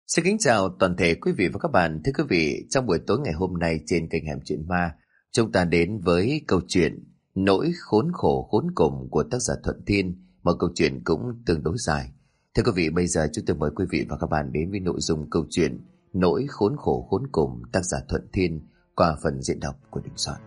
Xin kính chào toàn thể quý vị và các bạn. Thưa quý vị, trong buổi tối ngày hôm nay trên kênh Hẻm Chuyện Ma, chúng ta đến với câu chuyện Nỗi khốn khổ khốn cùng của tác giả Thuận Thiên, một câu chuyện cũng tương đối dài. Thưa quý vị, bây giờ chúng tôi mời quý vị và các bạn đến với nội dung câu chuyện Nỗi khốn khổ khốn cùng tác giả Thuận Thiên qua phần diễn đọc của Đình Soạn.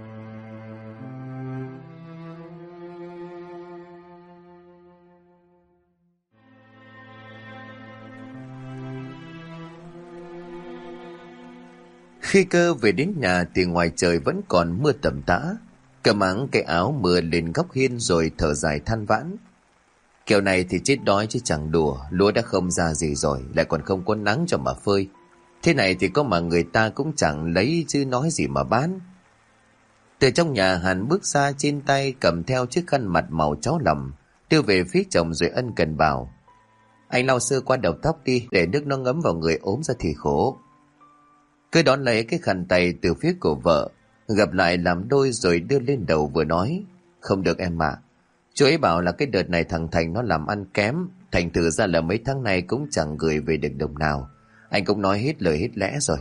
Khi Cơ về đến nhà thì ngoài trời vẫn còn mưa tầm tã. Cơ máng cái áo mưa lên góc hiên rồi thở dài than vãn. Kiểu này thì chết đói chứ chẳng đùa, lúa đã không ra gì rồi, lại còn không có nắng cho mà phơi. Thế này thì có mà người ta cũng chẳng lấy chứ nói gì mà bán. Từ trong nhà Hàn bước ra, trên tay cầm theo chiếc khăn mặt màu cháo lòng, đưa về phía chồng rồi ân cần bảo: "Anh lau sơ qua đầu tóc đi, để nước nó ngấm vào người ốm ra thì khổ." Cứ đón lấy cái khăn tay từ phía của vợ, gặp lại làm đôi rồi đưa lên đầu vừa nói: "Không được em ạ. Chú ấy bảo là cái đợt này thằng Thành nó làm ăn kém, thành thử ra là mấy tháng này cũng chẳng gửi về được đồng nào. Anh cũng nói hết lời hết lẽ rồi."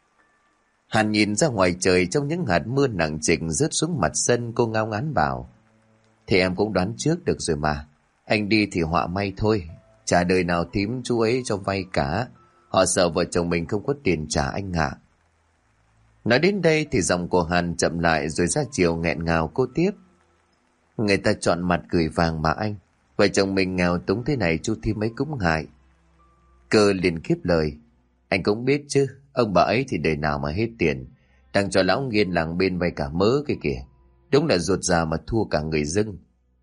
Hàn nhìn ra ngoài trời, trong những hạt mưa nặng trịch rớt xuống mặt sân, cô ngao ngán bảo: "Thì em cũng đoán trước được rồi mà. Anh đi thì họa may thôi. Chả đời nào thím chú ấy cho vay cả. Họ sợ vợ chồng mình không có tiền trả anh ạ." Nói đến đây thì giọng của Hàn chậm lại, rồi ra chiều nghẹn ngào cô tiếp: "Người ta chọn mặt gửi vàng mà anh. Vợ chồng mình nghèo túng thế này chú thím ấy cũng ngại." Cơ liền kiếp lời: "Anh cũng biết chứ, ông bà ấy thì đời nào mà hết tiền. Đang cho lão nghiên làng bên vay cả mớ cái kìa. Đúng là ruột già mà thua cả người dưng."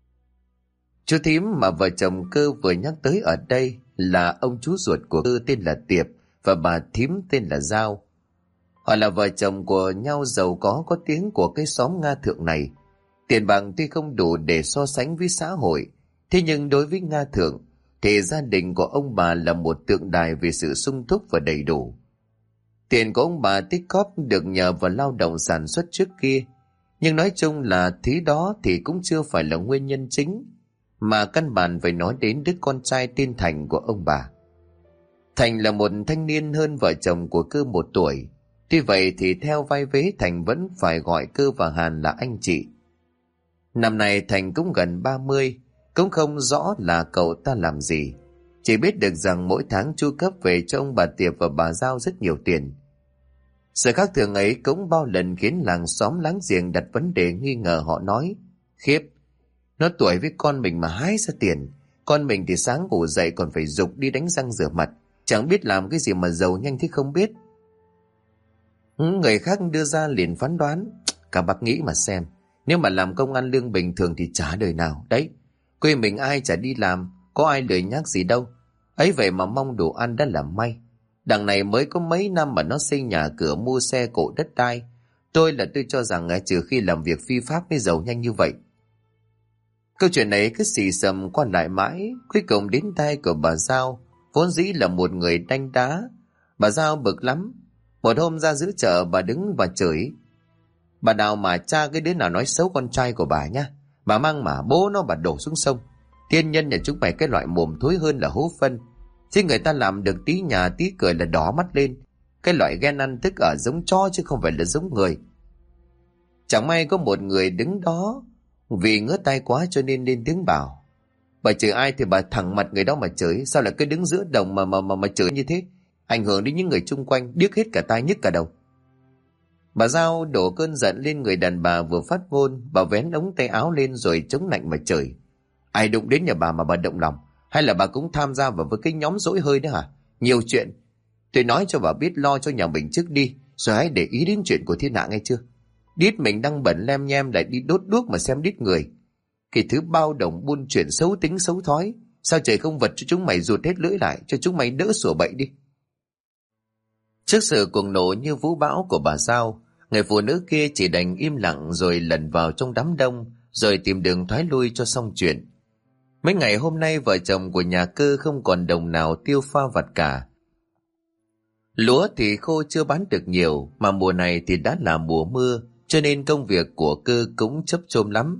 Chú thím mà vợ chồng Cơ vừa nhắc tới ở đây là ông chú ruột của Cơ tên là Tiệp và bà thím tên là Giao. Họ là vợ chồng của nhau giàu có tiếng của cái xóm Nga Thượng này. Tiền bạc tuy không đủ để so sánh với xã hội, thế nhưng đối với Nga Thượng thì gia đình của ông bà là một tượng đài về sự sung túc và đầy đủ. Tiền của ông bà tích góp được nhờ vào lao động sản xuất trước kia, nhưng nói chung là thứ đó thì cũng chưa phải là nguyên nhân chính, mà căn bản phải nói đến đứa con trai tên Thành của ông bà. Thành là một thanh niên hơn vợ chồng của Cơ 1 tuổi. Tuy vậy thì theo vai vế Thành vẫn phải gọi Cơ và Hàn là anh chị. Năm nay Thành cũng gần 30, cũng không rõ là cậu ta làm gì. Chỉ biết được rằng mỗi tháng chu cấp về cho ông bà Tiệp và bà Giao rất nhiều tiền. Sự khác thường ấy cũng bao lần khiến làng xóm láng giềng đặt vấn đề nghi ngờ. Họ nói: "Khiếp, nó tuổi với con mình mà hái ra tiền. Con mình thì sáng ngủ dậy còn phải giục đi đánh răng rửa mặt, chẳng biết làm cái gì mà giàu nhanh thế không biết." Người khác đưa ra liền phán đoán: "Cả bác nghĩ mà xem, nếu mà làm công ăn lương bình thường thì chả đời nào. Đấy, quê mình ai chả đi làm, có ai lười nhác gì đâu. Ấy vậy mà mong đủ ăn đã là may. Đằng này mới có mấy năm mà nó xây nhà cửa, mua xe cộ đất đai. Tôi cho rằng trừ khi làm việc phi pháp mới giàu nhanh như vậy." Câu chuyện này cứ xì xầm qua lại mãi, cuối cùng đến tai của bà Giao, vốn dĩ là một người đanh đá. Bà Giao bực lắm. Một hôm ra giữa chợ, bà đứng và chửi: "Bà nào mà cha cái đứa nào nói xấu con trai của bà nhá, bà mang mà bố nó bà đổ xuống sông. Thiên nhân nhà chúng mày cái loại mồm thối hơn là hố phân. Chứ người ta làm được tí nhà tí cười là đỏ mắt lên. Cái loại ghen ăn tức ở giống chó chứ không phải là giống người." Chẳng may có một người đứng đó, vì ngứa tai quá cho nên lên tiếng bảo: "Bà chửi ai thì bà thẳng mặt người đó mà chửi, sao lại cứ đứng giữa đồng mà chửi như thế? Ảnh hưởng đến những người chung quanh, điếc hết cả tai nhức cả đầu." Bà Giao đổ cơn giận lên người đàn bà vừa phát ngôn. Bà vén ống tay áo lên rồi chống nạnh mà chửi: "Ai đụng đến nhà bà mà bà động lòng? Hay là bà cũng tham gia vào với cái nhóm dỗi hơi đó hả? Nhiều chuyện. Tôi nói cho bà biết lo cho nhà mình trước đi, rồi hãy để ý đến chuyện của thiên hạ nghe chưa? Đít mình đang bẩn lem nhem lại đi đốt đuốc mà xem đít người. Cái thứ bao đồng buôn chuyện xấu tính xấu thói. Sao trời không vật cho chúng mày rụt hết lưỡi lại, cho chúng mày đỡ sủa bậy đi." Trước sự cuồng nộ như vũ bão của bà Giao, người phụ nữ kia chỉ đành im lặng rồi lẩn vào trong đám đông, rồi tìm đường thoái lui cho xong chuyện. Mấy ngày hôm nay vợ chồng của nhà Cơ không còn đồng nào tiêu pha vặt cả. Lúa thì khô chưa bán được nhiều, mà mùa này thì đã là mùa mưa, cho nên công việc của Cơ cũng chớp chôm lắm.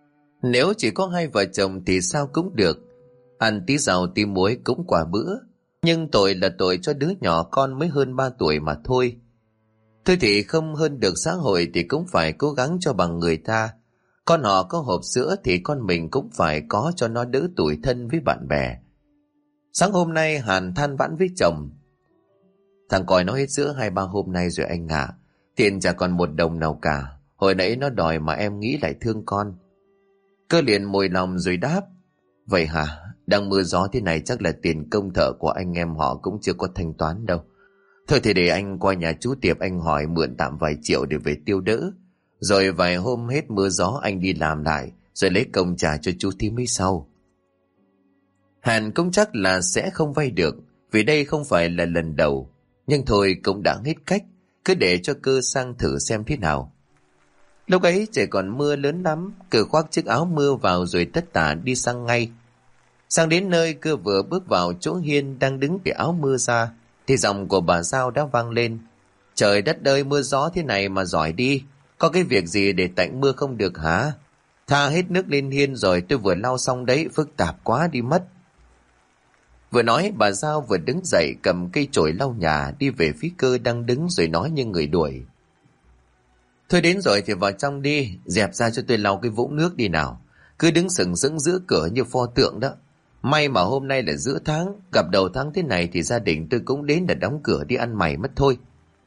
Nếu chỉ có hai vợ chồng thì sao cũng được, ăn tí rau tí muối cũng qua bữa. Nhưng tội là tội cho đứa nhỏ con mới hơn 3 tuổi mà thôi. Thôi thì không hơn được xã hội thì cũng phải cố gắng cho bằng người ta. Con họ có hộp sữa thì con mình cũng phải có cho nó đỡ tủi thân với bạn bè. Sáng hôm nay Hàn than vãn với chồng. Thằng còi nó hết sữa 2-3 hôm nay rồi anh ạ. Tiền chả còn 1 đồng nào cả. Hồi nãy nó đòi mà em nghĩ lại thương con. Cơ liền mồi lòng rồi đáp. Vậy hả? Đang mưa gió thế này chắc là tiền công thợ của anh em họ cũng chưa có thanh toán đâu. Thôi thì để anh qua nhà chú Tiệp anh hỏi mượn tạm vài triệu để về tiêu đỡ. Rồi vài hôm hết mưa gió anh đi làm lại, rồi lấy công trả cho chú thím ấy sau. Hàn cũng chắc là sẽ không vay được, vì đây không phải là lần đầu. Nhưng thôi cũng đã hết cách, cứ để cho Cơ sang thử xem thế nào. Lúc ấy trời còn mưa lớn lắm, Cơ khoác chiếc áo mưa vào rồi tất tả đi sang ngay. Sang đến nơi Cơ vừa bước vào chỗ hiên đang đứng cái áo mưa ra, thì giọng của bà Giao đã vang lên. Trời đất ơi, mưa gió thế này mà giỏi đi, có cái việc gì để tạnh mưa không được hả? Tha hết nước lên hiên rồi, tôi vừa lau xong đấy, phức tạp quá đi mất. Vừa nói bà Giao vừa đứng dậy cầm cây chổi lau nhà đi về phía Cơ đang đứng rồi nói như người đuổi. Thôi đến rồi thì vào trong đi, dẹp ra cho tôi lau cái vũng nước đi nào. Cứ đứng sừng sững giữa cửa như pho tượng đó. May mà hôm nay là giữa tháng, gặp đầu tháng thế này thì gia đình tôi cũng đến để đóng cửa đi ăn mày mất thôi.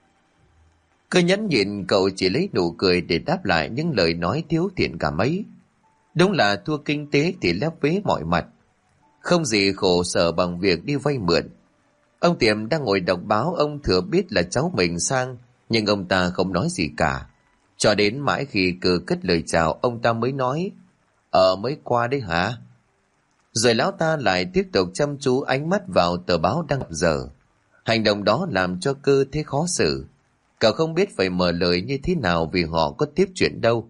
Cơ nhẫn nhịn cậu chỉ lấy nụ cười để đáp lại những lời nói thiếu thiện cả mấy. Đúng là thua kinh tế thì lép vế mọi mặt. Không gì khổ sở bằng việc đi vay mượn. Ông Tiệm đang ngồi đọc báo, ông thừa biết là cháu mình sang, nhưng ông ta không nói gì cả. Cho đến mãi khi Cơ cất lời chào, ông ta mới nói, mới qua đấy hả? Rồi lão ta lại tiếp tục chăm chú ánh mắt vào tờ báo đang dở. Hành động đó làm cho Cơ thấy khó xử. Cậu không biết phải mở lời như thế nào vì họ có tiếp chuyện đâu.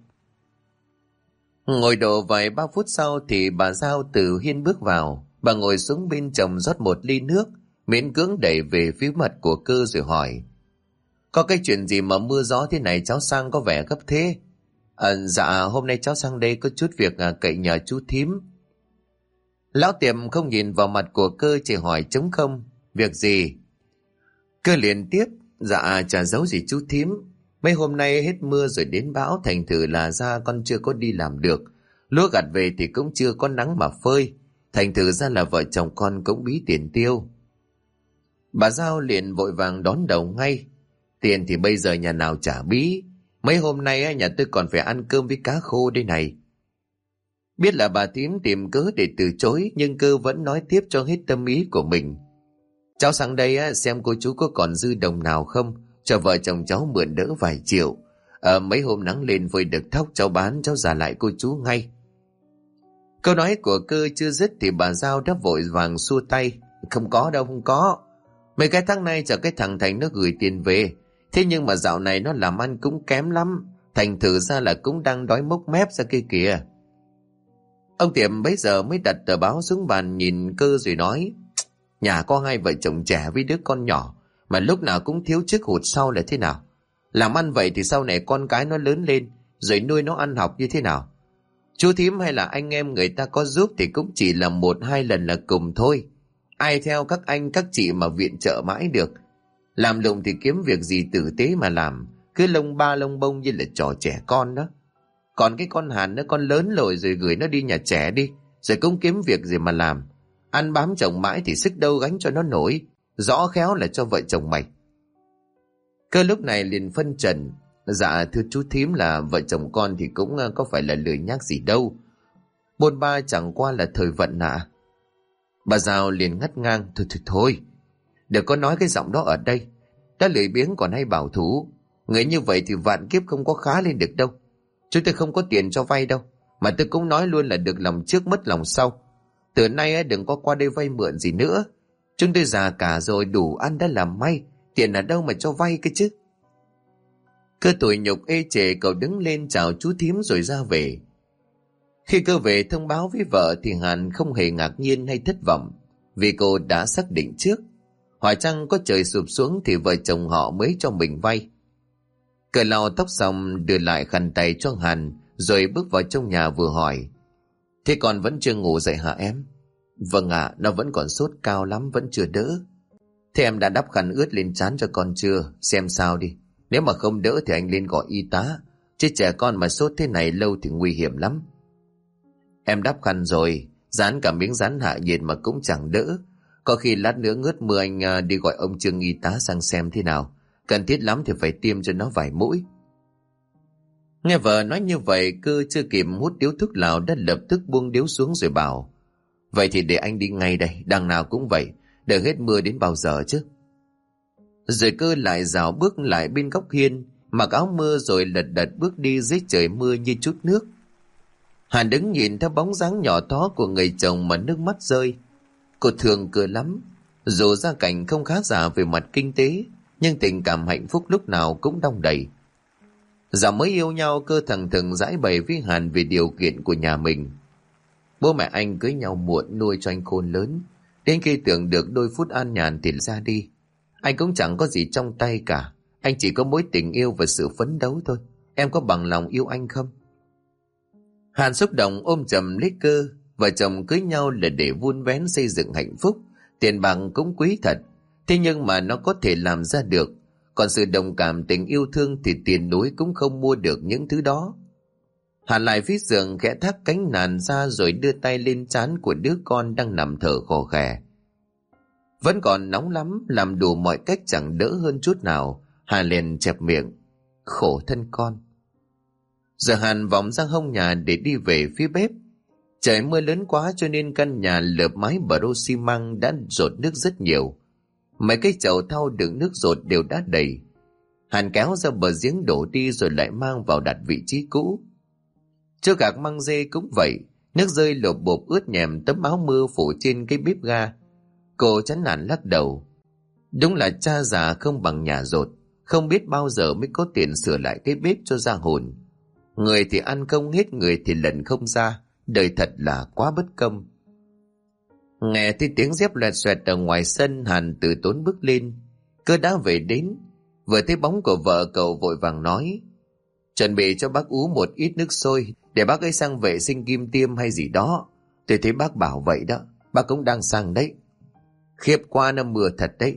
Ngồi độ vài 3 phút sau thì bà Giao từ hiên bước vào. Bà ngồi xuống bên chồng rót 1 ly nước, miễn cưỡng đẩy về phía mặt của Cơ rồi hỏi. Có cái chuyện gì mà mưa gió thế này cháu sang có vẻ gấp thế? Dạ hôm nay cháu sang đây có chút việc cậy nhờ chú thím. Lão Tiệm không nhìn vào mặt của Cơ chỉ hỏi trống không. Việc gì? Cơ liền tiếp. Dạ chả giấu gì chú thím. Mấy hôm nay hết mưa rồi đến bão, thành thử là ra con chưa có đi làm được. Lúa gặt về thì cũng chưa có nắng mà phơi. Thành thử ra là vợ chồng con cũng bí tiền tiêu. Bà Giao liền vội vàng đón đầu ngay. Tiền thì bây giờ nhà nào chả bí. Mấy hôm nay nhà tôi còn phải ăn cơm với cá khô đây này. Biết là bà thím tìm cớ để từ chối, nhưng Cơ vẫn nói tiếp cho hết tâm ý của mình. Cháu sang đây xem cô chú có còn dư đồng nào không, cho vợ chồng cháu mượn đỡ vài triệu. Mấy hôm nắng lên vơi được thóc cháu bán, cháu trả lại cô chú ngay. Câu nói của Cơ chưa dứt thì bà Giao đã vội vàng xua tay. Không có đâu, không có. Mấy cái tháng nay chả cái thằng Thành nó gửi tiền về. Thế nhưng mà dạo này nó làm ăn cũng kém lắm. Thành thử ra là cũng đang đói mốc mép ra kia kìa. Ông Tiệm bấy giờ mới đặt tờ báo xuống bàn nhìn Cơ rồi nói. Nhà có 2 vợ chồng trẻ với đứa con nhỏ, mà lúc nào cũng thiếu trước hụt sau là thế nào? Làm ăn vậy thì sau này con cái nó lớn lên, rồi nuôi nó ăn học như thế nào? Chú thím hay là anh em người ta có giúp thì cũng chỉ là 1-2 lần là cùng thôi. Ai theo các anh các chị mà viện trợ mãi được. Làm lụng thì kiếm việc gì tử tế mà làm, cứ lông ba lông bông như là trò trẻ con đó. Còn cái con Hàn nó con lớn rồi gửi nó đi nhà trẻ đi, rồi cũng kiếm việc gì mà làm. Ăn bám chồng mãi thì sức đâu gánh cho nó nổi. Rõ khéo là cho vợ chồng mày. Cơ lúc này liền phân trần. Dạ thưa chú thím là vợ chồng con thì cũng có phải là lười nhác gì đâu. Bôn ba chẳng qua là thời vận ạ. Bà Giao liền ngắt ngang. Thôi đừng có nói cái giọng đó ở đây. Đã lười biếng còn hay bảo thủ. Người như vậy thì vạn kiếp không có khá lên được đâu. Chúng tôi không có tiền cho vay đâu. Mà tôi cũng nói luôn là được lòng trước mất lòng sau. Từ nay đừng có qua đây vay mượn gì nữa. Chúng tôi già cả rồi, đủ ăn đã làm may. Tiền ở đâu mà cho vay cơ chứ? Cơ tủi nhục ê chề cậu đứng lên chào chú thím rồi ra về. Khi Cơ về thông báo với vợ thì Hàn không hề ngạc nhiên hay thất vọng, vì cô đã xác định trước. Phải chăng có trời sụp xuống thì vợ chồng họ mới cho mình vay. Cơ lau tóc xong đưa lại khăn tay cho Hàn, rồi bước vào trong nhà vừa hỏi. Thế con vẫn chưa ngủ dậy hả em? Vâng ạ, nó vẫn còn sốt cao lắm, vẫn chưa đỡ. Thế em đã đắp khăn ướt lên trán cho con chưa? Xem sao đi. Nếu mà không đỡ thì anh lên gọi y tá. Chứ trẻ con mà sốt thế này lâu thì nguy hiểm lắm. Em đắp khăn rồi, dán cả miếng dán hạ nhiệt mà cũng chẳng đỡ. Có khi lát nữa ngớt mưa anh đi gọi ông Trương y tá sang xem thế nào. Cần thiết lắm thì phải tiêm cho nó vài mũi. Nghe vợ nói như vậy, Cơ chưa kịp hút điếu thuốc lào đã lập tức buông điếu xuống rồi bảo: Vậy thì để anh đi ngay đây, đằng nào cũng vậy, đợi hết mưa đến bao giờ chứ. Rồi Cơ lại rảo bước lại bên góc hiên, mặc áo mưa rồi lật đật bước đi dưới trời mưa như chút nước. Hàn đứng nhìn theo bóng dáng nhỏ thó của người chồng mà nước mắt rơi. Cô thương Cơ lắm, dù gia cảnh không khá giả về mặt kinh tế, nhưng tình cảm hạnh phúc lúc nào cũng đong đầy. Dạo mới yêu nhau, Cơ thẳng thừng giải bày với Hàn về điều kiện của nhà mình. Bố mẹ anh cưới nhau muộn, nuôi cho anh khôn lớn, đến khi tưởng được đôi phút an nhàn thì ra đi. Anh cũng chẳng có gì trong tay cả, anh chỉ có mối tình yêu và sự phấn đấu thôi. Em có bằng lòng yêu anh không? Hàn xúc động ôm chầm lấy Cơ. Vợ chồng cưới nhau là để vun vén xây dựng hạnh phúc, tiền bạc cũng quý thật, thế nhưng mà nó có thể làm ra được. Còn sự đồng cảm tình yêu thương thì tiền núi cũng không mua được những thứ đó. Hàn lại phía giường khẽ thắt cánh nàn ra rồi đưa tay lên trán của đứa con đang nằm thở khò khè. Vẫn còn nóng lắm, làm đủ mọi cách chẳng đỡ hơn chút nào. Hàn liền chẹp miệng: Khổ thân con. Giờ Hàn vòng ra hông nhà để đi về phía bếp. Trời mưa lớn quá cho nên căn nhà lợp mái bờ rô xi măng đã dột nước rất nhiều. Mấy cái chậu thau đựng nước dột đều đã đầy. Hàn kéo ra bờ giếng đổ đi rồi lại mang vào đặt vị trí cũ. Chỗ gạc măng dê cũng vậy, nước rơi lộp bộp ướt nhèm tấm áo mưa phủ trên cái bếp ga. Cô chán nản lắc đầu. Đúng là cha già không bằng nhà dột, không biết bao giờ mới có tiền sửa lại cái bếp cho ra hồn. Người thì ăn không hết, người thì lần không ra, đời thật là quá bất công. Nghe thấy tiếng dép loẹt xoẹt ở ngoài sân, Hàn từ tốn bước lên. Cơ đã về đến, vừa thấy bóng của vợ cậu vội vàng nói: Chuẩn bị cho bác Ú một ít nước sôi để bác ấy sang vệ sinh kim tiêm hay gì đó. Tôi thấy bác bảo vậy đó, bác cũng đang sang đấy. Khiếp qua, nó mưa thật đấy.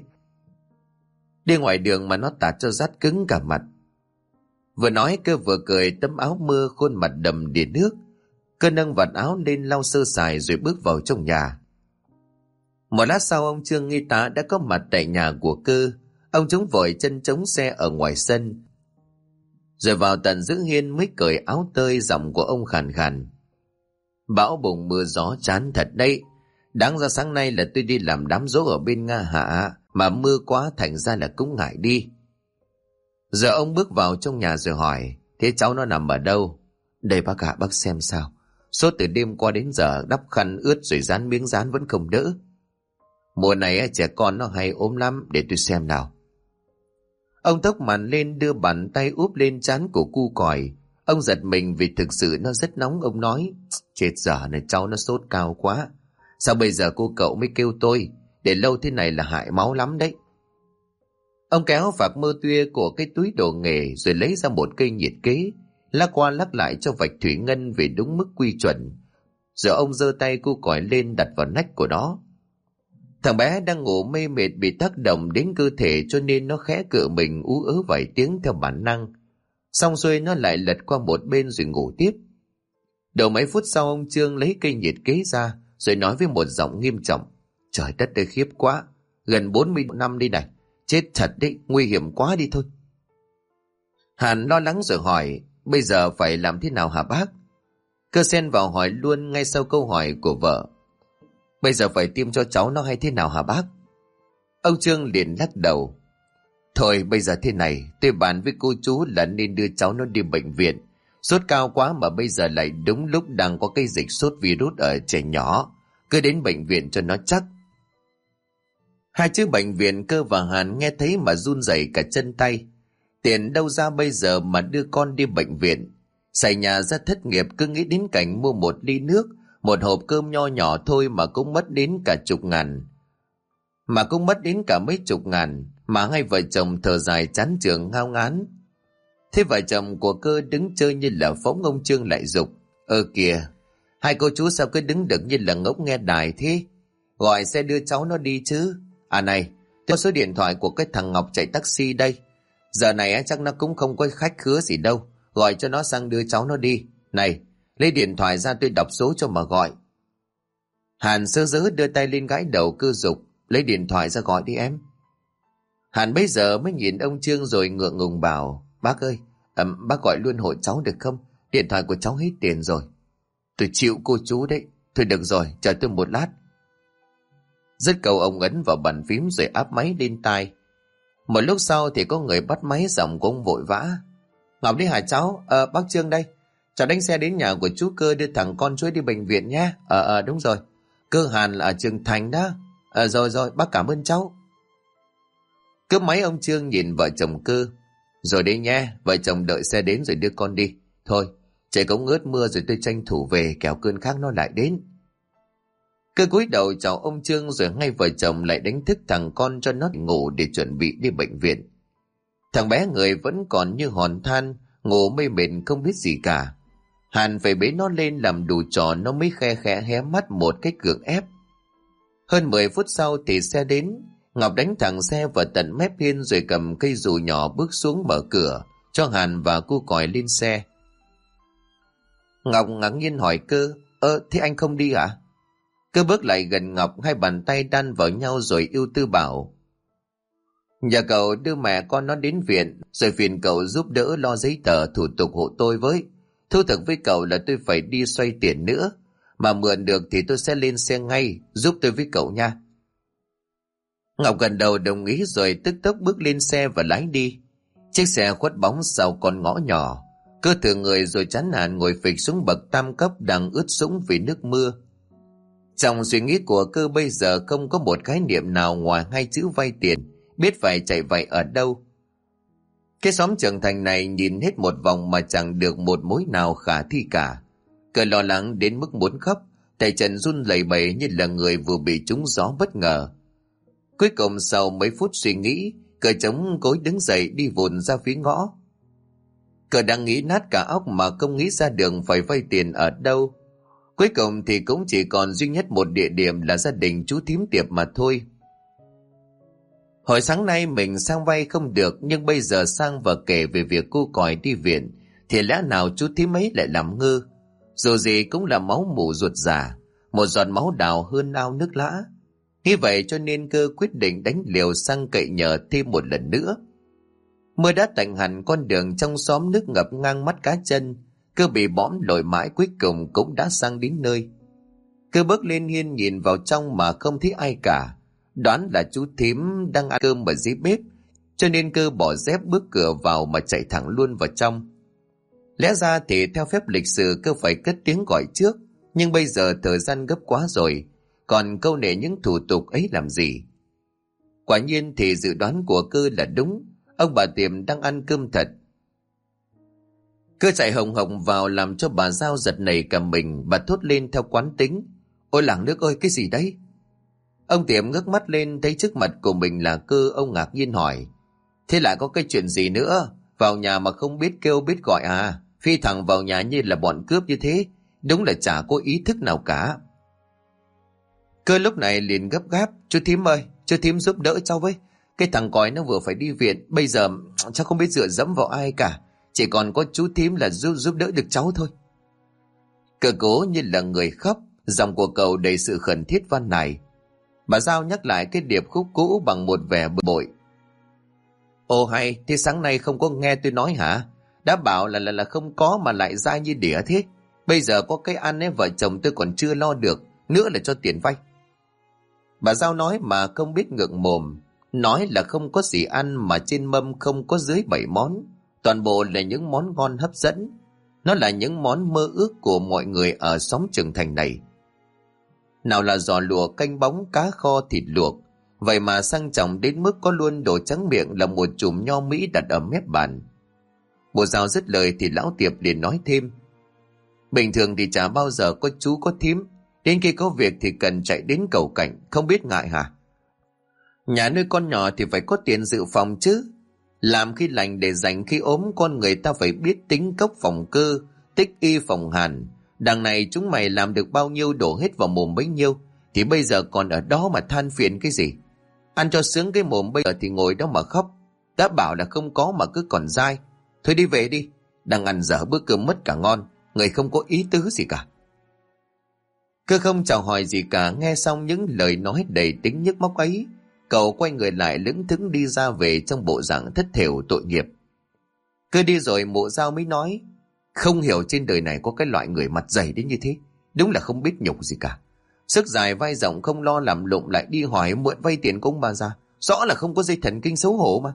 Đi ngoài đường mà nó tạt cho rát cứng cả mặt. Vừa nói Cơ vừa cười, tấm áo mưa khuôn mặt đầm đìa nước. Cơ nâng vạt áo lên lau sơ sài rồi bước vào trong nhà. Một lát sau, ông Trương y tá đã có mặt tại nhà của Cơ. Ông chống vội chân chống xe ở ngoài sân, rồi vào tận giữa hiên mới cởi áo tơi. Giọng của ông khàn khàn: Bão bùng mưa gió chán thật đấy. Đáng ra sáng nay là tôi đi làm đám giỗ ở bên Nga Hạ, mà mưa quá thành ra là cũng ngại đi. Giờ ông bước vào trong nhà rồi hỏi: Thế cháu nó nằm ở đâu? Đây bác ạ, bác xem sao. Sốt từ đêm qua đến giờ, đắp khăn ướt rồi dán miếng dán vẫn không đỡ. Mùa này trẻ con nó hay ốm lắm, để tôi xem nào. Ông tốc màn lên đưa bàn tay úp lên trán của cu còi. Ông giật mình vì thực sự nó rất nóng. Ông nói: Chết giờ này, cháu nó sốt cao quá. Sao bây giờ cô cậu mới kêu tôi? Để lâu thế này là hại máu lắm đấy. Ông kéo vạc mơ tuya của cái túi đồ nghề rồi lấy ra một cây nhiệt kế, lắc qua lắc lại cho vạch thủy ngân về đúng mức quy chuẩn. Rồi ông giơ tay cu còi lên đặt vào nách của nó. Thằng bé đang ngủ mê mệt bị tác động đến cơ thể cho nên nó khẽ cựa mình ú ớ vài tiếng theo bản năng. Xong xuôi nó lại lật qua một bên rồi ngủ tiếp. Đầu mấy phút sau, ông Trương lấy cây nhiệt kế ra rồi nói với một giọng nghiêm trọng: Trời đất ơi, khiếp quá, gần 40 năm đi này, chết thật đấy, nguy hiểm quá đi thôi. Hàn lo lắng rồi hỏi: Bây giờ phải làm thế nào hả bác? Cơ xen vào hỏi luôn ngay sau câu hỏi của vợ: Bây giờ phải tiêm cho cháu nó hay thế nào hả bác? Ông Trương liền lắc đầu: Thôi bây giờ thế này, tôi bàn với cô chú là nên đưa cháu nó đi bệnh viện. Sốt cao quá mà bây giờ lại đúng lúc đang có cái dịch sốt virus ở trẻ nhỏ. Cứ đến bệnh viện cho nó chắc. Hai chữ bệnh viện Cơ và Hàn nghe thấy mà run rẩy cả chân tay. Tiền đâu ra bây giờ mà đưa con đi bệnh viện? Xài nhà ra thất nghiệp, cứ nghĩ đến cảnh mua một ly nước, một hộp cơm nho nhỏ thôi mà cũng mất đến cả chục ngàn. Mấy chục ngàn. Mà hai vợ chồng thở dài chán chường ngao ngán. Thế vợ chồng của Cơ đứng chơi như là phóng. Ông Trương lại giục: Kìa, hai cô chú sao cứ đứng được như là ngốc nghe đài thế? Gọi xe đưa cháu nó đi chứ. À này, Tôi có số điện thoại của cái thằng Ngọc chạy taxi đây. Giờ này chắc nó cũng không có khách khứa gì đâu. Gọi cho nó sang đưa cháu nó đi. Này, lấy điện thoại ra tôi đọc số cho mà gọi. Hàn sơ dớ đưa tay lên gãi đầu Cơ giục. Lấy điện thoại ra gọi đi em. Hàn bây giờ mới nhìn ông Trương rồi ngượng ngùng bảo: Bác ơi, bác gọi luôn hộ cháu được không? Điện thoại của cháu hết tiền rồi. Tôi chịu cô chú đấy. Thôi được rồi, chờ tôi một lát. Dứt câu ông ấn vào bàn phím rồi áp máy lên tai. Một lúc sau thì có người bắt máy, giọng của ông vội vã: Ngọc đi hả cháu? Bác Trương đây. Cháu đánh xe đến nhà của chú Cơ đưa thằng con chuối đi bệnh viện nhé. Đúng rồi. Cơ Hàn là ở Trường Thành đó. Rồi, bác cảm ơn cháu. Cướp máy ông Trương nhìn vợ chồng Cơ. Rồi đấy nhé, vợ chồng đợi xe đến rồi đưa con đi. Thôi, trời cũng ướt mưa rồi tôi tranh thủ về, kẻo cơn khác nó lại đến. Cơ cúi đầu chào ông Trương rồi ngay vợ chồng lại đánh thức thằng con cho nó ngủ để chuẩn bị đi bệnh viện. Thằng bé người vẫn còn như hòn than, ngủ mê mệt không biết gì cả. Hàn phải bế nó lên làm đủ trò nó mới khe khẽ hé mắt một cách gượng ép. Hơn 10 phút sau thì xe đến. Ngọc đánh thẳng xe vào tận mép hiên rồi cầm cây dù nhỏ bước xuống mở cửa cho Hàn và cu còi lên xe. Ngọc ngạc nhiên hỏi Cơ: Thế anh không đi à? Cơ bước lại gần Ngọc, hai bàn tay đan vào nhau rồi ưu tư bảo: Nhờ cậu đưa mẹ con nó đến viện, rồi phiền cậu giúp đỡ lo giấy tờ thủ tục hộ tôi với. Thú thực với cậu là tôi phải đi xoay tiền nữa, mà mượn được thì tôi sẽ lên xe ngay, giúp tôi với cậu nha. Ngọc gần đầu đồng ý rồi tức tốc bước lên xe và lái đi. Chiếc xe khuất bóng sau con ngõ nhỏ. Cơ thừa người rồi chán nản ngồi phịch xuống bậc tam cấp đang ướt sũng vì nước mưa. Trong suy nghĩ của Cơ bây giờ không có một khái niệm nào ngoài hai chữ vay tiền, biết phải chạy vậy ở đâu. Cái xóm Trường Thành này nhìn hết một vòng mà chẳng được một mối nào khả thi cả. Cơ lo lắng đến mức muốn khóc, tay chân run lẩy bẩy như là người vừa bị trúng gió bất ngờ. Cuối cùng sau mấy phút suy nghĩ, Cơ chống gối đứng dậy đi vụn ra phía ngõ. Cơ đang nghĩ nát cả óc mà không nghĩ ra đường phải vay tiền ở đâu. Cuối cùng thì cũng chỉ còn duy nhất một địa điểm là gia đình chú thím Tiệp mà thôi. Hồi sáng nay mình sang vay không được, nhưng bây giờ sang và kể về việc cô còi đi viện thì lẽ nào chú thím ấy lại làm ngơ. Dù gì cũng là máu mủ ruột già, một giọt máu đào hơn ao nước lã. Như vậy cho nên Cơ quyết định đánh liều sang cậy nhờ thêm một lần nữa. Mưa đã tạnh hẳn, con đường trong xóm nước ngập ngang mắt cá chân. Cơ bị bõm lội mãi cuối cùng cũng đã sang đến nơi. Cơ bước lên hiên nhìn vào trong mà không thấy ai cả. Đoán là chú thím đang ăn cơm ở dưới bếp, cho nên Cơ bỏ dép bước cửa vào mà chạy thẳng luôn vào trong. Lẽ ra thì theo phép lịch sử Cơ phải cất tiếng gọi trước, nhưng bây giờ thời gian gấp quá rồi, còn câu nệ những thủ tục ấy làm gì. Quả nhiên thì dự đoán của Cơ là đúng, ông bà Tiệm đang ăn cơm thật. Cơ chạy hồng hồng vào làm cho bà Giao giật nảy cả mình. Bà thốt lên theo quán tính: Ôi làng nước ơi, cái gì đấy? Ông Tiệm ngước mắt lên thấy trước mặt của mình là Cơ. Ông ngạc nhiên hỏi: Thế lại có cái chuyện gì nữa? Vào nhà mà không biết kêu biết gọi à? Phi thẳng vào nhà như là bọn cướp như thế, đúng là chả có ý thức nào cả. Cơ lúc này liền gấp gáp: Chú thím ơi, chú thím giúp đỡ cháu với. Cái thằng còi nó vừa phải đi viện, bây giờ cháu không biết dựa dẫm vào ai cả, chỉ còn có chú thím là giúp đỡ được cháu thôi. Cơ cố như là người khóc, giọng của cậu đầy sự khẩn thiết van nài. Bà Giao nhắc lại cái điệp khúc cũ bằng một vẻ bực bội: Ồ hay, thế sáng nay không có nghe tôi nói hả? Đã bảo là không có mà lại dai như đỉa thế. Bây giờ có cái ăn ấy, vợ chồng tôi còn chưa lo được, nữa là cho tiền vay. Bà Giao nói mà không biết ngượng mồm. Nói là không có gì ăn mà trên mâm không có dưới 7 món. Toàn bộ là những món ngon hấp dẫn. Nó là những món mơ ước của mọi người ở xóm Trường Thành này. Nào là giò lụa canh bóng, cá kho, thịt luộc. Vậy mà sang trọng đến mức có luôn đồ trắng miệng là một chùm nho Mỹ đặt ở mép bàn. Bộ Giao dứt lời thì lão Tiệp liền nói thêm: Bình thường thì chả bao giờ có chú có thím, đến khi có việc thì cần chạy đến cầu cảnh, không biết ngại hả? Nhà nuôi con nhỏ thì phải có tiền dự phòng chứ. Làm khi lành để dành khi ốm, con người ta phải biết tính cốc phòng Cơ, tích y phòng Hàn. Đằng này chúng mày làm được bao nhiêu đổ hết vào mồm bấy nhiêu, thì bây giờ còn ở đó mà than phiền cái gì? Ăn cho sướng cái mồm, bây giờ thì ngồi đó mà khóc. Đã bảo là không có mà cứ còn dai. Thôi đi về đi, đang ăn dở bữa cơm mất cả ngon. Người không có ý tứ gì cả. Cơ không chào hỏi gì cả, nghe xong những lời nói đầy tính nhức móc ấy, cậu quay người lại lững thững đi ra về trong bộ dạng thất thểu tội nghiệp. Cơ đi rồi Mụ Dao mới nói, không hiểu trên đời này có cái loại người mặt dày đến như thế, đúng là không biết nhục gì cả. Sức dài vai rộng không lo làm lụng lại đi hỏi mượn vay tiền của ông bà già, rõ là không có dây thần kinh xấu hổ mà.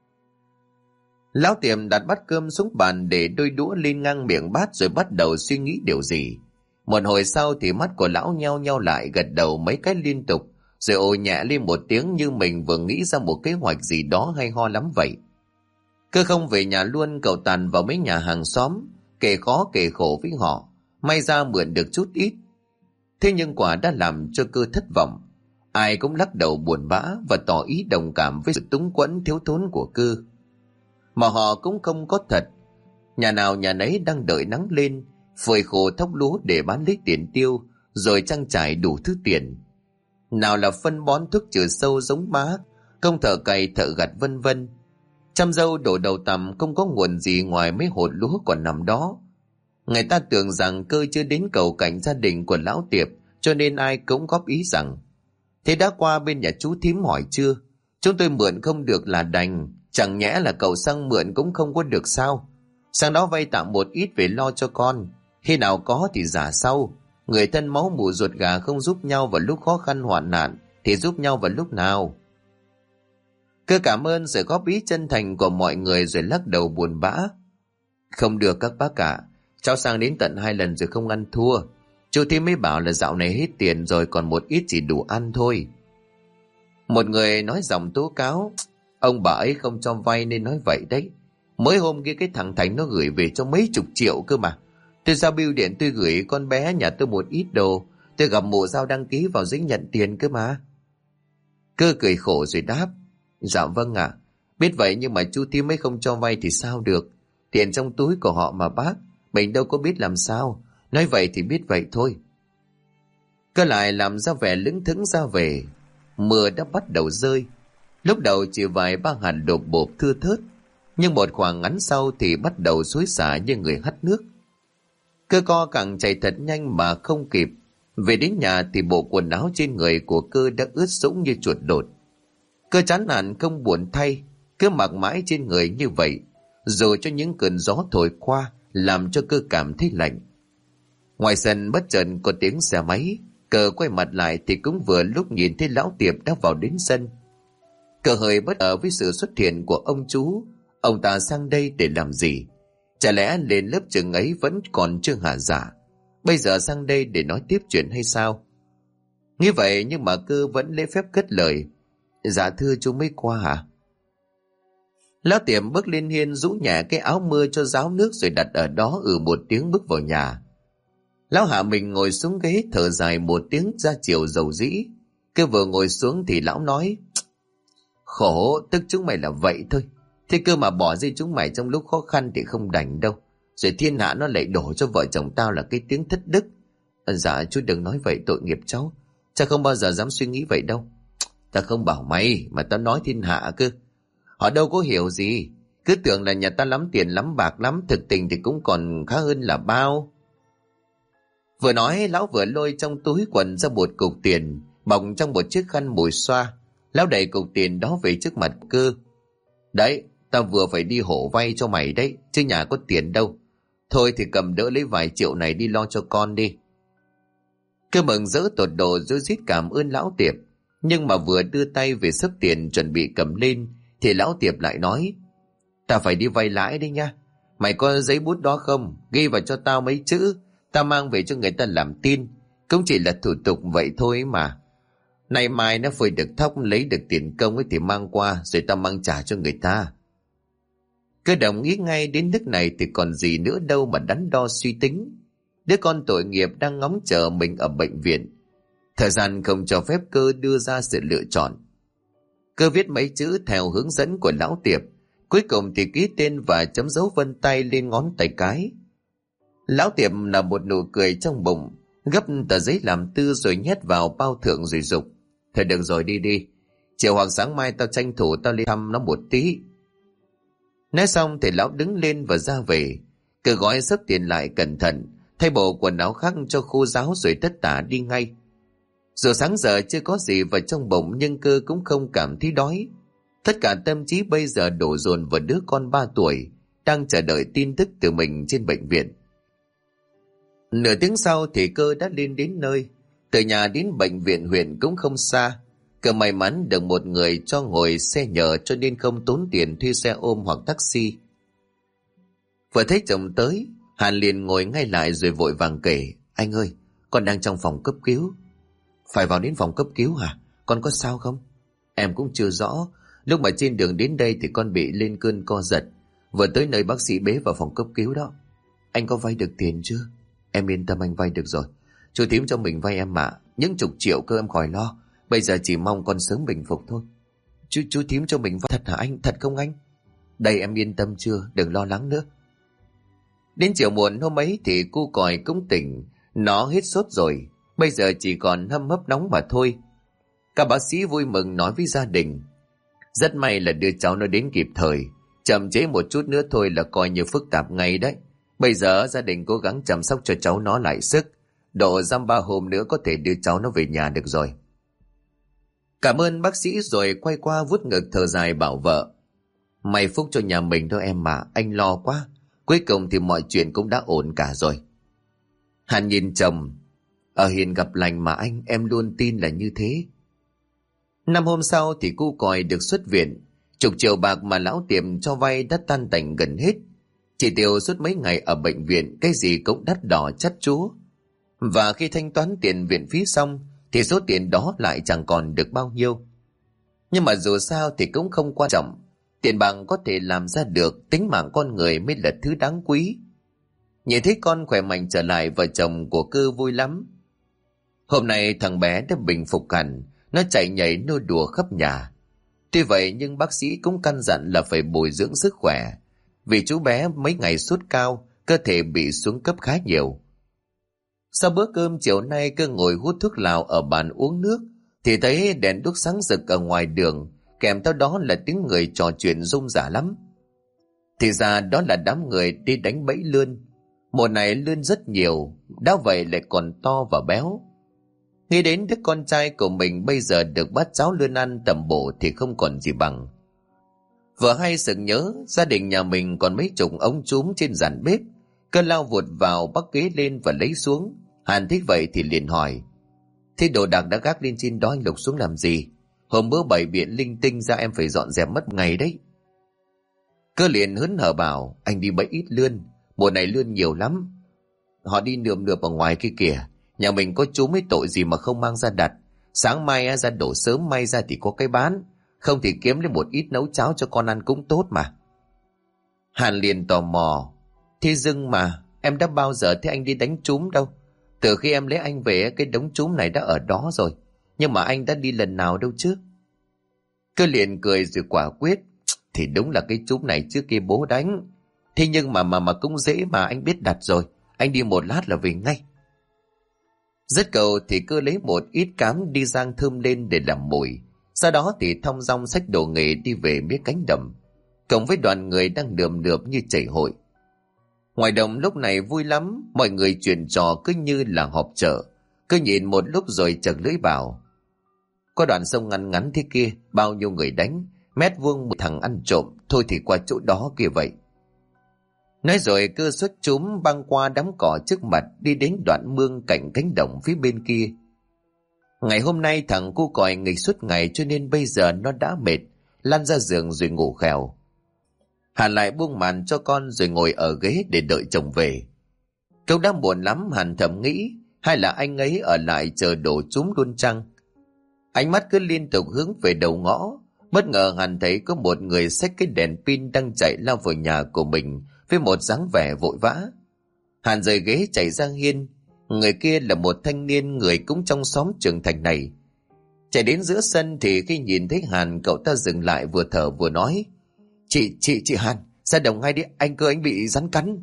Lão Tiệm đặt bát cơm xuống bàn để đôi đũa lên ngang miệng bát rồi bắt đầu suy nghĩ điều gì. Một hồi sau thì mắt của lão nheo nheo lại, gật đầu mấy cái liên tục, rồi ồ nhẹ lên một tiếng như mình vừa nghĩ ra một kế hoạch gì đó hay ho lắm vậy. Cơ không về nhà luôn, cậu tàn vào mấy nhà hàng xóm, kể khó kể khổ với họ, may ra mượn được chút ít. Thế nhưng quả đã làm cho Cơ thất vọng. Ai cũng lắc đầu buồn bã và tỏ ý đồng cảm với sự túng quẫn thiếu thốn của Cơ. Mà họ cũng không có thật. Nhà nào nhà nấy đang đợi nắng lên, phơi khô thóc lúa để bán lấy tiền tiêu, rồi trang trải đủ thứ tiền. Nào là phân bón thuốc trừ sâu giống má, công thợ cày thợ gặt vân vân. Chăm dâu đổ đầu tằm không có nguồn gì ngoài mấy hột lúa còn nằm đó. Người ta tưởng rằng Cơ chưa đến cầu cạnh gia đình của lão Tiệp, cho nên ai cũng góp ý rằng, thế đã qua bên nhà chú thím hỏi chưa? Chúng tôi mượn không được là đành, chẳng nhẽ là cậu sang mượn cũng không có được sao? Sang đó vay tạm một ít về lo cho con, khi nào có thì trả sau. Người thân máu mủ ruột gà không giúp nhau vào lúc khó khăn hoạn nạn thì giúp nhau vào lúc nào? Cơ cảm ơn sự góp ý chân thành của mọi người rồi lắc đầu buồn bã. Không được các bác cả, cháu sang đến tận 2 lần rồi không ăn thua. Chú thím mới bảo là dạo này hết tiền rồi, còn một ít chỉ đủ ăn thôi. Một người nói giọng tố cáo, ông bà ấy không cho vay nên nói vậy đấy. Mới hôm kia cái thằng Thành nó gửi về cho mấy chục triệu cơ mà. Tôi ra bưu điện tôi gửi con bé nhà tôi một ít đồ, tôi gặp Mụ Dao đăng ký vào giấy nhận tiền cơ mà. Cơ cười khổ rồi đáp, dạ vâng ạ. Biết vậy nhưng mà chú thím mới không cho vay thì sao được. Tiền trong túi của họ mà bác, mình đâu có biết làm sao. Nói vậy thì biết vậy thôi. Cơ lại làm ra vẻ lững thững ra về. Mưa đã bắt đầu rơi. Lúc đầu chỉ vài ba hạt đột bột thưa thớt, nhưng một khoảng ngắn sau thì bắt đầu xối xả như người hắt nước. Cơ co càng chạy thật nhanh mà không kịp. Về đến nhà thì bộ quần áo trên người của Cơ đã ướt sũng như chuột đột. Cơ chán nản không buồn thay, cứ mặc mãi trên người như vậy, dù cho những cơn gió thổi qua làm cho Cơ cảm thấy lạnh. Ngoài sân bất chợt có tiếng xe máy. Cơ quay mặt lại thì cũng vừa lúc nhìn thấy lão Tiệp đã vào đến sân. Cơ hơi bất ngờ với sự xuất hiện của ông chú. Ông ta sang đây để làm gì? Chả lẽ lên lớp trường ấy vẫn còn chưa hạ dạ, bây giờ sang đây để nói tiếp chuyện hay sao? Như vậy nhưng mà Cơ vẫn lễ phép cất lời, dạ thưa chú mới qua hả? Lão Tiệm bước lên hiên rũ nhẹ cái áo mưa cho ráo nước rồi đặt ở đó một tiếng bước vào nhà. Lão hạ mình ngồi xuống ghế thở dài một tiếng ra chiều dầu dĩ. Cơ vừa ngồi xuống thì lão nói, khổ tức chúng mày là vậy thôi. Thế cơ mà bỏ rơi chúng mày trong lúc khó khăn thì không đành đâu. Rồi thiên hạ nó lại đổ cho vợ chồng tao là cái tiếng thất đức. Dạ chú đừng nói vậy, tội nghiệp cháu. Cha không bao giờ dám suy nghĩ vậy đâu. Ta không bảo mày mà tao nói thiên hạ cơ. Họ đâu có hiểu gì. Cứ tưởng là nhà ta lắm tiền lắm bạc lắm, thực tình thì cũng còn khá hơn là bao. Vừa nói lão vừa lôi trong túi quần ra một cục tiền bọc trong một chiếc khăn mùi xoa. Lão đẩy cục tiền đó về trước mặt Cơ. Đấy, tao vừa phải đi hộ vay cho mày đấy, chứ nhà có tiền đâu. Thôi thì cầm đỡ lấy vài triệu này đi lo cho con đi. Cơ mừng rỡ tột độ rối rít cảm ơn lão Tiệp. Nhưng mà vừa đưa tay về xấp tiền chuẩn bị cầm lên thì lão Tiệp lại nói, ta phải đi vay lãi đấy nha. Mày có giấy bút đó không? Ghi vào cho tao mấy chữ, tao mang về cho người ta làm tin. Cũng chỉ là thủ tục vậy thôi mà. Nay mai nó phơi được thóc lấy được tiền công ấy thì mang qua, rồi tao mang trả cho người ta. Cơ đồng ý ngay, đến nước này thì còn gì nữa đâu mà đắn đo suy tính. Đứa con tội nghiệp đang ngóng chờ mình ở bệnh viện. Thời gian không cho phép Cơ đưa ra sự lựa chọn. Cơ viết mấy chữ theo hướng dẫn của lão Tiệp, cuối cùng thì ký tên và chấm dấu vân tay lên ngón tay cái. Lão Tiệp là một nụ cười trong bụng, gấp tờ giấy làm tư rồi nhét vào bao thượng rồi dục, thôi được rồi, đi đi, Chiều hoặc sáng mai tao tranh thủ tao lên thăm nó một tí. Nói xong thì lão đứng lên và ra về. Cứ gói xấp tiền lại cẩn thận, thay bộ quần áo khác cho khô ráo rồi tất tả đi ngay. Dù sáng giờ chưa có gì vào trong bụng nhưng Cơ cũng không cảm thấy đói. Tất cả tâm trí bây giờ đổ dồn vào đứa con 3 tuổi đang chờ đợi tin tức từ mình trên bệnh viện. Nửa tiếng sau thì Cơ đã lên đến nơi. Từ nhà đến bệnh viện huyện cũng không xa. Cơ may mắn được một người cho ngồi xe nhờ cho nên không tốn tiền thuê xe ôm hoặc taxi. Vừa thấy chồng tới, Hàn liền ngồi ngay lại rồi vội vàng kể: Anh ơi, con đang trong phòng cấp cứu. Phải vào đến phòng cấp cứu hả? Con có sao không? Em cũng chưa rõ. Lúc mà trên đường đến đây thì con bị lên cơn co giật. Vừa tới nơi bác sĩ bế vào phòng cấp cứu đó. Anh có vay được tiền chưa? Em yên tâm, anh vay được rồi. Chú Thím cho mình vay em mà. Những chục triệu cơ em khỏi lo. Bây giờ chỉ mong con sớm bình phục thôi. Chú Thím cho mình vay thật hả anh? Thật không anh? Đây, em yên tâm chưa? Đừng lo lắng nữa. Đến chiều muộn hôm ấy thì cu còi cũng tỉnh. Nó hết sốt rồi. Bây giờ chỉ còn hâm hấp nóng mà thôi. Các bác sĩ vui mừng nói với gia đình: Rất may là đưa cháu nó đến kịp thời. Chậm trễ một chút nữa thôi là coi như phức tạp ngay đấy. Bây giờ gia đình cố gắng chăm sóc cho cháu nó lại sức. Độ dăm 3 hôm nữa có thể đưa cháu nó về nhà được rồi. Cảm ơn bác sĩ rồi quay qua vuốt ngực thở dài bảo vợ: May phúc cho nhà mình thôi em mà, anh lo quá. Cuối cùng thì mọi chuyện cũng đã ổn cả rồi. Hàn nhìn chồng: Ở hiền gặp lành mà anh, em luôn tin là như thế. 5 hôm sau thì cu còi được xuất viện. Chục triệu bạc mà lão tiệm cho vay đã tan tành gần hết. Chỉ tiêu suốt mấy ngày ở bệnh viện, cái gì cũng đắt đỏ chát chúa. Và khi thanh toán tiền viện phí xong thì số tiền đó lại chẳng còn được bao nhiêu. Nhưng mà dù sao thì cũng không quan trọng. Tiền bạc có thể làm ra được, tính mạng con người mới là thứ đáng quý. Nhìn thấy con khỏe mạnh trở lại, vợ chồng của Cơ vui lắm. Hôm nay thằng bé đã bình phục hẳn. Nó chạy nhảy nô đùa khắp nhà. Tuy vậy nhưng bác sĩ cũng căn dặn là phải bồi dưỡng sức khỏe. Vì chú bé mấy ngày sốt cao, cơ thể bị xuống cấp khá nhiều. Sau bữa cơm chiều nay, Cơ ngồi hút thuốc lào ở bàn uống nước thì thấy đèn đuốc sáng rực ở ngoài đường, kèm theo đó là tiếng người trò chuyện rôm rả lắm. Thì ra đó là đám người đi đánh bẫy lươn. Mùa này lươn rất nhiều, đã vậy lại còn to và béo. Nghĩ đến đứa con trai của mình bây giờ được bát cháo lươn ăn tầm bổ thì không còn gì bằng. Vừa hay sực nhớ gia đình nhà mình còn mấy chục ống trúm trên giàn bếp. Cơ lao vụt vào bắt ghế lên và lấy xuống. Hàn thích vậy thì liền hỏi: Thế đồ đạc đã gác lên trên đó anh lục xuống làm gì? Hôm bữa bày biện linh tinh ra em phải dọn dẹp mất ngày đấy. Cơ liền hớn hở bảo: Anh đi bẫy ít lươn, mùa này lươn nhiều lắm. Họ đi nườm nượp ở ngoài kia kìa. Nhà mình có chú mấy tội gì mà không mang ra đặt. Sáng mai ra đổ sớm, may ra thì có cái bán. Không thì kiếm lên một ít nấu cháo cho con ăn cũng tốt mà. Hàn liền tò mò: Thế dưng mà em đã bao giờ thấy anh đi đánh trúm đâu. Từ khi em lấy anh về, cái đống trúm này đã ở đó rồi. Nhưng mà anh đã đi lần nào đâu chứ? Cơ liền cười rồi quả quyết: Thì đúng là cái trúm này trước kia bố đánh. Thế nhưng mà cũng dễ mà, anh biết đặt rồi. Anh đi một lát là về ngay. Dứt cầu thì Cơ lấy một ít cám đi rang thơm lên để làm mùi. Sau đó thì thong dong xách đồ nghề đi về phía cánh đồng, cộng với đoàn người đang đườm đượp như chảy hội. Ngoài đồng lúc này vui lắm, mọi người chuyện trò cứ như là họp chợ. Cứ nhìn một lúc rồi chật lưỡi bảo: Có đoạn sông ngắn ngắn thế kia, bao nhiêu người đánh, mét vuông một thằng ăn trộm, thôi thì qua chỗ đó kia vậy. Nói rồi Cơ xuất chúm băng qua đám cỏ trước mặt, đi đến đoạn mương cạnh cánh đồng phía bên kia. Ngày hôm nay thằng cu còi nghịch suốt ngày cho nên bây giờ nó đã mệt, lăn ra giường rồi ngủ khèo. Hàn lại buông màn cho con rồi ngồi ở ghế để đợi chồng về. Cậu đang buồn lắm, Hàn thầm nghĩ hay là anh ấy ở lại chờ đổ trúm luôn chăng. Ánh mắt cứ liên tục hướng về đầu ngõ. Bất ngờ Hàn thấy có một người xách cái đèn pin đang chạy lao vào nhà của mình với một dáng vẻ vội vã. Hàn rời ghế chạy ra hiên. Người kia là một thanh niên người cũng trong xóm Trường Thành này. Chạy đến giữa sân thì khi nhìn thấy Hàn, cậu ta dừng lại vừa thở vừa nói: Chị Hàn, ra đồng ngay đi, anh cơ anh bị rắn cắn.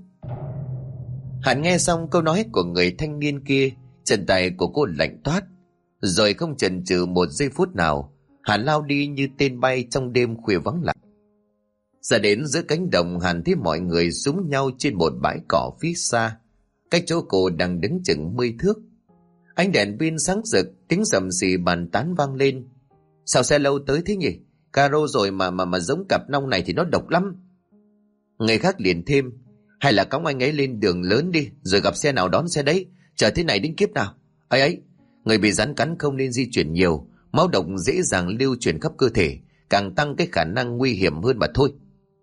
Hàn nghe xong câu nói của người thanh niên kia, chân tay của cô lạnh toát. Rồi không chần chừ một giây phút nào, Hàn lao đi như tên bay trong đêm khuya vắng lặng. Ra đến giữa cánh đồng, Hàn thấy mọi người xúm nhau trên một bãi cỏ phía xa, cách chỗ cô đang đứng chừng 10 thước. Ánh đèn pin sáng rực, tiếng rầm rì bàn tán vang lên. Sao xe lâu tới thế nhỉ? Caro rồi mà giống cặp nong này thì nó độc lắm. Người khác liền thêm, hay là cõng anh ấy lên đường lớn đi, rồi gặp xe nào đón xe đấy, chờ thế này đến kiếp nào. Ấy, người bị rắn cắn không nên di chuyển nhiều, máu độc dễ dàng lưu truyền khắp cơ thể, càng tăng cái khả năng nguy hiểm hơn mà thôi.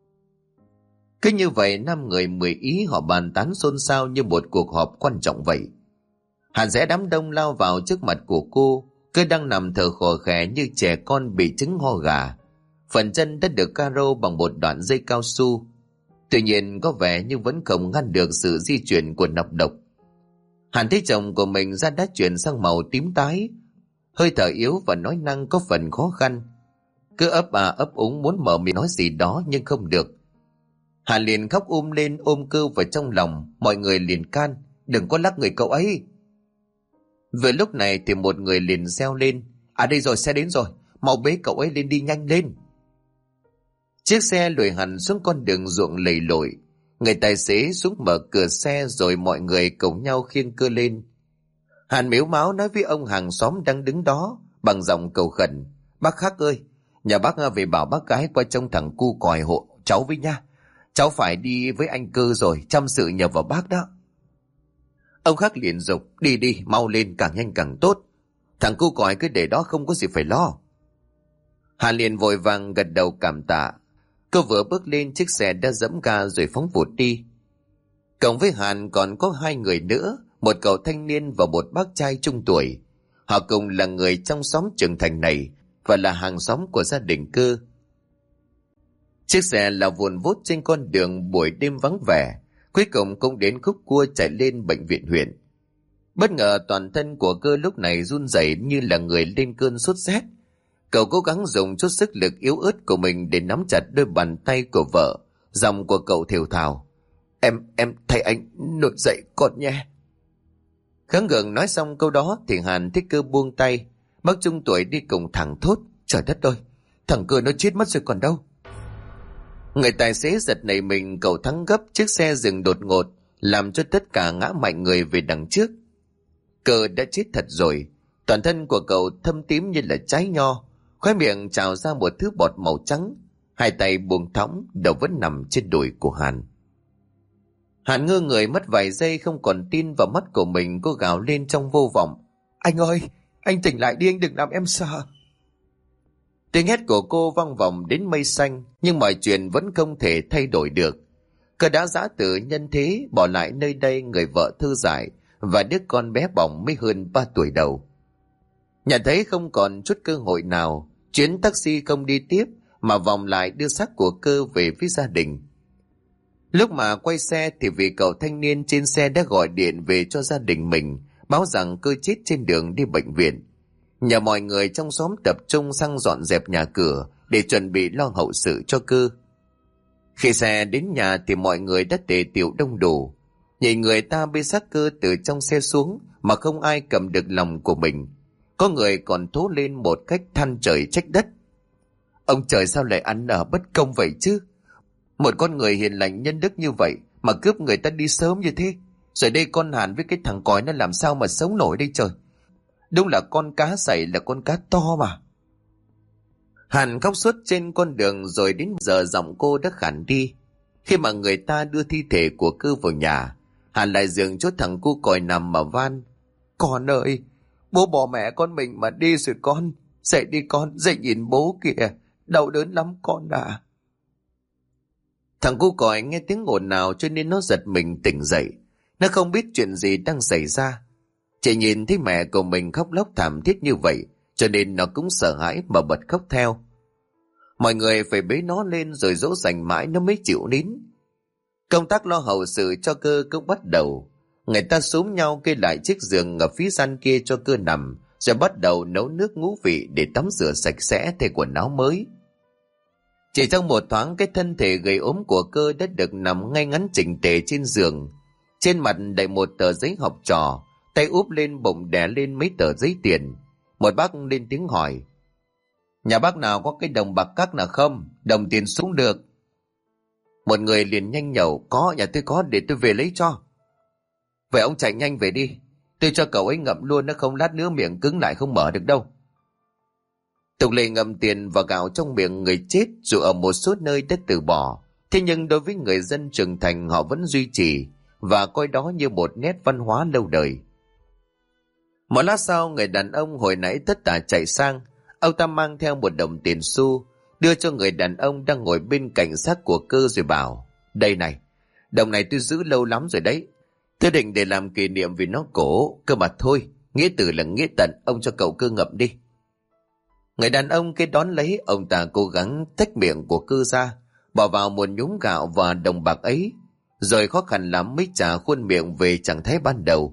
Cứ như vậy 5 người 10 ý họ bàn tán xôn xao như một cuộc họp quan trọng vậy. Hàn rẽ đám đông lao vào trước mặt của cô, cứ đang nằm thở khò khè như trẻ con bị chứng ho gà. Phần chân đã được caro bằng một đoạn dây cao su. Tuy nhiên có vẻ như vẫn không ngăn được sự di chuyển của nọc độc. Hàn thấy chồng của mình da đã chuyển sang màu tím tái, hơi thở yếu và nói năng có phần khó khăn. Cứ ấp úng muốn mở miệng nói gì đó nhưng không được. Hàn liền khóc lên ôm Cơ vào trong lòng. Mọi người liền can, đừng có lắc người cậu ấy. Vừa lúc này thì một người liền reo lên, à đây rồi, xe đến rồi, mau bế cậu ấy lên đi, nhanh lên. Chiếc xe lùi hẳn xuống con đường ruộng lầy lội. Người tài xế xuống mở cửa xe rồi mọi người cùng nhau khiêng Cơ lên. Hàn mếu máo nói với ông hàng xóm đang đứng đó bằng giọng cầu khẩn, bác Khắc ơi, nhà bác về bảo bác gái qua trông thằng cu còi hộ cháu với nha. Cháu phải đi với anh Cơ rồi, chăm sự nhờ vào bác đó. Ông Khắc liền dục, đi đi, mau lên, càng nhanh càng tốt. Thằng cu còi cứ để đó, không có gì phải lo. Hàn liền vội vàng gật đầu cảm tạ. Cô vừa bước lên, chiếc xe đã giẫm ga rồi phóng vụt đi. Cộng với Hàn còn có 2 người nữa, một cậu thanh niên và một bác trai trung tuổi. Họ cùng là người trong xóm trưởng thành này và là hàng xóm của gia đình Cơ. Chiếc xe là vùn vút trên con đường buổi đêm vắng vẻ, cuối cùng cũng đến khúc cua chạy lên bệnh viện huyện. Bất ngờ toàn thân của Cơ lúc này run rẩy như là người lên cơn sốt rét. Cậu cố gắng dùng chút sức lực yếu ớt của mình để nắm chặt đôi bàn tay của vợ. Giọng của cậu thều thào, Em thấy anh nổi dậy con nhé. Kháng gượng nói xong câu đó thì Hàn thích Cơ buông tay. Bác trung tuổi đi cùng thẳng thốt, trời đất ơi, thằng Cơ nó chết mất rồi còn đâu. Người tài xế giật nảy mình, cậu thắng gấp, chiếc xe dừng đột ngột, làm cho tất cả ngã mạnh người về đằng trước. Cơ đã chết thật rồi. Toàn thân của cậu thâm tím như là trái nho, khóe miệng trào ra một thứ bọt màu trắng, hai tay buông thõng, đầu vẫn nằm trên đùi của Hàn. Hàn ngơ người mất vài giây, không còn tin vào mắt của mình. Cô gào lên trong vô vọng, anh ơi, anh tỉnh lại đi, anh đừng làm em sợ. Tiếng hét của cô vang vọng đến mây xanh, nhưng mọi chuyện vẫn không thể thay đổi được. Cơ đã giã từ nhân thế, bỏ lại nơi đây người vợ thư giải và đứa con bé bỏng mới hơn 3 tuổi đầu. Nhận thấy không còn chút cơ hội nào, chuyến taxi không đi tiếp mà vòng lại đưa xác của Cơ về phía gia đình. Lúc mà quay xe thì vì cậu thanh niên trên xe đã gọi điện về cho gia đình mình, báo rằng Cơ chết trên đường đi bệnh viện. Nhà mọi người trong xóm tập trung sang dọn dẹp nhà cửa để chuẩn bị lo hậu sự cho Cơ. Khi xe đến nhà thì mọi người đã tề tựu đông đủ. Nhìn người ta bê xác Cơ từ trong xe xuống mà không ai cầm được lòng của mình. Có người còn thốt lên một cách than trời trách đất. Ông trời sao lại ăn ở bất công vậy chứ? Một con người hiền lành nhân đức như vậy mà cướp người ta đi sớm như thế. Rồi đây con Hàn với cái thằng còi nó làm sao mà sống nổi đây trời. Đúng là con cá sảy là con cá to mà. Hàn khóc suốt trên con đường rồi đến giờ giọng cô đã khản đi. Khi mà người ta đưa thi thể của Cơ vào nhà, Hàn lại dường cho thằng cu còi nằm mà van. Con ơi, bố bỏ mẹ con mình mà đi rồi con. Dậy đi con, dậy nhìn bố kìa, đau đớn lắm con à. Thằng cu còi nghe tiếng ồn nào cho nên nó giật mình tỉnh dậy. Nó không biết chuyện gì đang xảy ra. Chỉ nhìn thấy mẹ của mình khóc lóc thảm thiết như vậy, cho nên nó cũng sợ hãi mà bật khóc theo. Mọi người phải bế nó lên rồi dỗ dành mãi nó mới chịu nín. Công tác lo hậu sự cho Cơ cũng bắt đầu. Người ta xúm nhau kê lại chiếc giường ở phía gian kia cho Cơ nằm, rồi bắt đầu nấu nước ngũ vị để tắm rửa sạch sẽ thay quần áo mới. Chỉ trong một thoáng, cái thân thể gầy ốm của Cơ đã được nằm ngay ngắn chỉnh tề trên giường. Trên mặt đầy một tờ giấy học trò, tay úp lên bụng đè lên mấy tờ giấy tiền. Một bác lên tiếng hỏi, Nhà bác nào có cái đồng bạc các nào không? Đồng tiền xuống được. Một người liền nhanh nhẩu: Có, nhà tôi có, để tôi về lấy cho. Vậy ông chạy nhanh về đi. Tôi cho cậu ấy ngậm luôn, nó không lát nữa miệng cứng lại không mở được đâu. Tục lệ ngậm tiền và gạo trong miệng người chết dù ở một số nơi đã từ bỏ, thế nhưng đối với người dân trưởng thành họ vẫn duy trì và coi đó như một nét văn hóa lâu đời. Một lát sau, người đàn ông hồi nãy tất tả chạy sang. Ông ta mang theo một đồng tiền xu, đưa cho người đàn ông đang ngồi bên cạnh xác của Cơ rồi bảo: Đây này, đồng này tôi giữ lâu lắm rồi đấy. Tôi định để làm kỷ niệm vì nó cổ, cơ mà thôi, nghĩa tử là nghĩa tận, ông cho cậu Cơ ngậm đi. Người đàn ông kia đón lấy, ông ta cố gắng tách miệng của Cơ ra, bỏ vào một nhúm gạo và đồng bạc ấy, rồi khó khăn lắm mới trả khuôn miệng về trạng thái ban đầu.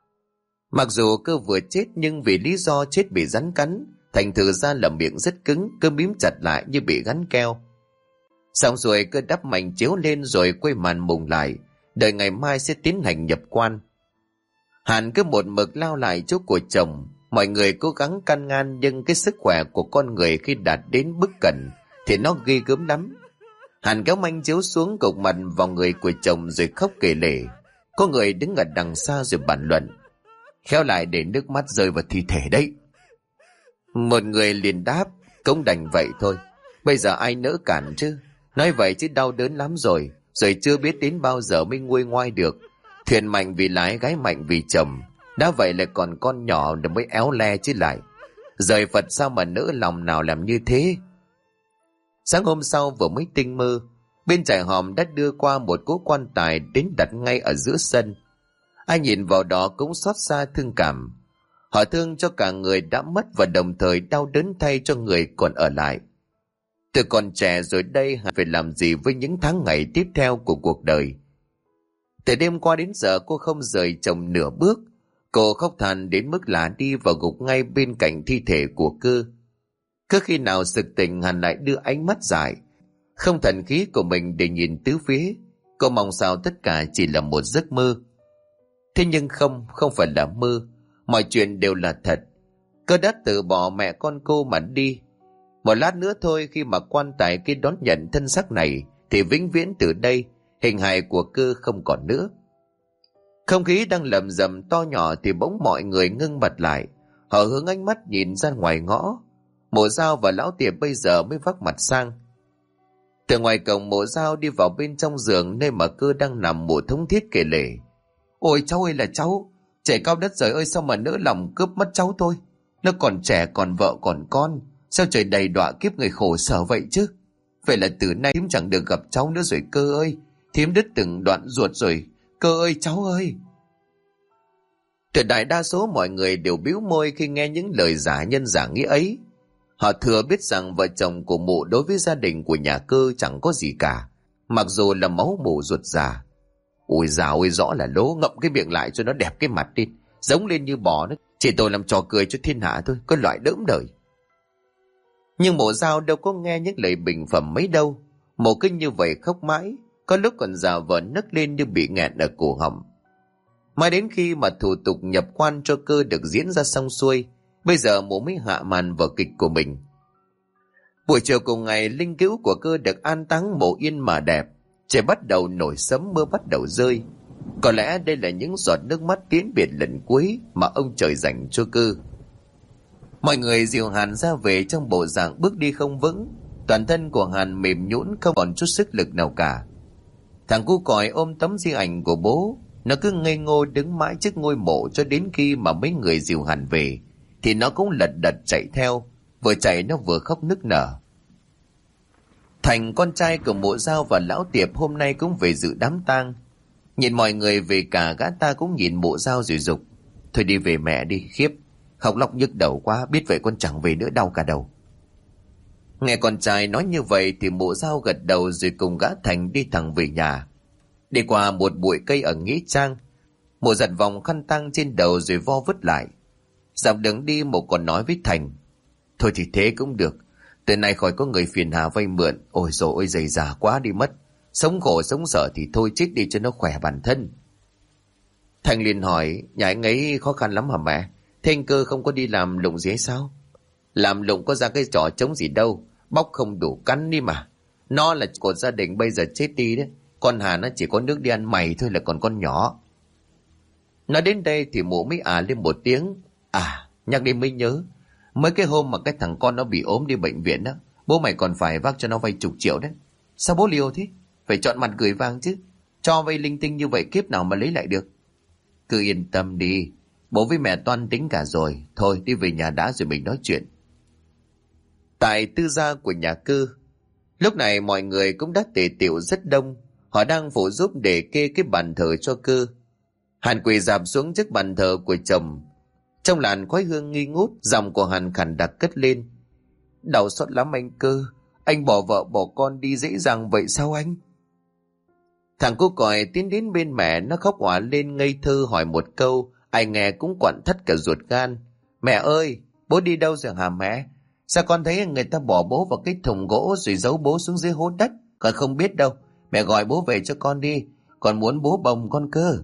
Mặc dù Cơ vừa chết nhưng vì lý do chết bị rắn cắn, thành thử ra là miệng rất cứng, cứ mím chặt lại như bị gắn keo. Xong rồi Cơ đắp mảnh chiếu lên rồi quay màn mùng lại, đợi ngày mai sẽ tiến hành nhập quan. Hàn cứ một mực lao lại chỗ của chồng. Mọi người cố gắng can ngăn nhưng cái sức khỏe của con người khi đạt đến bước cận thì nó ghê gớm lắm. Hàn kéo manh chiếu xuống gục mặt vào người của chồng rồi khóc kể lể. Có người đứng ở đằng xa rồi bàn luận: Khéo lại để nước mắt rơi vào thi thể đấy. Một người liền đáp: Cũng đành vậy thôi, bây giờ ai nỡ cản chứ. Nói vậy chứ đau đớn lắm rồi, chưa biết đến bao giờ mới nguôi ngoai được. Thuyền mạnh vì lái, gái mạnh vì chồng. Đã vậy lại còn con nhỏ để mới éo le chứ lại. Rời Phật sao mà nỡ lòng nào làm như thế. Sáng hôm sau vừa mới tinh mơ, bên trại hòm đã đưa qua một cỗ quan tài đến đặt ngay ở giữa sân. Ai nhìn vào đó cũng xót xa thương cảm. Họ thương cho cả người đã mất và đồng thời đau đớn thay cho người còn ở lại. Tôi còn trẻ rồi đây, phải làm gì với những tháng ngày tiếp theo của cuộc đời. Từ đêm qua đến giờ cô không rời chồng nửa bước. Cô khóc than đến mức lả đi và gục ngay bên cạnh thi thể của Cơ. Cứ khi nào sực tỉnh, Hàn lại đưa ánh mắt dại, không thần khí của mình để nhìn tứ phía. Cô mong sao tất cả chỉ là một giấc mơ. Thế nhưng không phải là mơ. Mọi chuyện đều là thật. Cơ đã từ bỏ mẹ con cô mà đi. Một lát nữa thôi, khi mà quan tài kia đón nhận thân xác này, thì vĩnh viễn từ đây hình hài của Cơ không còn nữa. Không khí đang lầm rầm to nhỏ thì bỗng mọi người ngưng bật lại. Họ hướng ánh mắt nhìn ra ngoài ngõ. Mộ Dao và Lão Tiệp bây giờ mới vác mặt sang. Từ ngoài cổng, Mộ Dao đi vào bên trong giường nơi mà Cơ đang nằm mộ thống thiết kể lể: Ôi cháu ơi là cháu, trẻ cao đất trời ơi, sao mà nỡ lòng cướp mất cháu tôi. Nó còn trẻ, còn vợ còn con, sao trời đầy đọa kiếp người khổ sở vậy chứ. Vậy là từ nay thím chẳng được gặp cháu nữa rồi Cơ ơi. Thím đứt từng đoạn ruột rồi. Cơ ơi, cháu ơi. Tuyệt đại đa số mọi người đều bĩu môi khi nghe những lời giả nhân giả nghĩa ấy. Họ thừa biết rằng vợ chồng của mụ đối với gia đình của nhà Cơ chẳng có gì cả, mặc dù là máu mủ ruột già. Ôi dào ơi, rõ là lố, ngậm cái miệng lại cho nó đẹp cái mặt đi, giống lên như bò đó. Chỉ tôi làm trò cười cho thiên hạ thôi, có loại đỡm đời. Nhưng Mộ Dao đâu có nghe những lời bình phẩm mấy đâu. Mộ cứ như vậy khóc mãi, có lúc còn giả vờ nấc lên như bị nghẹn ở cổ họng. Mãi đến khi mà thủ tục nhập quan cho Cơ được diễn ra xong xuôi, bây giờ mộ mới hạ màn vở kịch của mình. Buổi chiều cùng ngày, linh cữu của Cơ được an táng mộ yên mà đẹp. Trời bắt đầu nổi sấm, mưa bắt đầu rơi. Có lẽ đây là những giọt nước mắt tiễn biệt lần cuối mà ông trời dành cho Cơ. Mọi người dìu Hàn ra về trong bộ dạng bước đi không vững. Toàn thân của Hàn mềm nhũn, không còn chút sức lực nào cả. Thằng cu còi ôm tấm di ảnh của bố, nó cứ ngây ngô đứng mãi trước ngôi mộ cho đến khi mà mấy người dìu Hàn về, thì nó cũng lật đật chạy theo, vừa chạy nó vừa khóc nức nở. Thành, con trai của Mộ Dao và Lão Tiệp hôm nay cũng về dự đám tang. Nhìn mọi người về cả, gã ta cũng nhìn Mộ Dao rồi giục: Thôi đi về mẹ đi, khiếp, khóc lóc nhức đầu quá, biết vậy con chẳng về nữa, đau cả đầu. Nghe con trai nói như vậy thì Mộ Dao gật đầu rồi cùng gã Thành đi thẳng về nhà. Đi qua một bụi cây ở nghĩa trang, Mộ giật vòng khăn tang trên đầu rồi vo vứt lại. Dọc đường đi Mộ còn nói với Thành: Thôi thì thế cũng được, từ nay khỏi có người phiền hà vay mượn. Ôi dồi ôi, dày dà quá đi mất. Sống khổ sống sở thì thôi chết đi cho nó khỏe bản thân. Thành liền hỏi: Nhà anh ấy khó khăn lắm hả mẹ? Thế anh Cơ không có đi làm lụng gì hay sao? Làm lụng có ra cái trò trống gì đâu, bóc không đủ cắn đi mà. Nó là của gia đình bây giờ chết đi đấy. Con Hà nó chỉ có nước đi ăn mày thôi là còn con nhỏ. Nói đến đây thì mụ mới lên một tiếng. Nhắc đến mới nhớ. Mấy cái hôm mà cái thằng con nó bị ốm đi bệnh viện đó, bố mày còn phải vác cho nó vay chục triệu đấy. Sao bố liều thế? Phải chọn mặt gửi vàng chứ. Cho vay linh tinh như vậy kiếp nào mà lấy lại được. Cứ yên tâm đi. Bố với mẹ toan tính cả rồi. Thôi đi về nhà đã rồi mình nói chuyện. Tại tư gia của nhà Cư, lúc này mọi người cũng đã tề tựu rất đông. Họ đang phụ giúp để kê cái bàn thờ cho Cư. Hàn quỳ dạp xuống trước bàn thờ của chồng. Trong làn khói hương nghi ngút, giọng của Hàn khàn đặc cất lên. Đau xót lắm anh Cư. Anh bỏ vợ bỏ con đi dễ dàng vậy sao anh? Thằng cô còi tiến đến bên mẹ, nó khóc òa lên ngây thơ hỏi một câu, ai nghe cũng quặn thắt cả ruột gan. Mẹ ơi, bố đi đâu rồi hả mẹ? Sao con thấy người ta bỏ bố vào cái thùng gỗ rồi giấu bố xuống dưới hố đất? Con không biết đâu. Mẹ gọi bố về cho con đi. Con muốn bố bồng con cơ.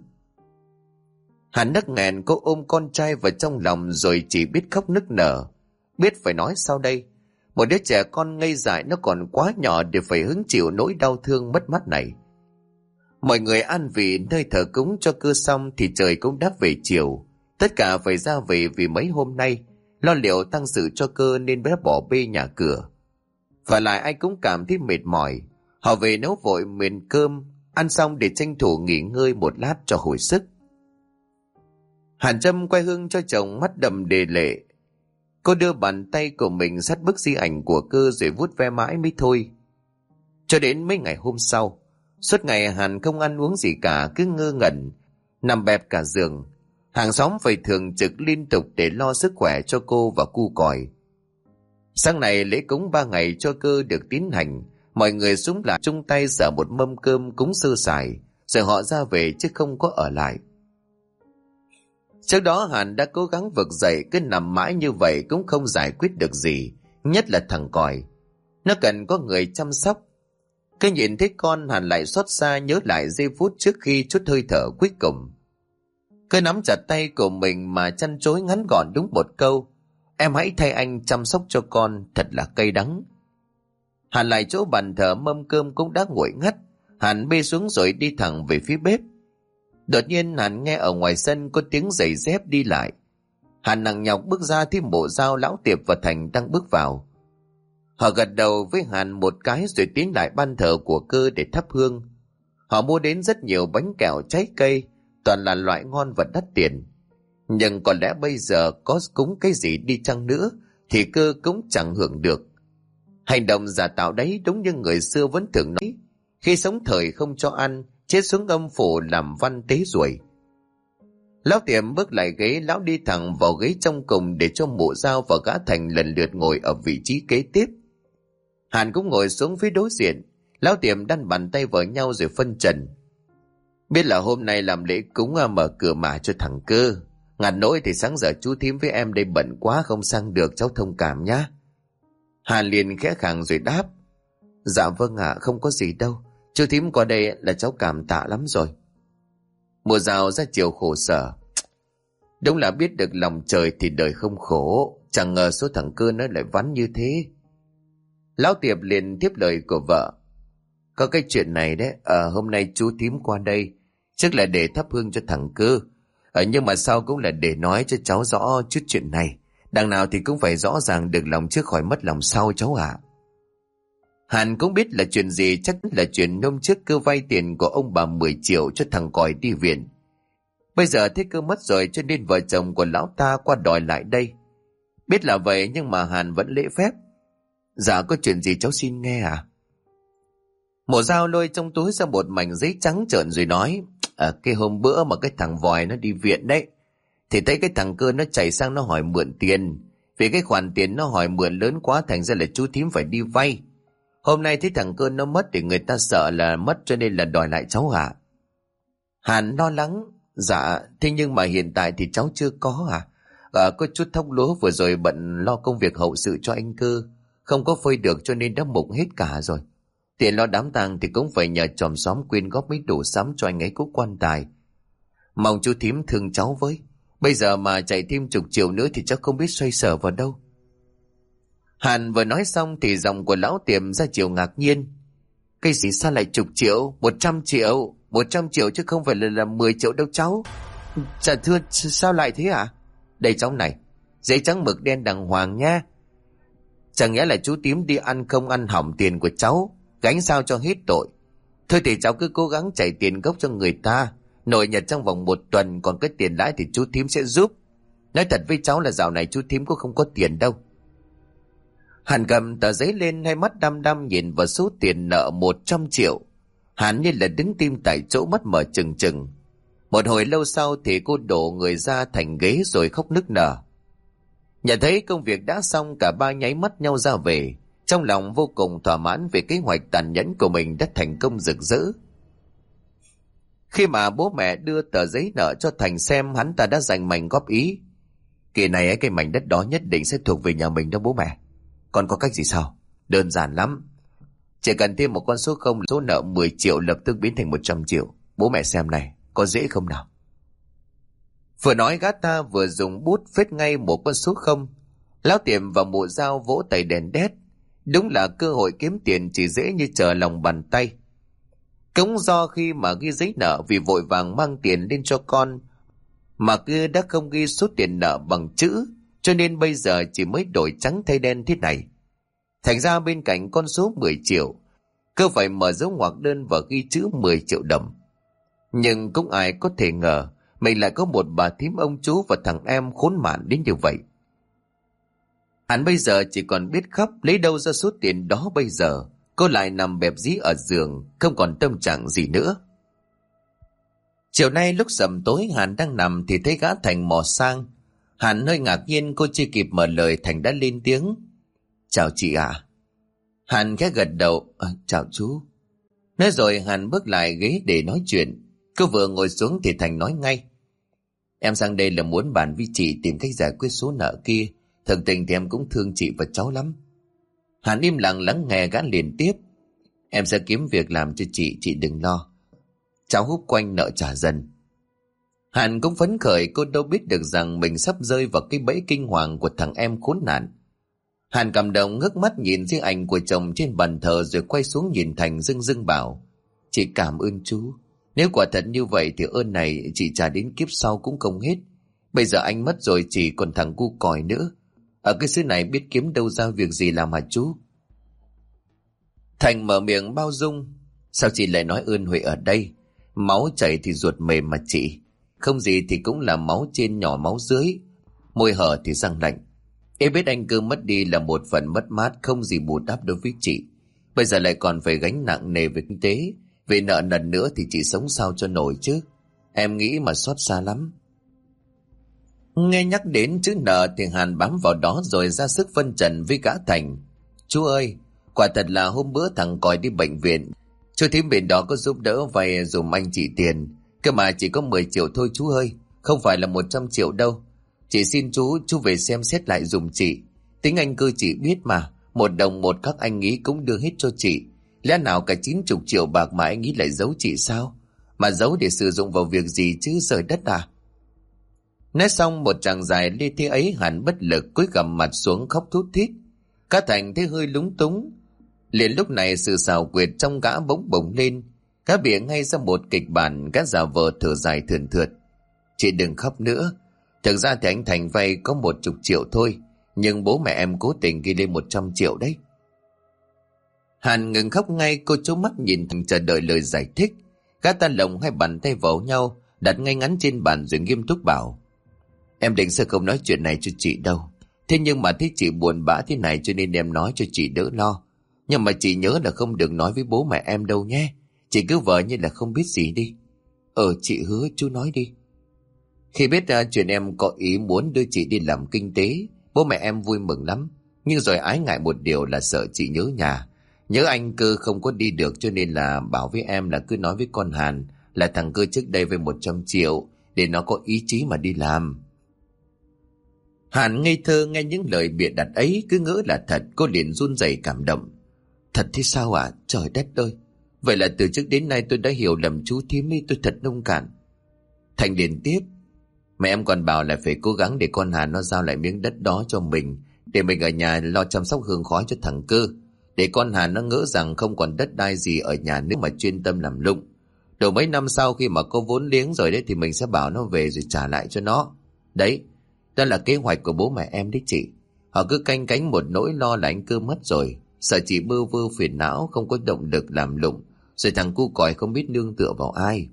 Hắn nấc nghẹn, cô ôm con trai vào trong lòng rồi chỉ biết khóc nức nở. Biết phải nói sao đây? Một đứa trẻ con ngây dại nó còn quá nhỏ để phải hứng chịu nỗi đau thương mất mát này. Mọi người an vị nơi thờ cúng cho Cư xong thì trời cũng đã về chiều. Tất cả phải ra về vì mấy hôm nay lo liệu tang sự cho Cơ nên đã bỏ bê nhà cửa. Và lại ai cũng cảm thấy mệt mỏi. Họ về nấu vội miền cơm, ăn xong để tranh thủ nghỉ ngơi một lát cho hồi sức. Hàn Trâm quay hương cho chồng mắt đầm đề lệ. Cô đưa bàn tay của mình sát bức di ảnh của Cơ rồi vuốt ve mãi mới thôi. Cho đến mấy ngày hôm sau, suốt ngày Hàn không ăn uống gì cả, cứ ngơ ngẩn, nằm bẹp cả giường. Hàng xóm phải thường trực liên tục để lo sức khỏe cho cô và cu còi. Sáng này lễ cúng 3 ngày cho Cơ được tiến hành, mọi người xúm lại chung tay dở một mâm cơm cúng sơ sài, rồi họ ra về chứ không có ở lại. Trước đó Hàn đã cố gắng vực dậy, cứ nằm mãi như vậy cũng không giải quyết được gì, nhất là thằng còi. Nó cần có người chăm sóc. Cứ nhìn thấy con Hàn lại xót xa nhớ lại giây phút trước khi chút hơi thở cuối cùng. Cứ nắm chặt tay của mình mà chăn chối ngắn gọn đúng một câu: em hãy thay anh chăm sóc cho con, thật là cay đắng. Hàn lại chỗ bàn thờ, mâm cơm cũng đã nguội ngắt. Hàn bê xuống rồi đi thẳng về phía bếp. Đột nhiên Hàn nghe ở ngoài sân có tiếng giày dép đi lại. Hàn nặng nhọc bước ra thì Mộ Dao, Lão Tiệp và Thành đang bước vào. Họ gật đầu với Hàn một cái rồi tiến lại ban thờ của Cơ để thắp hương. Họ mua đến rất nhiều bánh kẹo, trái cây, toàn là loại ngon và đắt tiền. Nhưng có lẽ bây giờ có cúng cái gì đi chăng nữa thì Cơ cũng chẳng hưởng được. Hành động giả tạo đấy đúng như người xưa vẫn thường nói: khi sống thời không cho ăn, chết xuống âm phủ làm văn tế ruồi. Lão Tiệm bước lại ghế, lão đi thẳng vào ghế trong cùng để cho Mộ Dao và gã Thành lần lượt ngồi ở vị trí kế tiếp. Hàn cũng ngồi xuống phía đối diện. Lão Tiệm đan bàn tay vào nhau rồi phân trần: biết là hôm nay làm lễ cúng mở cửa mà cho thằng Cơ, ngặt nỗi thì sáng giờ chú thím với em đây bận quá không sang được, cháu thông cảm nhá. Hàn liền khẽ khàng rồi đáp: dạ vâng ạ, không có gì đâu, chú thím qua đây là cháu cảm tạ lắm rồi. Mùa Dao ra chiều khổ sở: đúng là biết được lòng trời thì đời không khổ, chẳng ngờ số thằng Cơ nó lại vắn như thế. Lão Tiệp liền tiếp lời của vợ: có cái chuyện này đấy, hôm nay chú thím qua đây chắc là để thắp hương cho thằng Cơ, nhưng mà sau cũng là để nói cho cháu rõ chút chuyện này. Đằng nào thì cũng phải rõ ràng được lòng trước khỏi mất lòng sau cháu ạ. Hàn cũng biết là chuyện gì, chắc là chuyện hôm trước Cơ vay tiền của ông bà 10 triệu cho thằng còi đi viện. Bây giờ thấy Cơ mất rồi cho nên vợ chồng của lão ta qua đòi lại đây. Biết là vậy nhưng mà Hàn vẫn lễ phép: dạ có chuyện gì cháu xin nghe à. Mộ Dao lôi trong túi ra một mảnh giấy trắng trợn rồi nói: cái hôm bữa mà cái thằng Vòi nó đi viện đấy, thì thấy cái thằng Cơ nó chạy sang nó hỏi mượn tiền. Vì cái khoản tiền nó hỏi mượn lớn quá thành ra là chú thím phải đi vay. Hôm nay thấy thằng Cơ nó mất thì người ta sợ là mất cho nên là đòi lại cháu hả. Hàn lo lắng: dạ thế nhưng mà hiện tại thì cháu chưa có có chút thóc lúa vừa rồi bận lo công việc hậu sự cho anh Cơ, không có phơi được cho nên đã mục hết cả rồi. Tiền lo đám tang thì cũng phải nhờ chòm xóm quyên góp mới đủ sắm cho anh ấy cúng quan tài. Mong chú thím thương cháu với, bây giờ mà chạy thêm chục triệu nữa thì cháu không biết xoay sở vào đâu. Hàn vừa nói xong thì giọng của lão Tiệm ra chiều ngạc nhiên. Cái gì sao lại chục triệu, 100 triệu, 100 triệu chứ không phải là 10 triệu đâu cháu. Dạ thưa, sao lại thế ạ? Đây cháu này, giấy trắng mực đen đàng hoàng nha. Chẳng nhẽ là chú Tím đi ăn không ăn hỏng tiền của cháu, gánh sao cho hết tội. Thôi thì cháu cứ cố gắng chạy tiền gốc cho người ta, nổi nhật trong vòng 1 tuần, còn cái tiền lãi thì chú Tím sẽ giúp. Nói thật với cháu là dạo này chú Tím cũng không có tiền đâu. Hàn cầm tờ giấy lên, hai mắt đăm đăm nhìn vào số tiền nợ 100 triệu. Hàn như là đứng tim tại chỗ, mắt mở trừng trừng. Một hồi lâu sau thì cô đổ người ra thành ghế rồi khóc nức nở. Nhận thấy công việc đã xong, cả ba nháy mắt nhau ra về, trong lòng vô cùng thỏa mãn về kế hoạch tàn nhẫn của mình đã thành công rực rỡ. Khi mà bố mẹ đưa tờ giấy nợ cho Thành xem, hắn ta đã dành mảnh góp ý. Kỳ này cái mảnh đất đó nhất định sẽ thuộc về nhà mình đó bố mẹ. Còn có cách gì sao? Đơn giản lắm. Chỉ cần thêm một con số không, số nợ 10 triệu lập tức biến thành 100 triệu. Bố mẹ xem này, có dễ không nào? Vừa nói gã ta vừa dùng bút phết ngay một con số không. Lão Tiệm và mụ Dao vỗ tay đèn đét. Đúng là cơ hội kiếm tiền chỉ dễ như trở lòng bàn tay. Cũng do khi mà ghi giấy nợ vì vội vàng mang tiền lên cho con, mà kia đã không ghi số tiền nợ bằng chữ, cho nên bây giờ chỉ mới đổi trắng thay đen thế này. Thành ra bên cạnh con số 10 triệu, cơ phải mở dấu ngoặc đơn và ghi chữ 10 triệu đồng. Nhưng cũng ai có thể ngờ mình lại có một bà thím ông chú và thằng em khốn nạn đến như vậy. Hắn bây giờ chỉ còn biết khóc, lấy đâu ra số tiền đó bây giờ. Cô lại nằm bẹp dí ở giường, không còn tâm trạng gì nữa. Chiều nay lúc sầm tối, Hàn đang nằm thì thấy gã Thành mò sang. Hàn hơi ngạc nhiên, cô chưa kịp mở lời Thành đã lên tiếng. Chào chị ạ. Hàn khẽ gật đầu. Chào chú. Nói rồi Hàn bước lại ghế để nói chuyện. Cô vừa ngồi xuống thì Thành nói ngay. Em sang đây là muốn bàn với chị tìm cách giải quyết số nợ kia. Thực tình thì em cũng thương chị và cháu lắm. Hàn im lặng lắng nghe, gã liền tiếp. Em sẽ kiếm việc làm cho chị đừng lo. Cháu húp quanh nợ trả dần. Hàn cũng phấn khởi, cô đâu biết được rằng mình sắp rơi vào cái bẫy kinh hoàng của thằng em khốn nạn. Hàn cảm động ngước mắt nhìn riêng ảnh của chồng trên bàn thờ rồi quay xuống nhìn Thành dưng dưng bảo. Chị cảm ơn chú. Nếu quả thật như vậy thì ơn này chị trả đến kiếp sau cũng không hết. Bây giờ anh mất rồi, chỉ còn thằng cu còi nữa. Ở cái xứ này biết kiếm đâu ra việc gì làm hả chú? Thành mở miệng bao dung. Sao chị lại nói ơn huệ ở đây? Máu chảy thì ruột mềm mà chị. Không gì thì cũng là máu trên nhỏ máu dưới. Môi hở thì răng lạnh. Em biết anh cứ mất đi là một phần mất mát không gì bù đắp đối với chị. Bây giờ lại còn phải gánh nặng nề về kinh tế. Về nợ nần nữa thì chị sống sao cho nổi chứ? Em nghĩ mà xót xa lắm. Nghe nhắc đến chữ nợ thì Hàn bám vào đó rồi ra sức phân trần với gã Thành. Chú ơi, quả thật là hôm bữa thằng Còi đi bệnh viện, chú thím bên đó có giúp đỡ vay dùm anh chị tiền. Cơ mà chỉ có 10 triệu thôi chú ơi, không phải là 100 triệu đâu. Chị xin chú về xem xét lại dùm chị. Tính anh cơ chị biết mà, 1 đồng 1 khắc anh nghĩ cũng đưa hết cho chị. Lẽ nào cả 90 triệu bạc mà anh nghĩ lại giấu chị sao? Mà giấu để sử dụng vào việc gì chứ, rời đất à? Nói xong một tràng dài lê thế ấy, Hàn bất lực cúi gằm mặt xuống khóc thút thít. Cá Thành thấy hơi lúng túng. Liền lúc này sự xào quyệt trong gã bỗng bổng lên. Cá bịa ngay ra một kịch bản, gã giả vờ thở dài thườn thượt. Chị đừng khóc nữa. Thực ra thì anh Thành vay có 10 triệu thôi, nhưng bố mẹ em cố tình ghi lên 100 triệu đấy. Hàn ngừng khóc ngay, cô trố mắt nhìn Thành chờ đợi lời giải thích. Gã ta lồng hai bàn tay vào nhau, đặt ngay ngắn trên bàn rồi nghiêm túc bảo. Em định sẽ không nói chuyện này cho chị đâu. Thế nhưng mà thấy chị buồn bã thế này cho nên em nói cho chị đỡ lo. Nhưng mà chị nhớ là không được nói với bố mẹ em đâu nhé. Chị cứ vờ như là không biết gì đi. Chị hứa, chú nói đi. Khi biết chuyện em có ý muốn đưa chị đi làm kinh tế, bố mẹ em vui mừng lắm. Nhưng rồi ái ngại một điều là sợ chị nhớ nhà. Nhớ anh Cơ không có đi được, cho nên là bảo với em là cứ nói với con Hàn là thằng Cơ trước đây với 100 triệu để nó có ý chí mà đi làm. Hàn ngây thơ nghe những lời bịa đặt ấy, cứ ngỡ là thật, cô liền run rẩy cảm động. Thật thế sao ạ? Trời đất ơi! Vậy là từ trước đến nay tôi đã hiểu lầm chú thím ấy, tôi thật nông cạn. Thành liền tiếp. Mẹ em còn bảo là phải cố gắng để con Hàn nó giao lại miếng đất đó cho mình, để mình ở nhà lo chăm sóc hương khói cho thằng Cơ, để con Hàn nó ngỡ rằng không còn đất đai gì ở nhà nữa mà chuyên tâm làm lụng. Đầu mấy năm sau khi mà có vốn liếng rồi đấy thì mình sẽ bảo nó về rồi trả lại cho nó. Đấy, đó là kế hoạch của bố mẹ em đấy chị. Họ cứ canh cánh một nỗi lo là anh Cơ mất rồi, sợ chị bơ vơ phiền não không có động lực làm lụng, rồi thằng cu còi không biết nương tựa vào ai.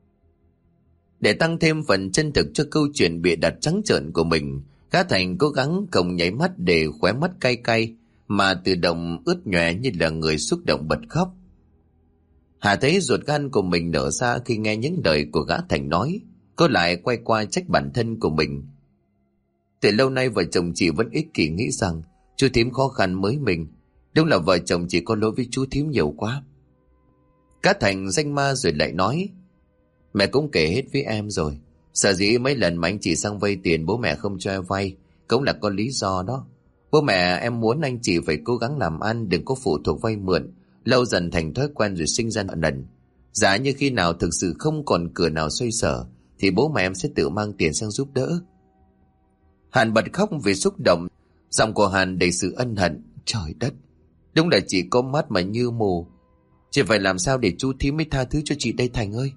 Để tăng thêm phần chân thực cho câu chuyện bịa đặt trắng trợn của mình, Gã Thành cố gắng không nháy mắt để khóe mắt cay cay, mà tự động ướt nhòe như là người xúc động bật khóc. Hà thấy ruột gan của mình nở ra khi nghe những lời của gã Thành nói. Cô lại quay qua trách bản thân của mình. Từ lâu nay vợ chồng chị vẫn ích kỷ nghĩ rằng chú thím khó khăn mới mình. Đúng là vợ chồng chị có lỗi với chú thím nhiều quá. Gã Thành danh ma rồi lại nói: Mẹ cũng kể hết với em rồi. Sở dĩ mấy lần mà anh chị sang vay tiền bố mẹ không cho em vay cũng là có lý do đó. Bố mẹ em muốn anh chị phải cố gắng làm ăn, đừng có phụ thuộc vay mượn, lâu dần thành thói quen rồi sinh ra nợ nần. Giả như khi nào thực sự không còn cửa nào xoay sở thì bố mẹ em sẽ tự mang tiền sang giúp đỡ. Hàn bật khóc vì xúc động, giọng của Hàn đầy sự ân hận. Trời đất, đúng là chị có mắt mà như mù. Chị phải làm sao để chú thím mới tha thứ cho chị đây Thành ơi.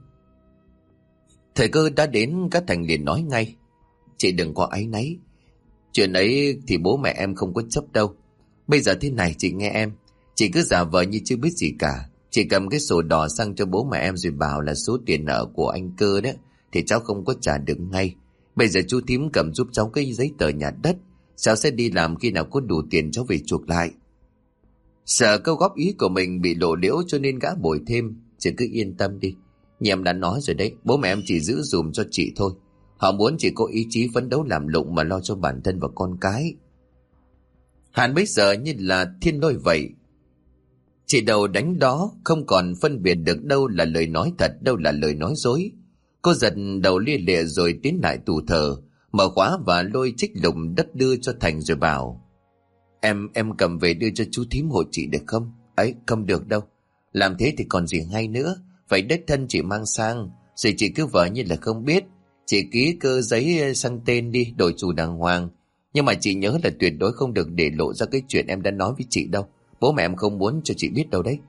Thời cơ đã đến, các Thành liền nói ngay: Chị đừng có áy náy. Chuyện ấy thì bố mẹ em không có chấp đâu. Bây giờ thế này chị nghe em, chị cứ giả vờ như chưa biết gì cả. Chị cầm cái sổ đỏ sang cho bố mẹ em rồi bảo là số tiền nợ của anh Cơ đó thì cháu không có trả được ngay. Bây giờ chú thím cầm giúp cháu cái giấy tờ nhà đất, cháu sẽ đi làm khi nào có đủ tiền cháu về chuộc lại. Sợ câu góp ý của mình bị lộ liễu cho nên gã bồi thêm: Chị cứ yên tâm đi, như em đã nói rồi đấy, bố mẹ em chỉ giữ dùm cho chị thôi. Họ muốn chị có ý chí phấn đấu làm lụng mà lo cho bản thân và con cái. Hàn bây giờ như là thiên lôi vậy. Chị đầu đánh đó, không còn phân biệt được đâu là lời nói thật, đâu là lời nói dối. Cô giật đầu lia lịa rồi tiến lại tủ thờ, mở khóa và lôi trích lùng đất đưa cho Thành rồi bảo: Em cầm về đưa cho chú thím hộ chị được không? Ấy, không được đâu. Làm thế thì còn gì hay nữa. Phải đích thân chị mang sang, rồi chị cứ vờ như là không biết. Chị ký cơ giấy sang tên đi, đổi chủ đàng hoàng. Nhưng mà chị nhớ là tuyệt đối không được để lộ ra cái chuyện em đã nói với chị đâu. Bố mẹ em không muốn cho chị biết đâu đấy.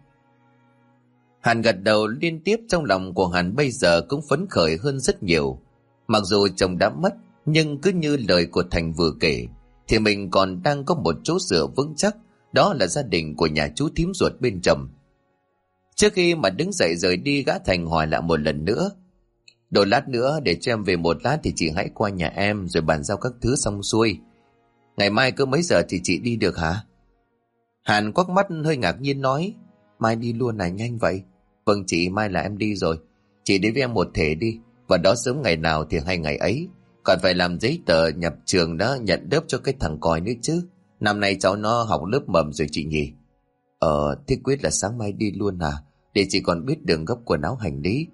Hàn gật đầu liên tiếp, trong lòng của Hàn bây giờ cũng phấn khởi hơn rất nhiều. Mặc dù chồng đã mất, nhưng cứ như lời của Thành vừa kể, thì mình còn đang có một chỗ dựa vững chắc, đó là gia đình của nhà chú thím ruột bên chồng. Trước khi mà đứng dậy rời đi, gã Thành hỏi lại một lần nữa: Đợi lát nữa để cho em về một lát thì chị hãy qua nhà em rồi bàn giao các thứ xong xuôi. Ngày mai cứ mấy giờ thì chị đi được hả? Hàn quắc mắt hơi ngạc nhiên nói: Mai đi luôn à, nhanh vậy? Vâng chị, mai là em đi rồi. Chị đến với em một thể đi, và đó sớm ngày nào thì hay ngày ấy. Còn phải làm giấy tờ nhập trường đó, nhận lớp cho cái thằng còi nữa chứ. Năm nay cháu nó học lớp mầm rồi chị nhỉ? Thế quyết là sáng mai đi luôn à? Để chị còn biết đường gấp quần áo hành lý.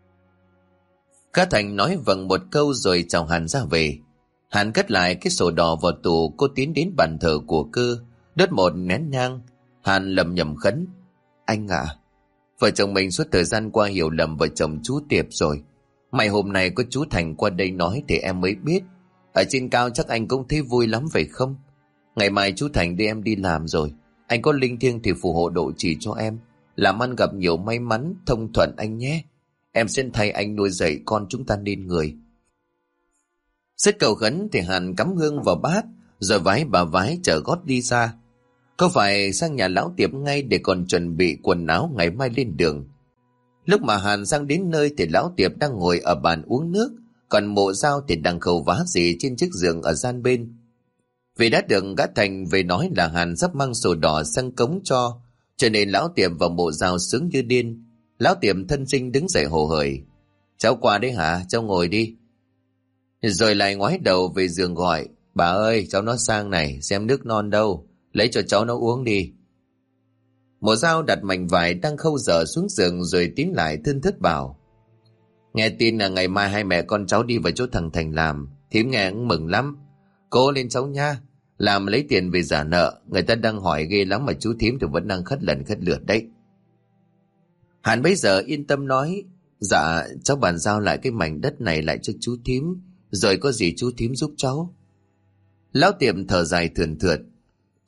Cá Thành nói vâng một câu rồi chào Hàn ra về. Hàn cất lại cái sổ đỏ vào tủ. Cô tiến đến bàn thờ của Cơ, đốt một nén nhang. Hàn lầm nhầm khấn: Anh à, vợ chồng mình suốt thời gian qua hiểu lầm vợ chồng chú Tiệp rồi. May hôm nay có chú Thành qua đây nói thì em mới biết. Ở trên cao chắc anh cũng thấy vui lắm phải không? Ngày mai chú Thành đưa em đi làm rồi. Anh có linh thiêng thì phù hộ độ trì cho em, làm ăn gặp nhiều may mắn, thông thuận anh nhé. Em sẽ thay anh nuôi dạy con chúng ta nên người. Dứt cầu khấn thì Hàn cắm hương vào bát, rồi vái bà vái chở gót đi ra. Có phải sang nhà lão Tiệp ngay để còn chuẩn bị quần áo ngày mai lên đường. Lúc mà Hàn sang đến nơi thì lão Tiệp đang ngồi ở bàn uống nước, còn Mộ Dao thì đang khâu vá gì trên chiếc giường ở gian bên. Vì đã được gã Thành về nói là Hàn sắp mang sổ đỏ sang cống cho nên lão Tiệp và Mộ Dao sướng như điên. Lão Tiệp thân sinh đứng dậy hồ hởi: Cháu qua đấy hả? Cháu ngồi đi. Rồi lại ngoái đầu về giường gọi: Bà ơi, cháu nó sang này, xem nước non đâu, lấy cho cháu nó uống đi. Mộ Dao đặt mảnh vải đang khâu dở xuống giường rồi tiến lại thươn thớt bảo: Nghe tin là ngày mai hai mẹ con cháu đi vào chỗ thằng Thành làm, thím nghe cũng mừng lắm. Cố lên cháu nha, làm lấy tiền về trả nợ. Người ta đang hỏi ghê lắm mà chú thím thì vẫn đang khất lần khất lượt đấy. Hàn bấy giờ yên tâm nói: Dạ, cháu bàn giao lại cái mảnh đất này lại cho chú thím, rồi có gì chú thím giúp cháu. Lão Tiệm thở dài thườn thượt: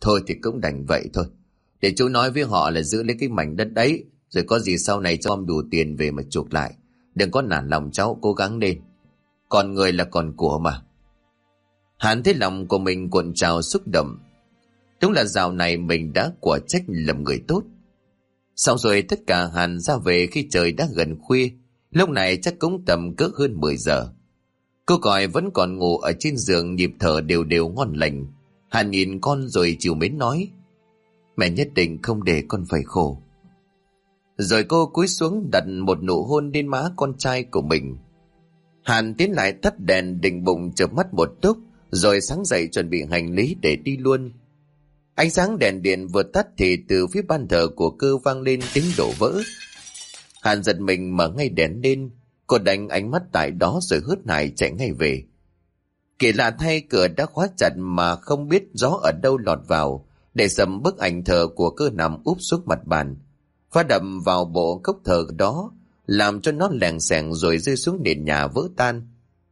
Thôi thì cũng đành vậy thôi. Để chú nói với họ là giữ lấy cái mảnh đất đấy, rồi có gì sau này cho ông đủ tiền về mà chuộc lại. Đừng có nản lòng cháu, cố gắng lên. Còn người là còn của mà. Hắn thấy lòng của mình cuộn trào xúc động. Đúng là dạo này mình đã quả trách làm người tốt. Xong rồi tất cả Hàn ra về khi trời đã gần khuya. Lúc này chắc cũng tầm cỡ hơn 10 giờ. Cô còi vẫn còn ngủ ở trên giường, nhịp thở đều đều ngon lành. Hàn nhìn con rồi chiều mến nói: Mẹ nhất định không để con phải khổ. Rồi cô cúi xuống đặt một nụ hôn lên má con trai của mình. Hàn tiến lại tắt đèn, định bụng chợp mắt một lúc, rồi sáng dậy chuẩn bị hành lý để đi luôn. Ánh sáng đèn điện vừa tắt thì từ phía ban thờ của Cơ vang lên tiếng đổ vỡ. Hàn giật mình mở ngay đèn lên, cô đánh ánh mắt tại đó rồi hớt hải chạy ngay về. Kỳ lạ thay, cửa đã khóa chặt mà không biết gió ở đâu lọt vào, để sầm bức ảnh thờ của Cơ nằm úp xuống mặt bàn, phá đậm vào bộ cốc thờ đó, làm cho nó lèng xèng rồi rơi xuống nền nhà vỡ tan.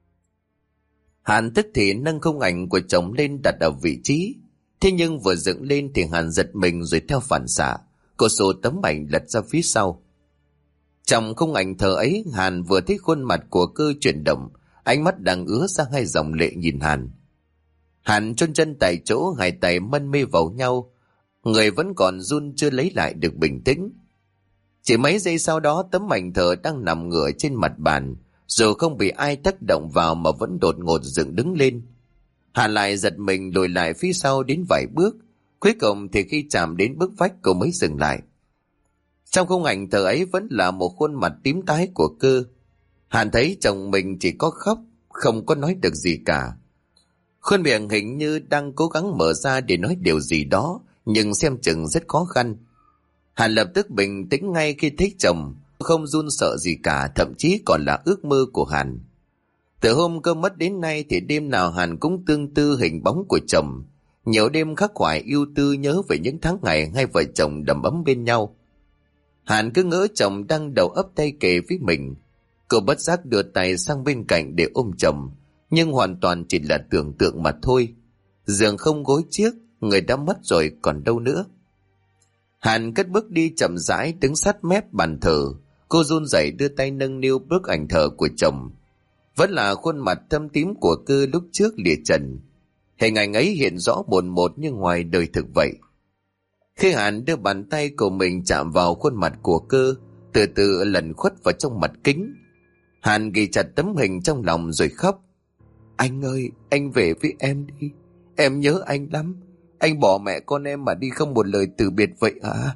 Hàn tức thì nâng khung ảnh của chồng lên đặt ở vị trí. Thế nhưng vừa dựng lên thì Hàn giật mình, rồi theo phản xạ cô xô tấm ảnh lật ra phía sau. Trong khung ảnh thờ ấy, Hàn vừa thấy khuôn mặt của Cơ chuyển động, ánh mắt đang ứa ra hai dòng lệ nhìn Hàn. Hàn chôn chân tại chỗ, hai tay mân mê vào nhau, người vẫn còn run chưa lấy lại được bình tĩnh. Chỉ mấy giây sau đó, tấm ảnh thờ đang nằm ngửa trên mặt bàn, dù không bị ai tác động vào mà vẫn đột ngột dựng đứng lên. Hàn lại giật mình lùi lại phía sau đến vài bước, cuối cùng thì khi chạm đến bức vách cô mới dừng lại. Trong khung ảnh thờ ấy vẫn là một khuôn mặt tím tái của Cơ. Hàn thấy chồng mình chỉ có khóc, không có nói được gì cả. Khuôn miệng hình như đang cố gắng mở ra để nói điều gì đó, nhưng xem chừng rất khó khăn. Hàn lập tức bình tĩnh ngay khi thấy chồng, không run sợ gì cả, thậm chí còn là ước mơ của Hàn. Từ hôm Cơ mất đến nay thì đêm nào Hàn cũng tương tư hình bóng của chồng. Nhiều đêm khắc khoải yêu tư nhớ về những tháng ngày hai vợ chồng đầm ấm bên nhau. Hàn cứ ngỡ chồng đang đầu ấp tay kề với mình. Cô bất giác đưa tay sang bên cạnh để ôm chồng, nhưng hoàn toàn chỉ là tưởng tượng mà thôi. Giường không gối chiếc, người đã mất rồi còn đâu nữa. Hàn cất bước đi chậm rãi, đứng sát mép bàn thờ. Cô run rẩy đưa tay nâng niu bức ảnh thờ của chồng. Vẫn là khuôn mặt thâm tím của Cơ lúc trước lìa trần. Hình ảnh ấy hiện rõ bồn một như ngoài đời thực vậy. Khi Hàn đưa bàn tay của mình chạm vào khuôn mặt của Cơ, từ từ lẩn khuất vào trong mặt kính. Hàn ghi chặt tấm hình trong lòng rồi khóc. Anh ơi, anh về với em đi. Em nhớ anh lắm. Anh bỏ mẹ con em mà đi không một lời từ biệt vậy à?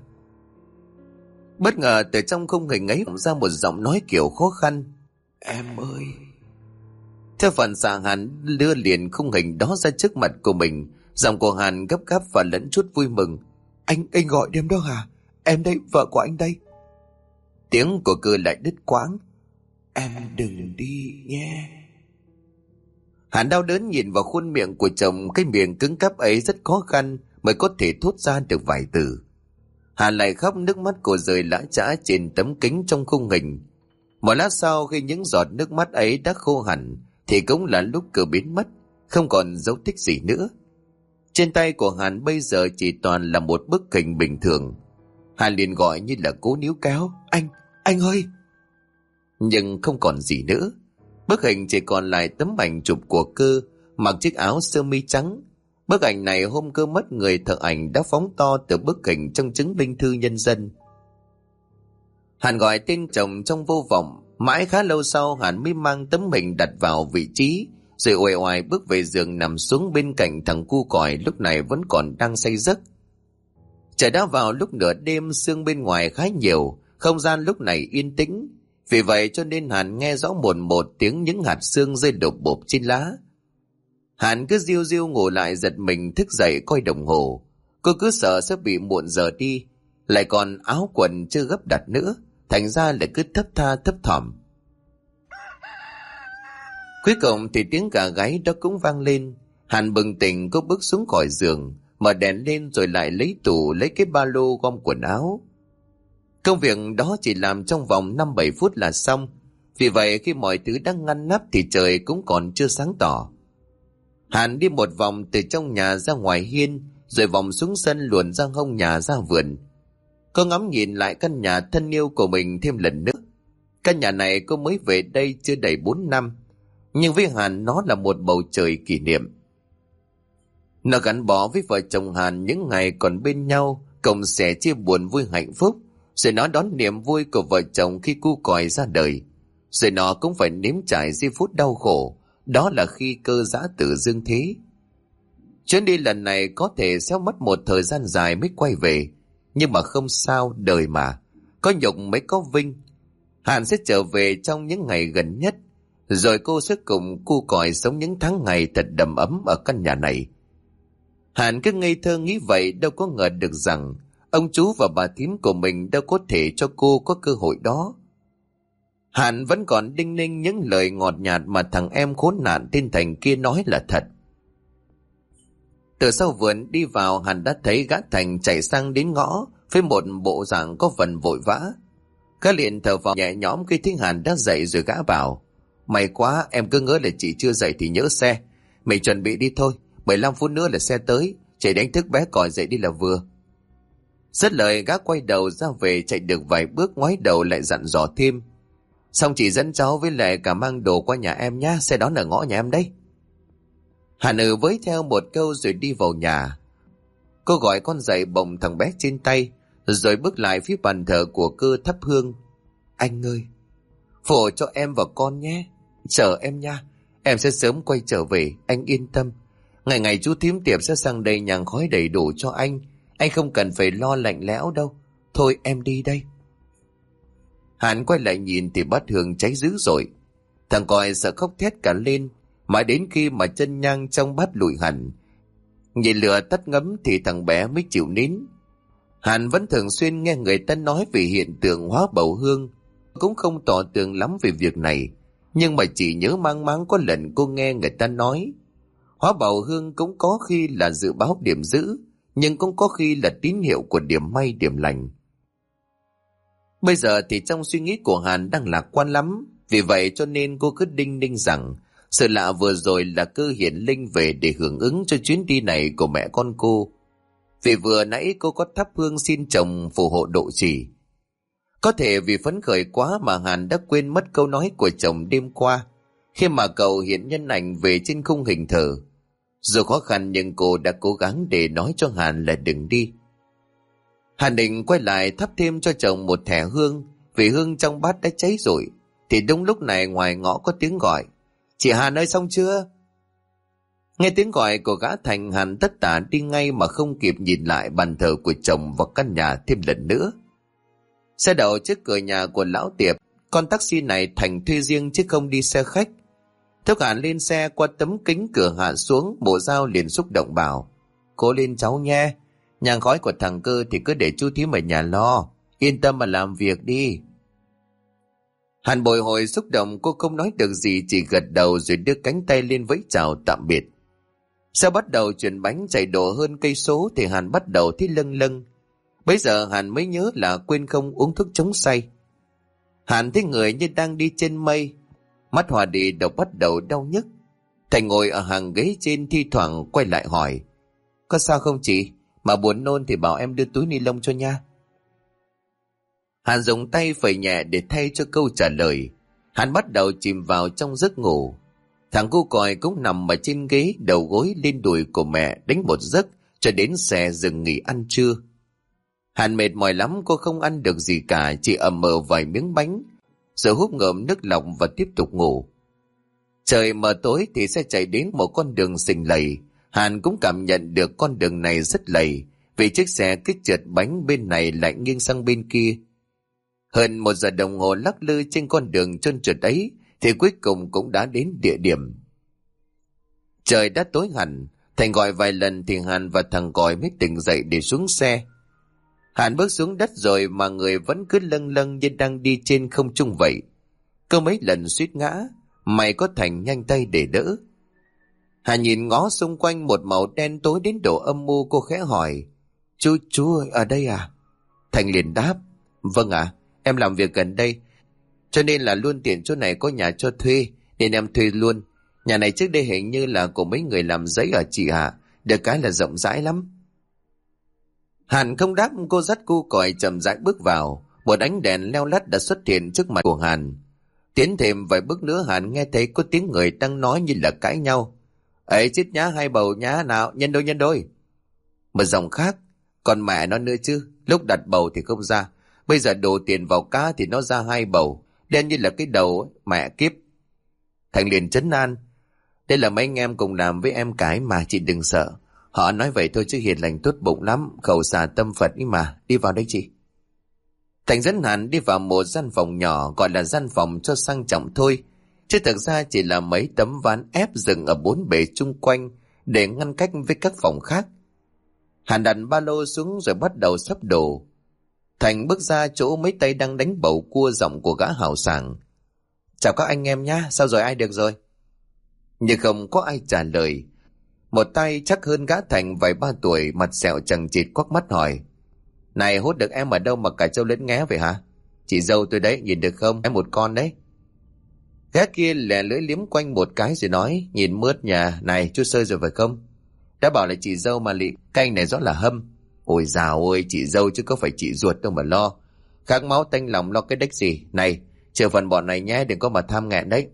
Bất ngờ từ trong khung hình ấy ra một giọng nói kiểu khó khăn. Em ơi. Theo phản xạ, Hàn đưa liền khung hình đó ra trước mặt của mình. Giọng của Hàn gấp gáp và lẫn chút vui mừng. Anh gọi đêm đó hả? Em đây, vợ của anh đây. Tiếng của Cơ lại đứt quãng. Em đừng đi nhé. Hàn đau đớn nhìn vào khuôn miệng của chồng, cái miệng cứng cáp ấy rất khó khăn mới có thể thốt ra được vài từ. Hàn lại khóc, nước mắt cô rơi lã chã trên tấm kính trong khung hình. Một lát sau, khi những giọt nước mắt ấy đã khô hẳn, thì cũng là lúc Cơ biến mất, không còn dấu tích gì nữa. Trên tay của Hàn bây giờ chỉ toàn là một bức hình bình thường. Hàn liền gọi như là cố níu kéo. Anh ơi! Nhưng không còn gì nữa. Bức hình chỉ còn lại tấm ảnh chụp của Cơ, mặc chiếc áo sơ mi trắng. Bức ảnh này hôm Cơ mất, người thợ ảnh đã phóng to từ bức hình trong chứng minh thư nhân dân. Hàn gọi tên chồng trong vô vọng. Mãi khá lâu sau, Hàn mới mang tấm hình đặt vào vị trí, rồi uể oải bước về giường nằm xuống bên cạnh thằng cu còi lúc này vẫn còn đang say giấc. Trời đã vào lúc nửa đêm, sương bên ngoài khá nhiều, không gian lúc này yên tĩnh. Vì vậy cho nên Hàn nghe rõ một tiếng những hạt sương rơi đột bộp trên lá. Hàn cứ riu riu ngủ lại, giật mình thức dậy coi đồng hồ. Cô cứ sợ sẽ bị muộn giờ đi, lại còn áo quần chưa gấp đặt nữa, thành ra lại cứ thấp tha thấp thỏm. Cuối cùng thì tiếng gà gáy đó cũng vang lên. Hàn bừng tỉnh, cô bước xuống khỏi giường, mở đèn lên rồi lại lấy tủ, lấy cái ba lô gom quần áo. Công việc đó chỉ làm trong vòng 5-7 phút là xong. Vì vậy khi mọi thứ đang ngăn nắp thì trời cũng còn chưa sáng tỏ. Hàn đi một vòng từ trong nhà ra ngoài hiên, rồi vòng xuống sân luồn ra hông nhà ra vườn. Cô ngắm nhìn lại căn nhà thân yêu của mình thêm lần nữa. Căn nhà này cô mới về đây chưa đầy 4 năm, nhưng với Hàn nó là một bầu trời kỷ niệm. Nó gắn bó với vợ chồng Hàn những ngày còn bên nhau, cộng sẻ chia buồn vui hạnh phúc, rồi nó đón niềm vui của vợ chồng khi cu còi ra đời. Rồi nó cũng phải nếm trải giây phút đau khổ, đó là khi cơ giã tử dương thế. Chuyến đi lần này có thể sẽ mất một thời gian dài mới quay về, nhưng mà không sao, đời mà, có nhục mới có vinh. Hàn sẽ trở về trong những ngày gần nhất, rồi cô sẽ cùng cu còi sống những tháng ngày thật đầm ấm ở căn nhà này. Hàn cứ ngây thơ nghĩ vậy, đâu có ngờ được rằng ông chú và bà thím của mình đâu có thể cho cô có cơ hội đó. Hàn vẫn còn đinh ninh những lời ngọt nhạt mà thằng em khốn nạn tên Thành kia nói là thật. Từ sau vườn đi vào, Hàn đã thấy gã Thành chạy sang đến ngõ với một bộ dạng có phần vội vã. Gã liền thở vào nhẹ nhõm khi thấy Hàn đã dậy, rồi gã bảo: "May quá, em cứ ngỡ là chị chưa dậy thì nhỡ xe. Mình chuẩn bị đi thôi, 15 phút nữa là xe tới, chị đánh thức bé còi dậy đi là vừa." Dứt lời, gã quay đầu ra về, chạy được vài bước ngoái đầu lại dặn dò thêm: "Xong chị dẫn cháu với lại cả mang đồ qua nhà em nhá, xe đón ở ngõ nhà em đấy." Hàn với theo một câu rồi đi vào nhà. Cô gọi con dậy, bồng thằng bé trên tay, rồi bước lại phía bàn thờ của Cơ thắp hương. "Anh ơi, phù hộ cho em và con nhé. Chờ em nha, em sẽ sớm quay trở về, anh yên tâm. Ngày ngày chú thím tiệp sẽ sang đây nhang khói đầy đủ cho anh không cần phải lo lạnh lẽo đâu. Thôi em đi đây." Hàn quay lại nhìn thì bát hương cháy dữ rồi. Thằng còi sợ khóc thét cả lên, mãi đến khi mà chân nhang trong bát lụi hẳn, nhìn lửa tắt ngấm thì thằng bé mới chịu nín. Hàn vẫn thường xuyên nghe người ta nói về hiện tượng hóa bầu hương, cũng không tỏ tường lắm về việc này, nhưng mà chỉ nhớ mang máng có lần cô nghe người ta nói hóa bầu hương cũng có khi là dự báo điểm dữ, nhưng cũng có khi là tín hiệu của điểm may điểm lành. Bây giờ thì trong suy nghĩ của Hàn đang lạc quan lắm, vì vậy cho nên cô cứ đinh ninh rằng sự lạ vừa rồi là Cơ hiển linh về để hưởng ứng cho chuyến đi này của mẹ con cô. Vì vừa nãy cô có thắp hương xin chồng phù hộ độ trì. Có thể vì phấn khởi quá mà Hàn đã quên mất câu nói của chồng đêm qua, khi mà cậu hiện nhân ảnh về trên khung hình thờ. Dù khó khăn nhưng cô đã cố gắng để nói cho Hàn là đừng đi. Hàn định quay lại thắp thêm cho chồng một thẻ hương, vì hương trong bát đã cháy rồi. Thì đúng lúc này ngoài ngõ có tiếng gọi: "Chị Hàn ơi, xong chưa?" Nghe tiếng gọi của gã Thành, Hàn tất tả đi ngay mà không kịp nhìn lại bàn thờ của chồng và căn nhà thêm lần nữa. Xe đậu trước cửa nhà của lão Tiệp. Con taxi này Thành thuê riêng chứ không đi xe khách. Thúc Hàn lên xe, qua tấm kính cửa hạ xuống, bộ dao liền xúc động bảo: "Cố lên cháu nha, nhang khói của thằng Cơ thì cứ để chú thím ở nhà lo, yên tâm mà làm việc đi." Hàn bồi hồi xúc động, cô không nói được gì, chỉ gật đầu rồi đưa cánh tay lên vẫy chào tạm biệt. Xe bắt đầu chuyển bánh chạy độ hơn cây số thì Hàn bắt đầu thấy lâng lâng. Bấy giờ Hàn mới nhớ là quên không uống thuốc chống say. Hàn thấy người như đang đi trên mây, mắt hòa đi đầu bắt đầu đau nhức. Thành ngồi ở hàng ghế trên thi thoảng quay lại hỏi: "Có sao không chị? Mà buồn nôn thì bảo em đưa túi ni lông cho nha." Hàn dùng tay phẩy nhẹ để thay cho câu trả lời. Hàn bắt đầu chìm vào trong giấc ngủ. Thằng cu còi cũng nằm ở trên ghế, đầu gối lên đùi của mẹ đánh một giấc cho đến xe dừng nghỉ ăn trưa. Hàn mệt mỏi lắm, cô không ăn được gì cả, chỉ ậm mờ vài miếng bánh, rồi húp ngụm nước lọc và tiếp tục ngủ. Trời mờ tối thì xe chạy đến một con đường sình lầy. Hàn cũng cảm nhận được con đường này rất lầy, vì chiếc xe cứ trượt bánh bên này lại nghiêng sang bên kia. Hơn 1 giờ đồng hồ lắc lư trên con đường trơn trượt ấy thì cuối cùng cũng đã đến địa điểm. Trời đã tối hẳn. Thành gọi vài lần thì Hàn và thằng còi mới tỉnh dậy để xuống xe. Hàn bước xuống đất rồi mà người vẫn cứ lâng lâng như đang đi trên không trung vậy. Có mấy lần suýt ngã, may có Thành nhanh tay để đỡ. Hàn nhìn ngó xung quanh một màu đen tối đến độ âm mưu, cô khẽ hỏi: Chú ơi, ở đây à?" Thành liền đáp: "Vâng ạ, em làm việc gần đây, cho nên là luôn tiện chỗ này có nhà cho thuê, nên em thuê luôn. Nhà này trước đây hình như là của mấy người làm giấy ở chị ạ, được cái là rộng rãi lắm." Hàn không đáp, cô dắt cu còi chậm rãi bước vào. Một ánh đèn leo lắt đã xuất hiện trước mặt của Hàn. Tiến thêm vài bước nữa, Hàn nghe thấy có tiếng người đang nói như là cãi nhau. Ấy chết nhá, hai bầu nhá, nào nhân đôi nhân đôi. Một giọng khác: còn mẹ nó nữa chứ, lúc đặt bầu thì không ra, bây giờ đổ tiền vào cá thì nó ra hai bầu, đen như là cái đầu ấy, mẹ kiếp. Thành liền trấn an: đây là mấy anh em cùng làm với em cái mà, chị đừng sợ. Họ nói vậy thôi chứ hiền lành tốt bụng lắm, khẩu xà tâm Phật ấy mà. Đi vào đây chị. Thành dẫn Hàn đi vào một gian phòng nhỏ, gọi là gian phòng cho sang trọng thôi, chứ thực ra chỉ là mấy tấm ván ép dựng ở bốn bề chung quanh để ngăn cách với các phòng khác. Hàn đặt ba lô xuống rồi bắt đầu sắp đồ. Thành bước ra chỗ mấy tay đang đánh bầu cua, giọng của gã hào sảng: chào các anh em nhá, sao rồi, ai được rồi? Nhưng không có ai trả lời. Một tay chắc hơn gã Thành vài ba tuổi, mặt sẹo chằng chịt, quắc mắt hỏi: này, hút được em ở đâu mà cả trâu lẫn nghé vậy hả? Chị dâu tôi đấy, nhìn được không, em một con đấy. Gã kia lè lưỡi liếm quanh một cái rồi nói: nhìn mướt nhà, này chú sơi rồi phải không? Đã bảo là chị dâu mà lị, canh này rõ là hâm. Ôi dào ơi, chị dâu chứ có phải chị ruột đâu mà lo. Khát máu tanh lòng lo cái đếch gì. Này, chờ phần bọn này nhé, đừng có mà tham nghẹn đấy.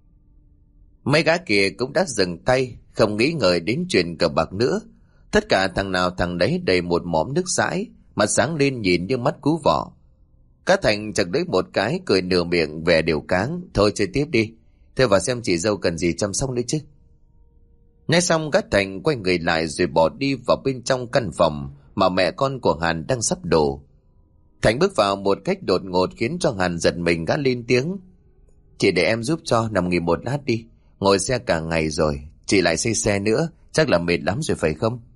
Mấy gã kia cũng đã dừng tay, không nghĩ ngợi đến chuyện cờ bạc nữa. Tất cả thằng nào thằng đấy đầy một mỏm nước dãi, mặt sáng lên nhìn như mắt cú vỏ. Cá Thành chật lấy một cái, cười nửa miệng vẻ đều cáng: thôi chơi tiếp đi, thôi vào xem chị dâu cần gì chăm sóc nữa chứ. Nói xong, Cá Thành quay người lại rồi bỏ đi vào bên trong căn phòng mà mẹ con của Hàn đang sắp đổ. Thành bước vào một cách đột ngột khiến cho Hàn giật mình, gã lên tiếng: chị để em giúp cho, nằm nghỉ một lát đi, ngồi xe cả ngày rồi, chị lại xây xe nữa, chắc là mệt lắm rồi phải không?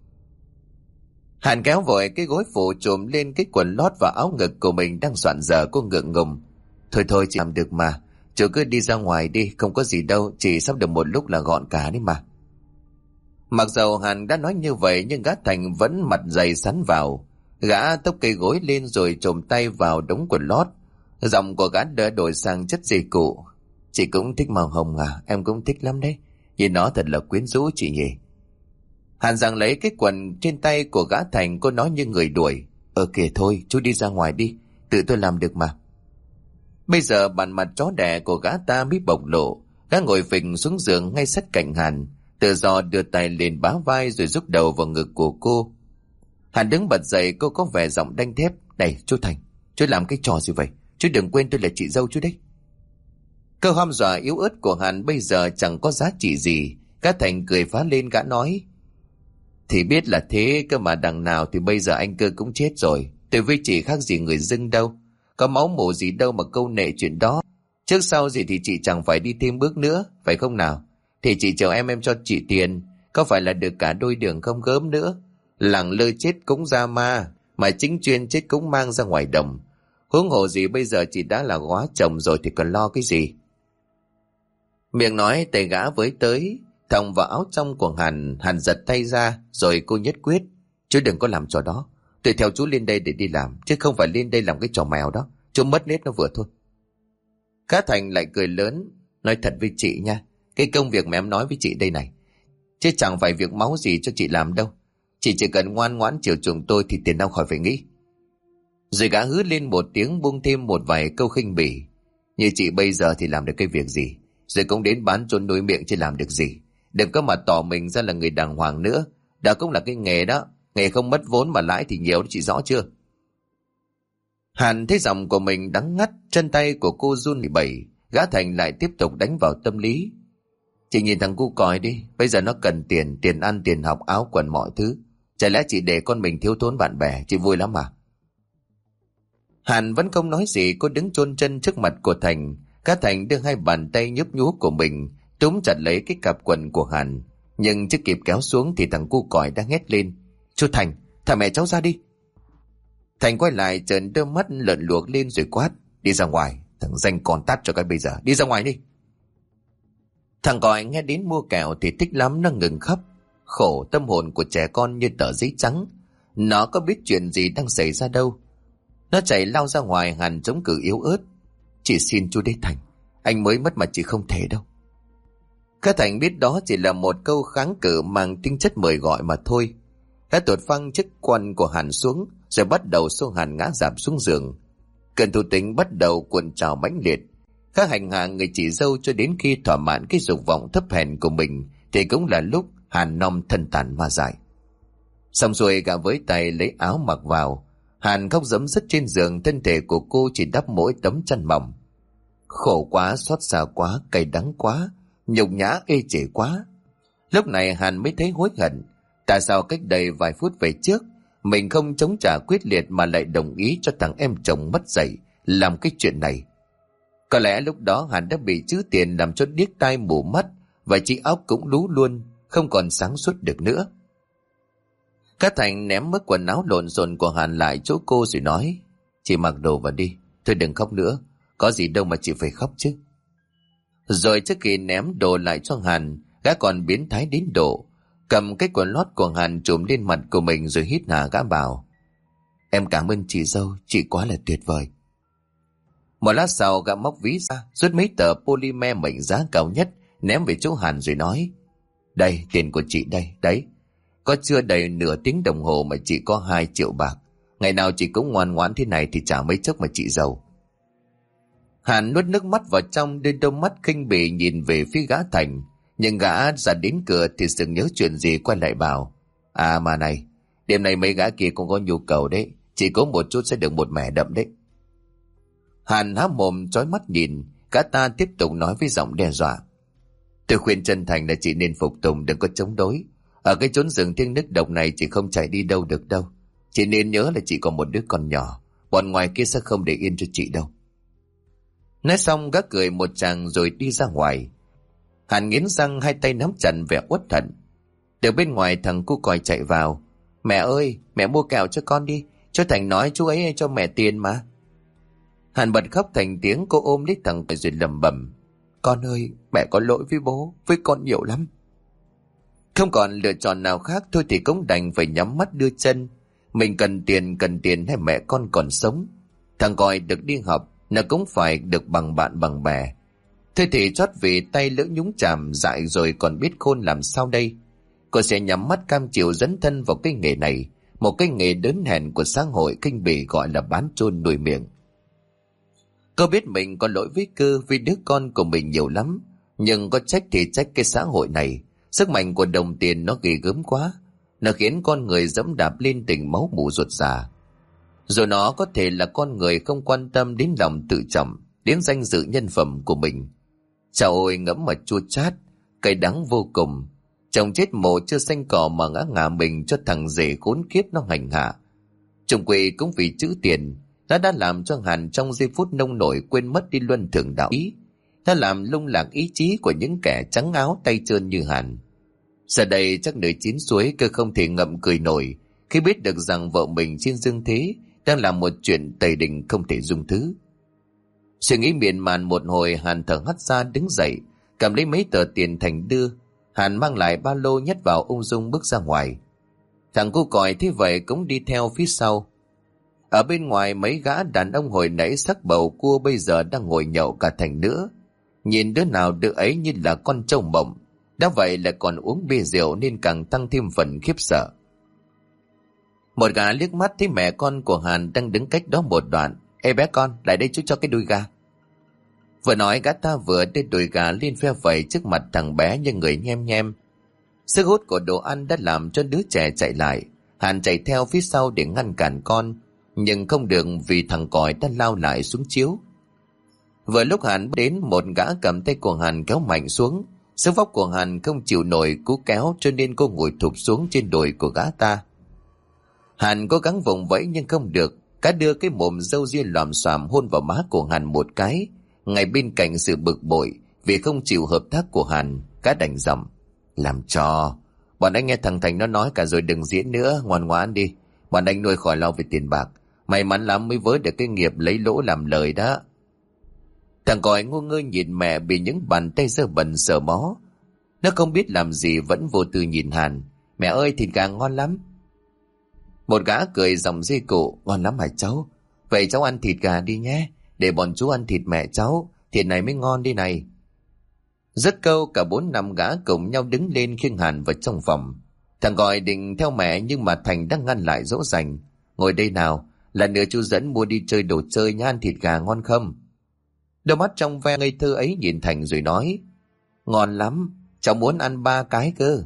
Hàn kéo vội cái gối phủ trùm lên cái quần lót và áo ngực của mình đang soạn dở, cô ngượng ngùng: thôi thôi, chị làm được mà, chú cứ đi ra ngoài đi, không có gì đâu, chị sắp được một lúc là gọn cả đấy mà. Mặc dầu Hàn đã nói như vậy nhưng gã Thành vẫn mặt dày sắn vào. Gã tốc cây gối lên rồi chồm tay vào đống quần lót. Giọng của gã đã đổi sang chất dây cụ: chị cũng thích màu hồng à? Em cũng thích lắm đấy, nhìn nó thật là quyến rũ chị nhỉ. Hàn giằng lấy cái quần trên tay của gã Thành, cô nói như người đuổi: kìa thôi, chú đi ra ngoài đi, tự tôi làm được mà. Bây giờ bản mặt chó đẻ của gã ta mới bộc lộ. Gã ngồi phình xuống giường ngay sát cạnh Hàn, tự do đưa tay lên bá vai rồi rúc đầu vào ngực của cô. Hàn đứng bật dậy, cô có vẻ giọng đanh thép: này chú Thành, chú làm cái trò gì vậy? Chú đừng quên tôi là chị dâu chú đấy. Câu hăm dọa yếu ớt của Hàn bây giờ chẳng có giá trị gì. Gã Thành cười phá lên, gã nói: thì biết là thế cơ mà, đằng nào thì bây giờ anh Cơ cũng chết rồi, tôi với chị khác gì người dưng đâu, có máu mủ gì đâu mà câu nệ chuyện đó. Trước sau gì thì chị chẳng phải đi thêm bước nữa, phải không nào? Thì chị chờ em cho chị tiền, có phải là được cả đôi đường không gớm nữa. Lẳng lơ chết cũng ra ma, mà chính chuyên chết cũng mang ra ngoài đồng. Huống hồ gì bây giờ chị đã là góa chồng rồi thì còn lo cái gì. Miệng nói, tay gã với tới thòng vào áo trong của Hàn. Hàn giật tay ra rồi cô nhất quyết: chú đừng có làm trò đó, tôi theo chú lên đây để đi làm, chứ không phải lên đây làm cái trò mèo đó, chú mất nết nó vừa thôi. Cá Thành lại cười lớn: nói thật với chị nha, cái công việc mà em nói với chị đây này, chứ chẳng phải việc máu gì cho chị làm đâu. Chị chỉ cần ngoan ngoãn chiều chuộng tôi thì tiền đâu khỏi phải nghĩ. Rồi gã hứ lên một tiếng, buông thêm một vài câu khinh bỉ: như chị bây giờ thì làm được cái việc gì, rồi cũng đến bán trốn nuôi miệng chứ làm được gì. Đừng có mà tỏ mình ra là người đàng hoàng nữa, đó cũng là cái nghề đó, nghề không mất vốn mà lãi thì nhiều đó, chị rõ chưa? Hàn thấy giọng của mình đắng ngắt, chân tay của cô run bẩy. Gã Thành lại tiếp tục đánh vào tâm lý: chị nhìn thằng cu còi đi, bây giờ nó cần tiền, tiền ăn, tiền học, áo quần mọi thứ. Chả lẽ chị để con mình thiếu thốn bạn bè, chị vui lắm mà. Hàn vẫn không nói gì, cô đứng chôn chân trước mặt của Thành. Cá Thành đưa hai bàn tay nhấp nhú của mình túm chặt lấy cái cặp quần của Hàn, nhưng chưa kịp kéo xuống thì thằng cu còi đang hét lên: chú Thành, thả mẹ cháu ra đi. Thành quay lại trợn đôi mắt lợn luộc lên rồi quát: đi ra ngoài, thằng danh con tát cho cái bây giờ, đi ra ngoài đi. Thằng còi nghe đến mua kẹo thì thích lắm, nó ngừng khóc. Khổ tâm hồn của trẻ con như tờ giấy trắng, nó có biết chuyện gì đang xảy ra đâu. Nó chạy lao ra ngoài. Hàn chống cự yếu ớt: chị xin chú đấy Thành, anh mới mất mà chị không thể đâu. Các Thành biết đó chỉ là một câu kháng cự mang tính chất mời gọi mà thôi. Đã tuột phăng chiếc quần của Hàn xuống, rồi bắt đầu xô Hàn ngã rạp xuống giường. Cơn thú tính bắt đầu cuộn trào mãnh liệt. Các hành hạ người chị dâu cho đến khi thỏa mãn cái dục vọng thấp hèn của mình, thì cũng là lúc Hàn nom thân tàn ma dại. Xong rồi gã với tay lấy áo mặc vào. Hàn khóc rấm rứt trên giường, thân thể của cô chỉ đắp mỗi tấm chăn mỏng. Khổ quá, xót xa quá, cay đắng quá, nhục nhã ê chề quá. Lúc này Hàn mới thấy hối hận. Tại sao cách đây vài phút về trước mình không chống trả quyết liệt mà lại đồng ý cho thằng em chồng mất dạy làm cái chuyện này? Có lẽ lúc đó Hàn đã bị chữ tiền làm cho điếc tai mù mắt, và trí óc cũng lú luôn, không còn sáng suốt được nữa. Các Thành ném mất quần áo lộn xộn của Hàn lại chỗ cô rồi nói: "Chị mặc đồ vào đi, thôi đừng khóc nữa, có gì đâu mà chị phải khóc chứ." Rồi trước khi ném đồ lại cho Hàn, gã còn biến thái đến độ cầm cái quần lót của Hàn trùm lên mặt của mình rồi hít hà gã bảo: "Em cảm ơn chị dâu, chị quá là tuyệt vời." Một lát sau gã móc ví ra, rút mấy tờ polymer mệnh giá cao nhất ném về chỗ Hàn rồi nói: "Đây, tiền của chị đây, đấy. Có chưa đầy nửa tiếng đồng hồ mà chị có 2 triệu bạc. Ngày nào chị cũng ngoan ngoãn thế này thì chả mấy chốc mà chị giàu." Hàn nuốt nước mắt vào trong, đưa đôi mắt khinh bỉ nhìn về phía gã Thành. Nhưng gã ra đến cửa thì sừng nhớ chuyện gì quay lại bảo: "À mà này, đêm nay mấy gã kia cũng có nhu cầu đấy, chỉ có một chút sẽ được một mẻ đậm đấy." Hàn há mồm chói mắt nhìn, gã ta tiếp tục nói với giọng đe dọa: "Tôi khuyên chân thành là chị nên phục tùng, đừng có chống đối. Ở cái chốn rừng thiêng nước độc này chị không chạy đi đâu được đâu. Chị nên nhớ là chị còn một đứa con nhỏ, bọn ngoài kia sẽ không để yên cho chị đâu." Nói xong gã cười một tràng rồi đi ra ngoài. Hàn nghiến răng, hai tay nắm chặt vẻ uất hận. Từ bên ngoài thằng cu còi chạy vào: "Mẹ ơi, mẹ mua kẹo cho con đi, cho Thành nói chú ấy cho mẹ tiền mà." Hàn bật khóc thành tiếng, cô ôm lấy thằng rồi lẩm bẩm: "Con ơi, mẹ có lỗi với bố, với con nhiều lắm." Không còn lựa chọn nào khác, thôi thì cũng đành phải nhắm mắt đưa chân. Mình cần tiền hay mẹ con còn sống. Thằng còi được đi học, nó cũng phải được bằng bạn bằng bè. Thôi thì chót vì tay lỡ nhúng chàm dại rồi còn biết khôn làm sao đây. Cô sẽ nhắm mắt cam chịu dấn thân vào cái nghề này, một cái nghề đớn hèn của xã hội khinh bỉ gọi là bán chôn nuôi miệng. Cô biết mình có lỗi với Cơ vì đứa con của mình nhiều lắm, nhưng có trách thì trách cái xã hội này. Sức mạnh của đồng tiền nó ghê gớm quá, nó khiến con người dẫm đạp lên tình máu mủ ruột già. Rồi nó có thể là con người không quan tâm đến lòng tự trọng, đến danh dự nhân phẩm của mình. Chao ôi, ngẫm mà chua chát, cay đắng vô cùng. Chồng chết mồ chưa xanh cỏ mà ngã ngả mình cho thằng rể khốn kiếp nó hành hạ. Trùng quỷ cũng vì chữ tiền, nó đã làm cho Hàn trong giây phút nông nổi quên mất đi luân thường đạo ý. Nó làm lung lạc ý chí của những kẻ trắng áo tay trơn như Hàn. Giờ đây chắc nơi chín suối Cơ không thể ngậm cười nổi khi biết được rằng vợ mình trên dương thế đang làm một chuyện tày đình không thể dung thứ. Suy nghĩ miên man một hồi, Hàn thở hắt ra đứng dậy, cầm lấy mấy tờ tiền Thành đưa. Hàn mang lại ba lô nhét vào ung dung bước ra ngoài. Thằng cu còi thế vậy cũng đi theo phía sau. Ở bên ngoài mấy gã đàn ông hồi nãy sắc bầu cua bây giờ đang ngồi nhậu cả thành nữa. Nhìn đứa nào đứa ấy như là con trâu mộng. Đã vậy là còn uống bia rượu nên càng tăng thêm phần khiếp sợ. Một gã liếc mắt thấy mẹ con của Hàn đang đứng cách đó một đoạn. "Ê bé con, lại đây chú cho cái đùi gà." Vừa nói gã ta vừa đưa đùi gà lên phe phẩy trước mặt thằng bé như người nhem nhem. Sức hút của đồ ăn đã làm cho đứa trẻ chạy lại. Hàn chạy theo phía sau để ngăn cản con, nhưng không được vì thằng còi đã lao lại xuống chiếu. Vừa lúc Hàn đến, một gã cầm tay của Hàn kéo mạnh xuống. Sức vóc của Hàn không chịu nổi cú kéo cho nên cô ngồi thụp xuống trên đùi của gã ta. Hàn cố gắng vùng vẫy nhưng không được. Gã đưa cái mồm râu ria lòm xoàm hôn vào má của Hàn một cái. Ngay bên cạnh sự bực bội vì không chịu hợp tác của Hàn, gã đành giọng: "Làm trò. Bọn anh nghe thằng Thành nó nói cả rồi, đừng diễn nữa, ngoan ngoãn đi. Bọn anh nuôi khỏi lo về tiền bạc. May mắn lắm mới vớ được cái nghiệp lấy lỗ làm lời đó." Thằng còi ngu ngơ nhìn mẹ bị những bàn tay dơ bẩn sờ mó. Nó không biết làm gì vẫn vô tư nhìn Hàn. "Mẹ ơi, thịt gà ngon lắm." Một gã cười giọng dê cụ: "Ngon lắm hả cháu? Vậy cháu ăn thịt gà đi nhé, để bọn chú ăn thịt mẹ cháu, thịt này mới ngon đi này." Dứt câu cả 4-5 gã cùng nhau đứng lên khiêng Hàn vào trong phòng. Thằng gọi định theo mẹ nhưng mà Thành đang ngăn lại dỗ dành. Ngồi đây nào, lần nữa chú dẫn mua đi chơi đồ chơi nha, ăn thịt gà ngon không? Đôi mắt trong ve ngây thơ ấy nhìn Thành rồi nói, ngon lắm, cháu muốn ăn 3 cái cơ.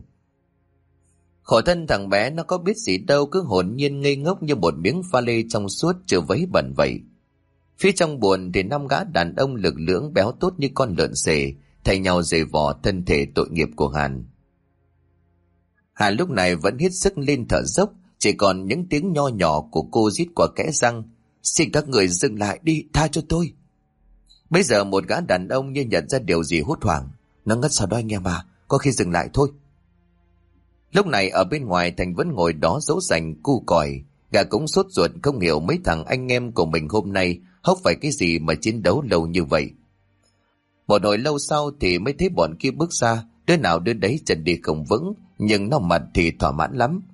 Khổ thân thằng bé nó có biết gì đâu, cứ hồn nhiên ngây ngốc như một miếng pha lê trong suốt chưa vấy bẩn vậy. Phía trong buồn thì 5 gã đàn ông lực lưỡng béo tốt như con lợn xề thay nhau giày vò thân thể tội nghiệp của Hàn. Hàn lúc này vẫn hết sức lên thở dốc, chỉ còn những tiếng nho nhỏ của cô rít qua kẽ răng, xin các người dừng lại đi, tha cho tôi. Bây giờ một gã đàn ông như nhận ra điều gì hốt hoảng, nó ngất sao đó anh em à, có khi dừng lại thôi. Lúc này ở bên ngoài Thành vẫn ngồi đó dỗ dành cu còi, gã cũng sốt ruột không hiểu mấy thằng anh em của mình hôm nay hốc phải cái gì mà chiến đấu lâu như vậy. Một hồi lâu sau thì mới thấy bọn kia bước ra, đứa nào đứa đấy chân đi không vững, nhưng nó mặt thì thỏa mãn lắm.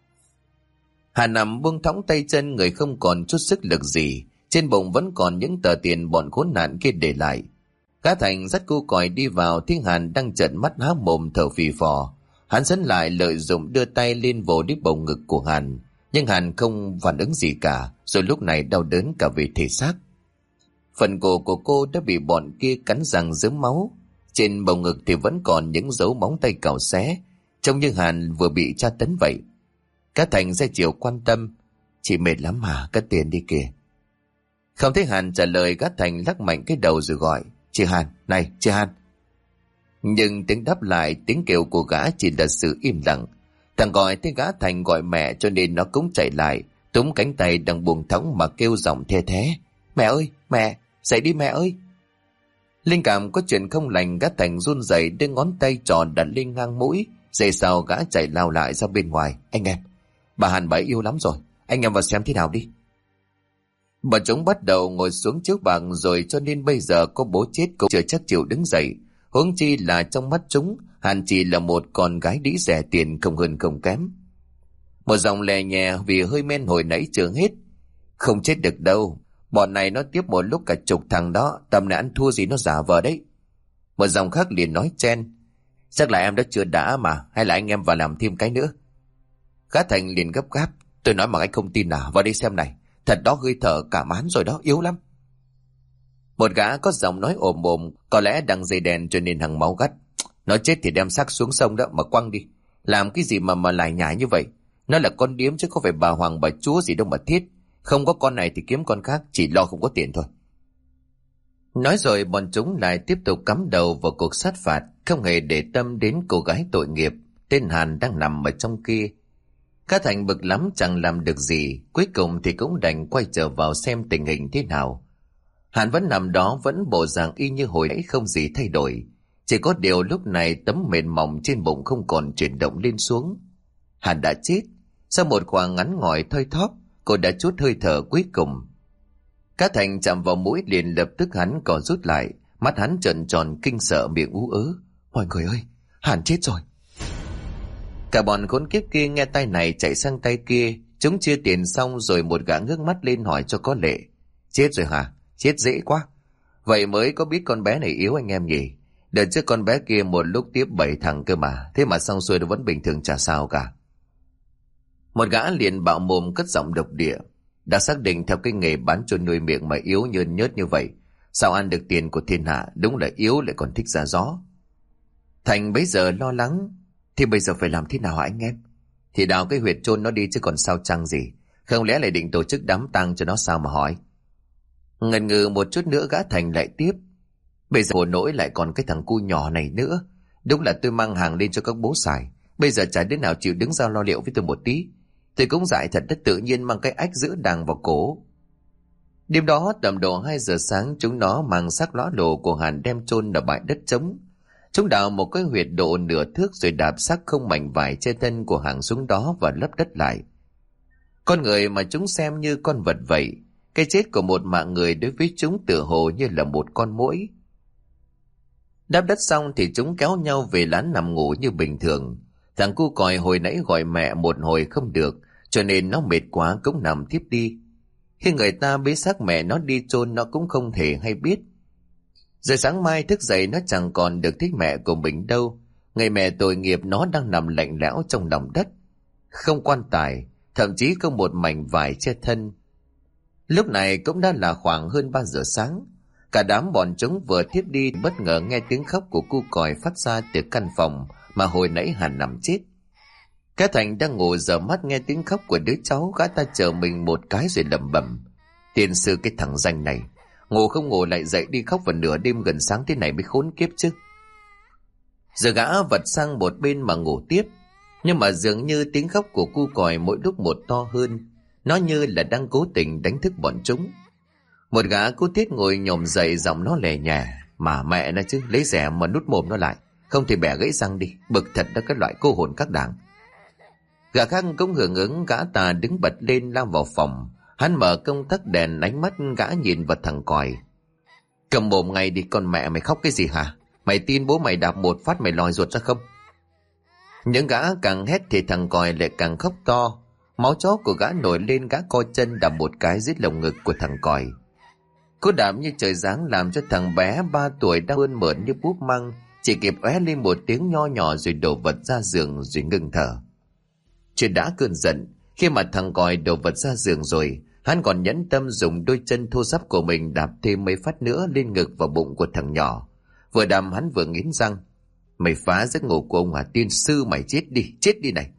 Hà nằm buông thõng tay chân, người không còn chút sức lực gì, trên bụng vẫn còn những tờ tiền bọn khốn nạn kia để lại. Gã Thành dắt cu còi đi vào, thấy Hàn đang trợn mắt há mồm thở phì phò. Hắn dẫn lại lợi dụng đưa tay lên vồ đít bầu ngực của Hàn, nhưng Hàn không phản ứng gì cả, rồi lúc này đau đớn cả về thể xác. Phần cổ của cô đã bị bọn kia cắn răng rớm máu, trên bầu ngực thì vẫn còn những dấu móng tay cào xé, trông như Hàn vừa bị tra tấn vậy. Cá Thành ra chiều quan tâm, chị mệt lắm mà, cất tiền đi kìa. Không thấy Hàn trả lời, Cá Thành lắc mạnh cái đầu rồi gọi, chị Hàn, này chị Hàn. Nhưng tiếng đáp lại, tiếng kêu của gã chỉ là sự im lặng. Thằng gọi thấy gã Thành gọi mẹ cho nên nó cũng chạy lại, túm cánh tay đang buông thõng mà kêu giọng the thé, mẹ ơi, mẹ, dậy đi mẹ ơi. Linh cảm có chuyện không lành, gã Thành run rẩy đưa ngón tay tròn đặt lên ngang mũi, giây sau gã chạy lao lại ra bên ngoài, anh em, bà Hàn bà yêu lắm rồi, anh em vào xem thế nào đi. Bọn chúng bắt đầu ngồi xuống chiếu bạc rồi, cho nên bây giờ có bố chết cũng chưa chắc chịu đứng dậy. Huống chi là trong mắt chúng, Hàn chỉ là một con gái đĩ rẻ tiền, không hơn không kém. Một dòng lè nhẹ vì hơi men hồi nãy chưa hết. Không chết được đâu, bọn này nó tiếp một lúc cả chục thằng đó, tầm này ăn thua gì nó giả vờ đấy. Một dòng khác liền nói chen, chắc là em đã chưa đã mà, hay là anh em vào làm thêm cái nữa. Gã Thành liền gấp gáp, tôi nói mà anh không tin à, vào đây xem này, thật đó, hơi thở cả mán rồi đó, yếu lắm. Một gã có giọng nói ồm ồm, có lẽ đang dây đèn cho nên hằng máu gắt, nó chết thì đem xác xuống sông đó mà quăng đi, làm cái gì mà lại nhải như vậy. Nó là con điếm chứ có phải bà hoàng bà chúa gì đâu mà thiết, không có con này thì kiếm con khác, chỉ lo không có tiền thôi. Nói rồi bọn chúng lại tiếp tục cắm đầu vào cuộc sát phạt, không hề để tâm đến cô gái tội nghiệp tên Hàn đang nằm ở trong kia. Cá Thành bực lắm chẳng làm được gì, cuối cùng thì cũng đành quay trở vào xem tình hình thế nào. Hàn vẫn nằm đó, vẫn bộ dạng y như hồi nãy, không gì thay đổi, chỉ có điều lúc này tấm mền mỏng trên bụng không còn chuyển động lên xuống. Hàn đã chết. Sau một khoảng ngắn ngỏi thoi thóp, cô đã trút hơi thở cuối cùng. Cá Thành chạm vào mũi liền lập tức hắn còn rút lại, mắt hắn trợn tròn kinh sợ, miệng ú ớ, mọi người ơi, Hàn chết rồi. Cả bọn khốn kiếp kia nghe tay này chạy sang tay kia, chúng chia tiền xong rồi một gã ngước mắt lên hỏi cho có lệ, chết rồi hả? Chết dễ quá. Vậy mới có biết con bé này yếu anh em nhỉ. Đợt trước con bé kia một lúc tiếp 7 thằng cơ mà, thế mà xong xuôi nó vẫn bình thường chả sao cả. Một gã liền bạo mồm cất giọng độc địa, đã xác định theo cái nghề bán chôn nuôi miệng mà yếu nhơn nhớt như vậy, sao ăn được tiền của thiên hạ, đúng là yếu lại còn thích ra gió. Thành bấy giờ lo lắng, thì bây giờ phải làm thế nào hả anh em? Thì đào cái huyệt chôn nó đi chứ còn sao chăng gì, không lẽ lại định tổ chức đám tang cho nó sao mà hỏi. Ngần ngừ một chút nữa gã Thành lại tiếp, bây giờ khổ nỗi lại còn cái thằng cu nhỏ này nữa, đúng là tôi mang hàng lên cho các bố xài, bây giờ chả đứa nào chịu đứng ra lo liệu với tôi một tí. Tôi cũng dại thật đất, tự nhiên mang cái ách giữ đàng vào cổ. Đêm đó tầm độ 2 giờ sáng, chúng nó mang xác lõa lồ của Hàn đem chôn ở bãi đất trống. Chúng đào một cái huyệt độ nửa thước rồi đạp xác không mảnh vải che thân của Hàn xuống đó và lấp đất lại. Con người mà chúng xem như con vật vậy, cái chết của một mạng người đối với chúng tựa hồ như là một con muỗi. Đáp đất xong thì chúng kéo nhau về lán nằm ngủ như bình thường. Thằng cu còi hồi nãy gọi mẹ một hồi không được, cho nên nó mệt quá cũng nằm thiếp đi. Khi người ta bế xác mẹ nó đi chôn, nó cũng không hề hay biết. Rồi sáng mai thức dậy nó chẳng còn được thích mẹ của mình đâu. Người mẹ tội nghiệp nó đang nằm lạnh lẽo trong lòng đất, không quan tài, thậm chí không một mảnh vải che thân. Lúc này cũng đã là khoảng hơn 3 giờ sáng. Cả đám bọn chúng vừa thiếp đi, bất ngờ nghe tiếng khóc của cu còi phát ra từ căn phòng mà hồi nãy hắn nằm chết. Cái Thành đang ngủ dở mắt nghe tiếng khóc của đứa cháu, gã ta chờ mình một cái rồi lẩm bẩm: Tiên sư cái thằng danh này, ngủ không ngủ lại dậy đi khóc vào nửa đêm gần sáng thế này mới khốn kiếp chứ. Giờ gã vật sang một bên mà ngủ tiếp, nhưng mà dường như tiếng khóc của cu còi mỗi lúc một to hơn, nó như là đang cố tình đánh thức bọn chúng. Một gã cố thiết ngồi nhổm dậy, giọng nó lè nhè: Mà mẹ nó chứ, lấy rẻ mà nút mồm nó lại, không thì bẻ gãy răng đi, bực thật đó cái loại cô hồn các đảng. Gã khác cũng hưởng ứng, gã ta đứng bật lên lao vào phòng. Hắn mở công tắc đèn, ánh mắt gã nhìn vào thằng còi: Cầm mồm ngay đi, con mẹ mày khóc cái gì hả? Mày tin bố mày đạp một phát mày lòi ruột ra không? Những gã càng hét thì thằng còi lại càng khóc to. Máu chó của gã nổi lên, gã co chân đạp một cái dưới lồng ngực của thằng còi. Cú đạp như trời giáng làm cho thằng bé 3 tuổi đang ươn mởn như búp măng chỉ kịp óe lên một tiếng nho nhỏ rồi đổ vật ra giường rồi ngừng thở. Chuyện đã cơn giận, khi mà thằng còi đổ vật ra giường rồi, hắn còn nhẫn tâm dùng đôi chân thô ráp của mình đạp thêm mấy phát nữa lên ngực và bụng của thằng nhỏ. Vừa đạp hắn vừa nghiến răng: Mày phá giấc ngủ của ông à? Tiên sư mày chết đi này.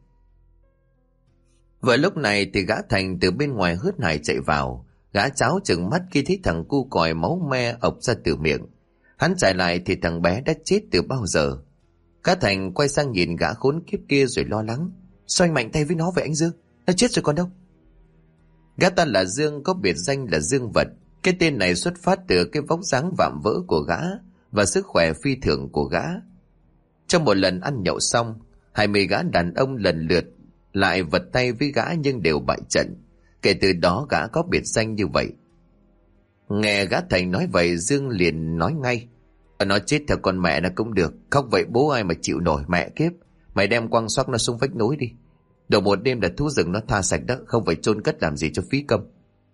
Vừa lúc này thì gã Thành từ bên ngoài hớt hải chạy vào. Gã cháo chừng mắt khi thấy thằng cu còi máu me ộc ra từ miệng. Hắn chạy lại thì thằng bé đã chết từ bao giờ. Gã Thành quay sang nhìn gã khốn kiếp kia rồi lo lắng: Sao anh mạnh tay với nó vậy anh Dương? Nó chết rồi còn đâu. Gã ta là Dương, có biệt danh là Dương Vật. Cái tên này xuất phát từ cái vóc dáng vạm vỡ của gã và sức khỏe phi thường của gã. Trong một lần ăn nhậu xong, 20 gã đàn ông lần lượt lại vật tay với gã nhưng đều bại trận. Kể từ đó gã có biệt danh như vậy. Nghe gã Thành nói vậy, Dương liền nói ngay: Nó chết theo con mẹ nó cũng được, khóc vậy bố ai mà chịu nổi, mẹ kiếp. Mày đem quăng xoắc nó xuống vách núi đi. Đầu một đêm là thú rừng nó tha sạch đó, không phải chôn cất làm gì cho phí công.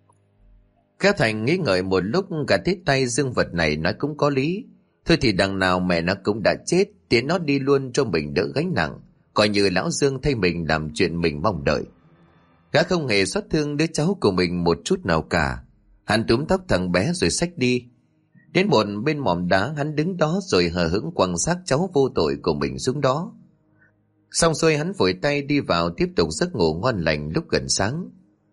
Gã Thành nghĩ ngợi một lúc, cả thấy tay Dương Vật này nói cũng có lý. Thôi thì đằng nào mẹ nó cũng đã chết, tiễn nó đi luôn cho mình đỡ gánh nặng, coi như lão Dương thay mình làm chuyện mình mong đợi. Gã không hề xót thương đứa cháu của mình một chút nào cả. Hắn túm tóc thằng bé rồi xách đi. Đến một bên mỏm đá, hắn đứng đó rồi hờ hững quăng xác cháu vô tội của mình xuống đó. Xong xuôi hắn vội tay đi vào tiếp tục giấc ngủ ngon lành lúc gần sáng.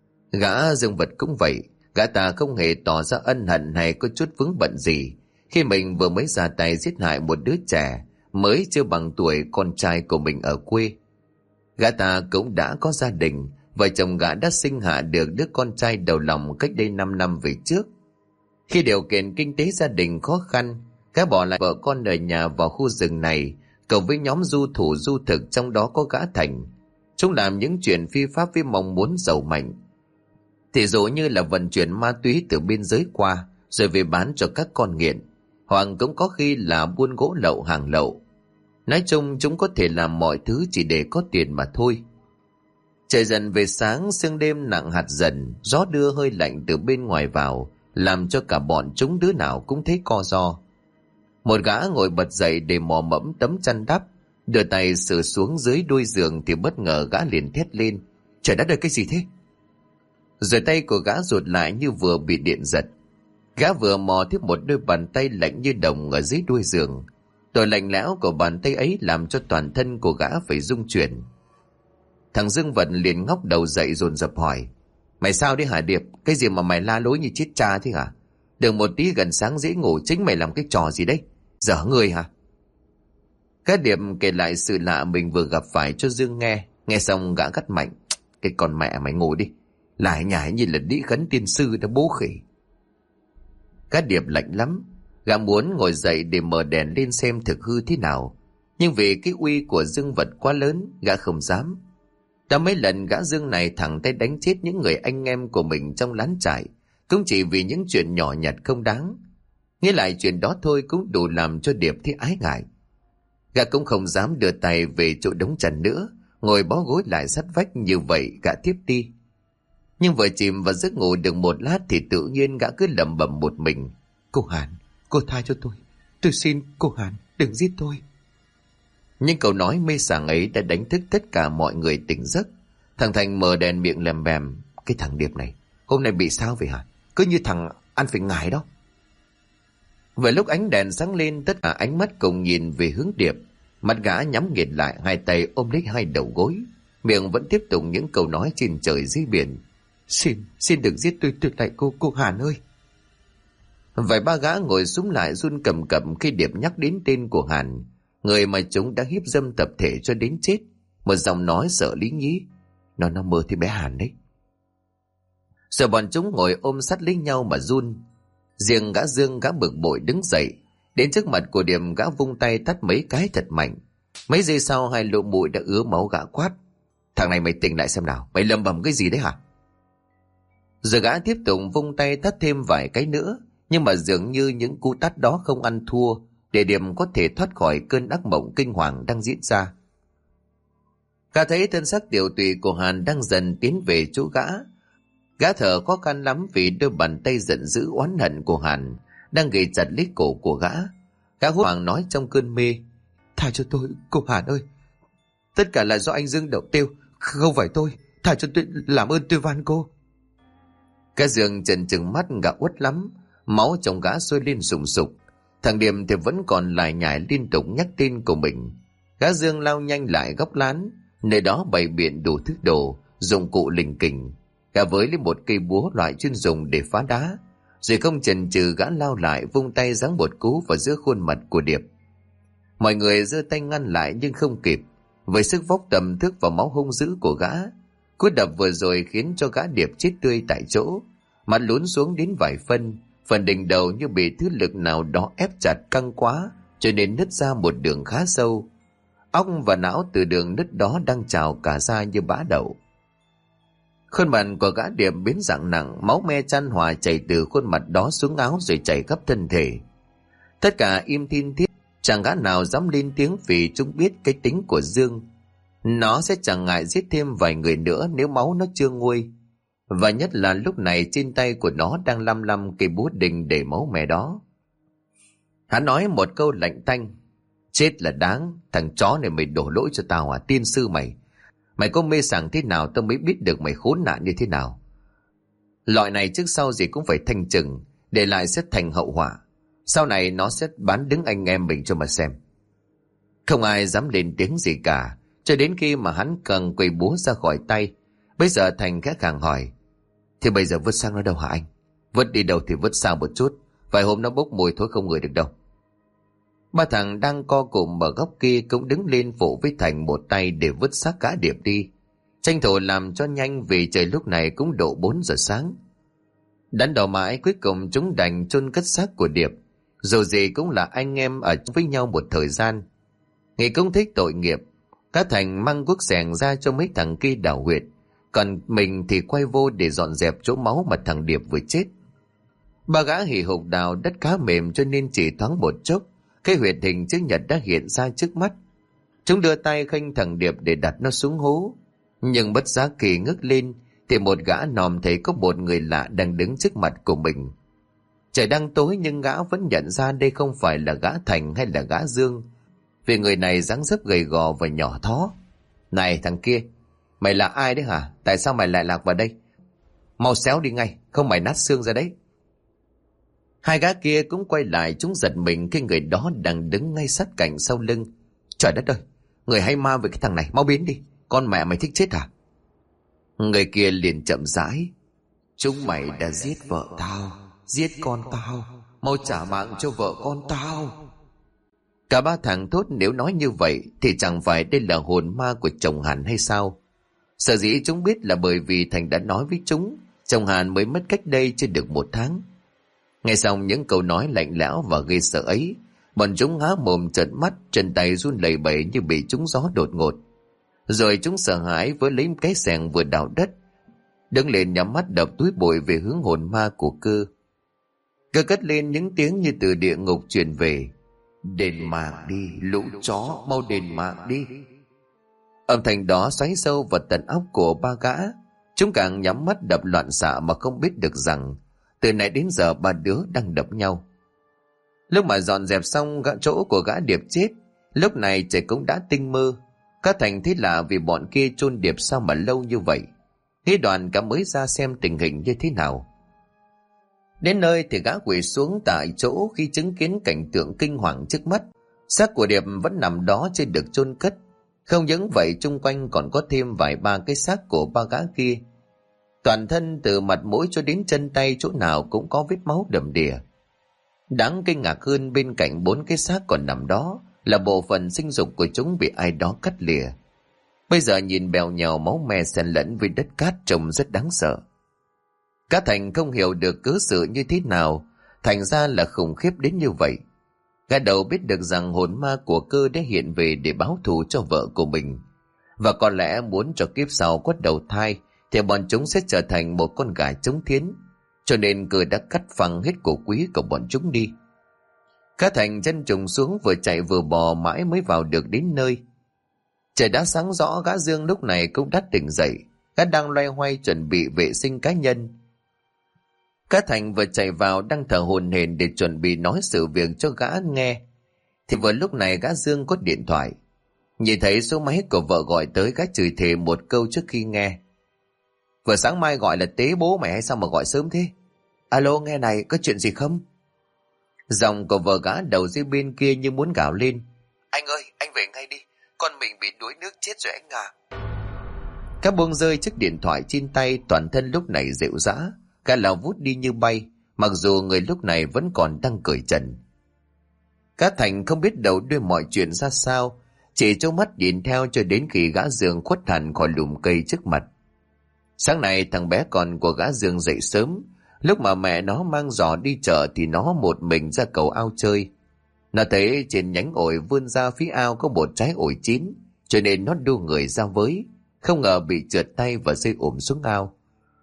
Gã Dương Vật cũng vậy, gã ta không hề tỏ ra ân hận hay có chút vướng bận gì khi mình vừa mới ra tay giết hại một đứa trẻ mới chưa bằng tuổi con trai của mình ở quê. Gã ta cũng đã có gia đình, vợ chồng gã đã sinh hạ được đứa con trai đầu lòng cách đây 5 năm về trước. Khi điều kiện kinh tế gia đình khó khăn, gã bỏ lại vợ con ở nhà vào khu rừng này, cộng với nhóm du thủ du thực trong đó có gã Thành. Chúng làm những chuyện phi pháp với mong muốn giàu mạnh. Thì dụ như là vận chuyển ma túy từ biên giới qua rồi về bán cho các con nghiện, hoặc cũng có khi là buôn gỗ lậu hàng lậu. Nói chung chúng có thể làm mọi thứ chỉ để có tiền mà thôi. Trời dần về sáng, sương đêm nặng hạt dần, gió đưa hơi lạnh từ bên ngoài vào, làm cho cả bọn chúng đứa nào cũng thấy co ro. Một gã ngồi bật dậy để mò mẫm tấm chăn đắp, đưa tay sờ xuống dưới đuôi giường thì bất ngờ gã liền thét lên: Trời đất ơi, cái gì thế? Rồi tay của gã rụt lại như vừa bị điện giật. Gã vừa mò thấy một đôi bàn tay lạnh như đồng ở dưới đuôi giường. Độ lạnh lẽo của bàn tay ấy làm cho toàn thân của gã phải rung chuyển. Thằng Dương Vật liền ngóc đầu dậy dồn dập hỏi: Mày sao đấy hả Điệp? Cái gì mà mày la lối như chết cha thế hả? Đừng một tí gần sáng dễ ngủ, chính mày làm cái trò gì đấy? Dở người hả? Gã Điệp kể lại sự lạ mình vừa gặp phải cho Dương nghe. Nghe xong gã gắt mạnh: Cái con mẹ mày ngủ đi, lại nhảy như là đĩ khấn tiên sư đã bố khỉ. Gã Điệp lạnh lắm. Gã muốn ngồi dậy để mở đèn lên xem thực hư thế nào, nhưng vì cái uy của Dương Vật quá lớn, gã không dám. Đã mấy lần gã Dương này thẳng tay đánh chết những người anh em của mình trong lán trại, cũng chỉ vì những chuyện nhỏ nhặt không đáng. Nghĩ lại chuyện đó thôi cũng đủ làm cho Điệp thấy ái ngại. Gã cũng không dám đưa tay về chỗ đống chăn nữa, ngồi bó gối lại sát vách, như vậy gã tiếp đi. Nhưng vừa chìm vào giấc ngủ được một lát thì tự nhiên gã cứ lẩm bẩm một mình: Cô Hàn, cô tha cho tôi xin cô Hàn, đừng giết tôi. Nhưng câu nói mê sảng ấy đã đánh thức tất cả mọi người tỉnh giấc. Thằng Thành mở đèn miệng lèm bèm: cái thằng Điệp này hôm nay bị sao vậy hả? Cứ như thằng ăn phải ngải đó. Vừa lúc ánh đèn sáng lên, tất cả ánh mắt cùng nhìn về hướng Điệp. Mặt gã nhắm nghiền lại, hai tay ôm lấy hai đầu gối, miệng vẫn tiếp tục những câu nói trên trời dưới biển: Xin đừng giết tôi lại cô Hàn ơi. Vài ba gã ngồi xuống lại run cầm cập khi Điệp nhắc đến tên của Hàn, người mà chúng đã hiếp dâm tập thể cho đến chết. Một giọng nói sợ lý nhí: Nó mơ thì bé Hàn đấy. Rồi bọn chúng ngồi ôm sát lấy nhau mà run. Riêng gã Dương, gã bực bội đứng dậy, đến trước mặt của Điệp, gã vung tay tát mấy cái thật mạnh. Mấy giây sau hai lỗ mũi đã ứa máu. Gã quát: Thằng này mày tỉnh lại xem nào, mày lầm bầm cái gì đấy hả? Rồi gã tiếp tục vung tay tát thêm vài cái nữa, nhưng mà dường như những cú tát đó không ăn thua để Điệp có thể thoát khỏi cơn ác mộng kinh hoàng đang diễn ra. Gã thấy thân xác tiểu tụy của Hàn đang dần tiến về chỗ gã. Gã thở khó khăn lắm vì đôi bàn tay giận dữ oán hận của Hàn đang ghì chặt lấy cổ của gã. Gã hốt hoảng nói trong cơn mê: Tha cho tôi, cô Hàn ơi. Tất cả là do anh Dương đậu tiêu, không phải tôi. Tha cho tôi, làm ơn tôi van cô. Cái Dương trần trừng mắt, gã uất lắm, máu trong gã sôi lên sùng sục. Thằng Điềm thì vẫn còn lải nhải liên tục nhắc tên của mình. Gã Dương lao nhanh lại góc lán, nơi đó bày biện đủ thứ đồ, dụng cụ lình kình. Gã với lên một cây búa loại chuyên dùng để phá đá, rồi không chần chừ gã lao lại vung tay giáng một cú vào giữa khuôn mặt của Điệp. Mọi người giơ tay ngăn lại nhưng không kịp. Với sức vóc tầm thước và máu hung dữ của gã, cú đập vừa rồi khiến cho gã Điệp chết tươi tại chỗ, mặt lún xuống đến vài phân, phần đỉnh đầu như bị thứ lực nào đó ép chặt căng quá, cho nên nứt ra một đường khá sâu. Óc và não từ đường nứt đó đang trào cả ra như bã đậu. Khuôn mặt của gã Điệp biến dạng nặng, máu me chan hòa chảy từ khuôn mặt đó xuống áo rồi chảy khắp thân thể. Tất cả im thin thiết, chẳng gã nào dám lên tiếng vì chúng biết cái tính của Dương. Nó sẽ chẳng ngại giết thêm vài người nữa nếu máu nó chưa nguôi. Và nhất là lúc này trên tay của nó đang lăm lăm cây búa đình để máu me đó. Hắn nói một câu lạnh tanh: Chết là đáng, thằng chó này mày đổ lỗi cho tao à, tiên sư mày. Mày có mê sảng thế nào tao mới biết được mày khốn nạn như thế nào. Loại này trước sau gì cũng phải thanh trừng, để lại sẽ thành hậu họa. Sau này nó sẽ bán đứng anh em mình cho mà xem. Không ai dám lên tiếng gì cả, cho đến khi mà hắn cầm cây búa ra khỏi tay. Bây giờ Thành khẽ khàng hỏi: Thì bây giờ vứt sang nó đâu hả anh? Vứt đi đâu thì vứt xa một chút, vài hôm nó bốc mùi thôi không ngửi được đâu. Ba thằng đang co cụm ở góc kia cũng đứng lên phụ với Thành một tay để vứt xác gã Điệp đi, tranh thủ làm cho nhanh vì trời lúc này cũng độ 4 giờ sáng. Đắn đo mãi cuối cùng chúng đành chôn cất xác của Điệp. Dù gì cũng là anh em ở với nhau một thời gian. Nghĩ cũng thích tội nghiệp, các Thành mang guốc xẻng ra cho mấy thằng kia đào huyệt, còn mình thì quay vô để dọn dẹp chỗ máu mà thằng Điệp vừa chết. Ba gã hì hục đào đất khá mềm cho nên chỉ thoáng một chốc, cái huyệt hình chữ nhật đã hiện ra trước mắt. Chúng đưa tay khênh thằng Điệp để đặt nó xuống hố, nhưng bất giác kỳ ngước lên thì một gã nòm thấy có một người lạ đang đứng trước mặt của mình. Trời đang tối nhưng gã vẫn nhận ra đây không phải là gã Thành hay là gã Dương, vì người này dáng dấp gầy gò và nhỏ thó. Này thằng kia, mày là ai đấy hả? Tại sao mày lại lạc vào đây? Mau xéo đi ngay, không mày nát xương ra đấy. Hai gã kia cũng quay lại, chúng giật mình khi người đó đang đứng ngay sát cạnh sau lưng. Trời đất ơi, người hay ma với cái thằng này, mau biến đi, con mẹ mày thích chết hả? Người kia liền chậm rãi: Chúng mày đã giết vợ tao, giết con tao, mau trả mạng cho vợ con tao. Cả ba thằng thốt nếu nói như vậy thì chẳng phải đây là hồn ma của chồng Hàn hay sao? Sở dĩ chúng biết là bởi vì Thành đã nói với chúng chồng Hàn mới mất cách đây chưa được 1 tháng. Nghe xong những câu nói lạnh lẽo và ghê sợ ấy, bọn chúng há mồm trợn mắt, chân tay run lẩy bẩy như bị trúng gió đột ngột. Rồi chúng sợ hãi với lấy cái xẻng vừa đào đất, đứng lên nhắm mắt đập túi bụi về hướng hồn ma của Cơ. Cơ cất lên những tiếng như từ địa ngục truyền về: Đền mạng đi, lũ chó, mau đền mạng đi. Âm thanh đó xoáy sâu vào tận óc của ba gã. Chúng càng nhắm mắt đập loạn xạ mà không biết được rằng từ nãy đến giờ ba đứa đang đập nhau. Lúc mà dọn dẹp xong chỗ của gã Điệp chết Lúc này trời cũng đã tinh mơ. Cá Thành thấy lạ vì bọn kia chôn Điệp sao mà lâu như vậy. Thế đoàn cả mới ra xem tình hình như thế nào. Đến nơi thì gã quỳ xuống tại chỗ khi chứng kiến cảnh tượng kinh hoàng trước mắt. Xác của Điệp vẫn nằm đó chưa được chôn cất. Không những vậy, chung quanh còn có thêm vài ba cái xác của ba gã kia. Toàn thân từ mặt mũi cho đến chân tay chỗ nào cũng có vết máu đầm đìa. Đáng kinh ngạc hơn, bên cạnh 4 cái xác còn nằm đó là bộ phận sinh dục của chúng bị ai đó cắt lìa. Bây giờ nhìn bèo nhèo máu me xen lẫn với đất cát trông rất đáng sợ. Cá Thành không hiểu được cớ sự như thế nào thành ra là khủng khiếp đến như vậy. Gã đầu biết được rằng hồn ma của Cơ đã hiện về để báo thù cho vợ của mình, và có lẽ muốn cho kiếp sau có đầu thai thì bọn chúng sẽ trở thành một con gà trống thiến, cho nên Cơ đã cắt phăng hết cổ quý của bọn chúng đi. Cá Thành chân trùng xuống, vừa chạy vừa bò mãi mới vào được đến nơi. Trời đã sáng rõ, gã Dương lúc này cũng đã tỉnh dậy. Gã đang loay hoay chuẩn bị vệ sinh cá nhân. Cá Thành vừa chạy vào đang thở hổn hển để chuẩn bị nói sự việc cho gã nghe, thì vừa lúc này gã Dương có điện thoại. Nhìn thấy số máy của vợ gọi tới, gã chửi thề một câu trước khi nghe. Vừa sáng mai gọi là tế bố mày hay sao mà gọi sớm thế? Alo, nghe này, có chuyện gì không? Giọng của vợ gã đầu dưới bên kia như muốn gào lên. Anh ơi, anh về ngay đi, con mình bị đuối nước chết rồi anh à. Cá buông rơi chiếc điện thoại trên tay, toàn thân lúc này rệu rã, cả lao vút đi như bay, mặc dù người lúc này vẫn còn đang cởi trần. Cá Thành không biết đầu đuôi mọi chuyện ra sao, chỉ trố mắt nhìn theo cho đến khi gã Dương khuất hẳn khỏi lùm cây trước mặt. Sáng nay thằng bé con của gã Dương dậy sớm. Lúc mà mẹ nó mang giỏ đi chợ thì nó một mình ra cầu ao chơi. Nó thấy trên nhánh ổi vươn ra phía ao có một trái ổi chín, cho nên nó đu người ra với, không ngờ bị trượt tay và rơi ủm xuống ao.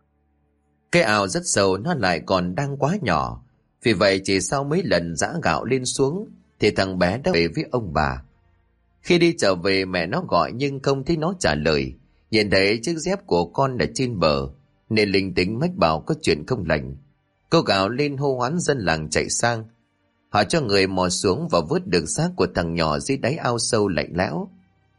Cái ao rất sâu, nó lại còn đang quá nhỏ, vì vậy chỉ sau mấy lần giã gạo lên xuống thì thằng bé đã về với ông bà. Khi đi trở về, mẹ nó gọi nhưng không thấy nó trả lời. Nhìn thấy chiếc dép của con ở trên bờ nên linh tính mách bảo có chuyện không lành. Cô gào lên hô hoán dân làng chạy sang. Họ cho người mò xuống và vớt được xác của thằng nhỏ dưới đáy ao sâu lạnh lẽo.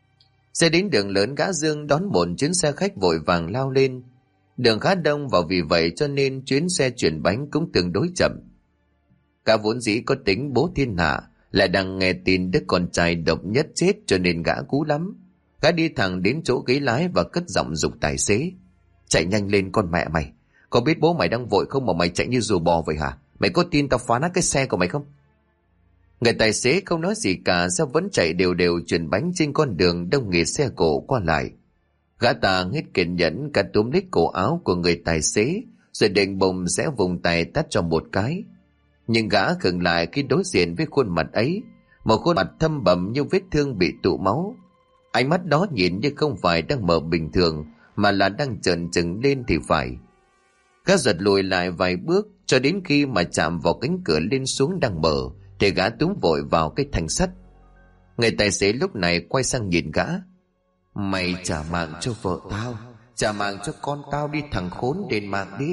Xe đến đường lớn, gã Dương đón một chuyến xe khách vội vàng lao lên. Đường khá đông và vì vậy cho nên chuyến xe chuyển bánh cũng tương đối chậm. Gã vốn dĩ có tính bố thiên hạ, lại đang nghe tin đứa con trai độc nhất chết, cho nên gã cú lắm. Gã đi thẳng đến chỗ ghế lái và cất giọng giục tài xế. Chạy nhanh lên con mẹ mày, có biết bố mày đang vội không mà mày chạy như rùa bò vậy hả? Mày có tin tao phá nát cái xe của mày không? Người tài xế không nói gì cả, xe vẫn chạy đều đều chuyển bánh trên con đường đông nghịt xe cộ qua lại. Gã ta hết kiên nhẫn, cả túm lấy cổ áo của người tài xế rồi định bụng sẽ vùng tay tát cho một cái. Nhưng gã khựng lại khi đối diện với khuôn mặt ấy, một khuôn mặt thâm bầm như vết thương bị tụ máu. Ánh mắt đó nhìn như không phải đang mở bình thường mà là đang trợn trừng lên thì phải. Gã giật lùi lại vài bước cho đến khi mà chạm vào cánh cửa lên xuống đang mở thì gã túm vội vào cái thanh sắt. Người tài xế lúc này quay sang nhìn gã. Mày trả mạng cho vợ tao, trả mạng cho con tao đi thằng khốn, đền mạng đi.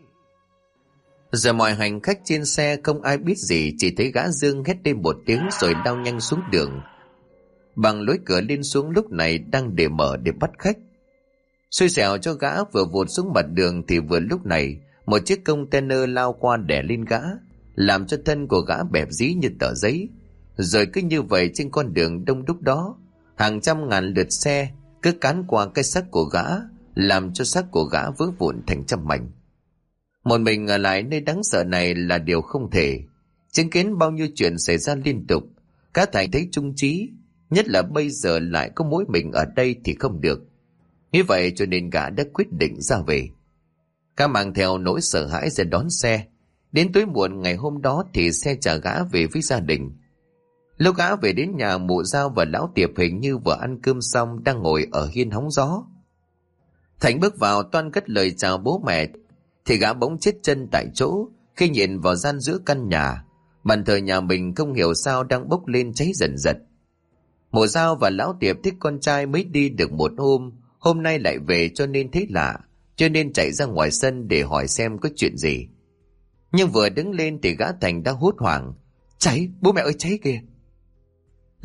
Giờ mọi hành khách trên xe không ai biết gì, chỉ thấy gã Dương hét lên một tiếng rồi lao nhanh xuống đường. Bằng lối cửa lên xuống lúc này đang để mở để bắt khách. Xui xẻo cho gã vừa vụt xuống mặt đường thì vừa lúc này một chiếc container lao qua đè lên gã, làm cho thân của gã bẹp dí như tờ giấy. Rồi cứ như vậy trên con đường đông đúc đó, hàng trăm ngàn lượt xe cứ cán qua cái xác của gã, làm cho xác của gã vỡ vụn thành trăm mảnh. Một mình ở lại nơi đáng sợ này là điều không thể. Chứng kiến bao nhiêu chuyện xảy ra liên tục, Cá Thành thấy trung trí, nhất là bây giờ lại có mỗi mình ở đây thì không được. Như vậy cho nên gã đã quyết định ra về. Cá mang theo nỗi sợ hãi ra đón xe. Đến tối muộn ngày hôm đó thì xe chở gã về với gia đình. Lúc gã về đến nhà, mụ Giao và lão Tiệp hình như vừa ăn cơm xong đang ngồi ở hiên hóng gió. Thành bước vào toan cất lời chào bố mẹ thì gã bỗng chết chân tại chỗ khi nhìn vào gian giữa căn nhà. Bàn thờ nhà mình không hiểu sao đang bốc lên cháy dần dần. Mụ Giao và lão Tiệp thích con trai mới đi được một hôm nay lại về cho nên thấy lạ, cho nên chạy ra ngoài sân để hỏi xem có chuyện gì. Nhưng vừa đứng lên thì gã Thành đã hốt hoảng. Cháy, bố mẹ ơi, cháy kìa!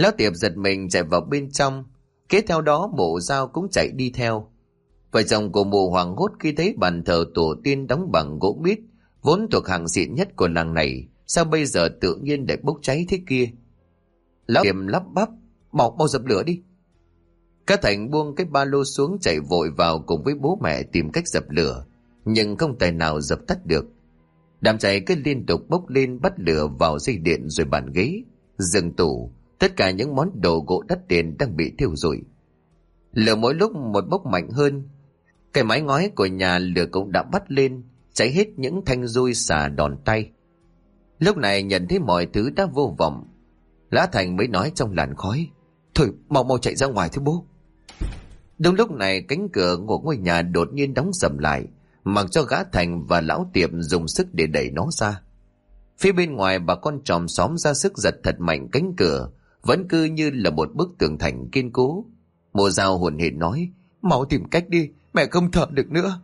Lão Tiệp giật mình chạy vào bên trong, kế theo đó Mụ Dao cũng chạy đi theo. Vợ chồng của Mụ hoảng hốt khi thấy bàn thờ tổ tiên đóng bằng gỗ mít, vốn thuộc hàng xịn nhất của làng này, sao bây giờ tự nhiên lại bốc cháy thế kia? Lão Tiệp lắp bắp: mau dập lửa đi. Cá Thành buông cái ba lô xuống chạy vội vào cùng với bố mẹ tìm cách dập lửa, nhưng không tài nào dập tắt được. Đám cháy cứ liên tục bốc lên, bắt lửa vào dây điện rồi bàn ghế, giường tủ, tất cả những món đồ gỗ đắt tiền đang bị thiêu rụi. Lửa mỗi lúc một bốc mạnh hơn. Cái mái ngói của nhà lửa cũng đã bắt lên, cháy hết những thanh dui xả đòn tay. Lúc này nhận thấy mọi thứ đã vô vọng, Lã Thành mới nói trong làn khói: Thôi mau chạy ra ngoài thôi bố. Đúng lúc này cánh cửa của ngôi nhà đột nhiên đóng sầm lại, mặc cho gã Thành và lão Tiệp dùng sức để đẩy nó ra. Phía bên ngoài bà con chòm xóm ra sức giật thật mạnh cánh cửa, vẫn cứ như là một bức tường thành kiên cố. Mụ Dao hồn hển nói: Mau tìm cách đi, mẹ không thở được nữa.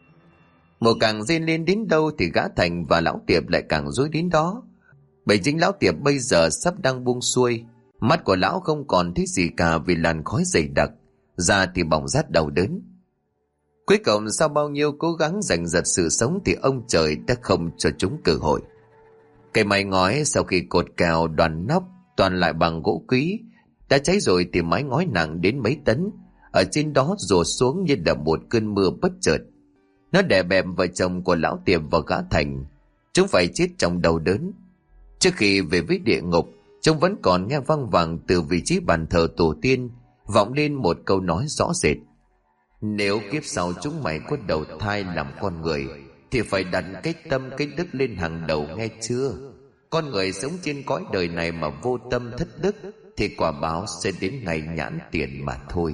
Mụ càng rên lên đến đâu thì gã Thành và lão Tiệp lại càng rối đến đó. Bởi chính lão Tiệp bây giờ sắp đang buông xuôi, mắt của lão không còn thấy gì cả vì làn khói dày đặc, da thì bỏng rát đau đớn. Cuối cùng sau bao nhiêu cố gắng giành giật sự sống thì ông trời đã không cho chúng cơ hội. Cây mái ngói sau khi cột cào đoàn nóc toàn lại bằng gỗ quý đã cháy rồi thì mái ngói nặng đến mấy tấn ở trên đó rổ xuống như là một cơn mưa bất chợt. Nó đè bẹp vợ chồng của lão Tiệp và gã Thành. Chúng phải chết trong đau đớn. Trước khi về với địa ngục, chúng vẫn còn nghe văng vẳng từ vị trí bàn thờ tổ tiên vọng lên một câu nói rõ rệt: Nếu kiếp sau chúng mày có đầu thai làm con người thì phải đặt cái tâm cái đức lên hàng đầu, nghe chưa? Con người sống trên cõi đời này mà vô tâm thất đức thì quả báo sẽ đến ngày nhãn tiền mà thôi.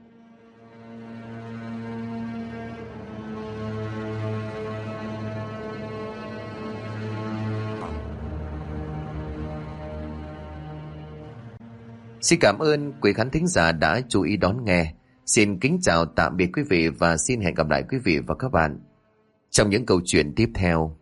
Xin cảm ơn quý khán thính giả đã chú ý đón nghe. Xin kính chào tạm biệt quý vị và xin hẹn gặp lại quý vị và các bạn trong những câu chuyện tiếp theo.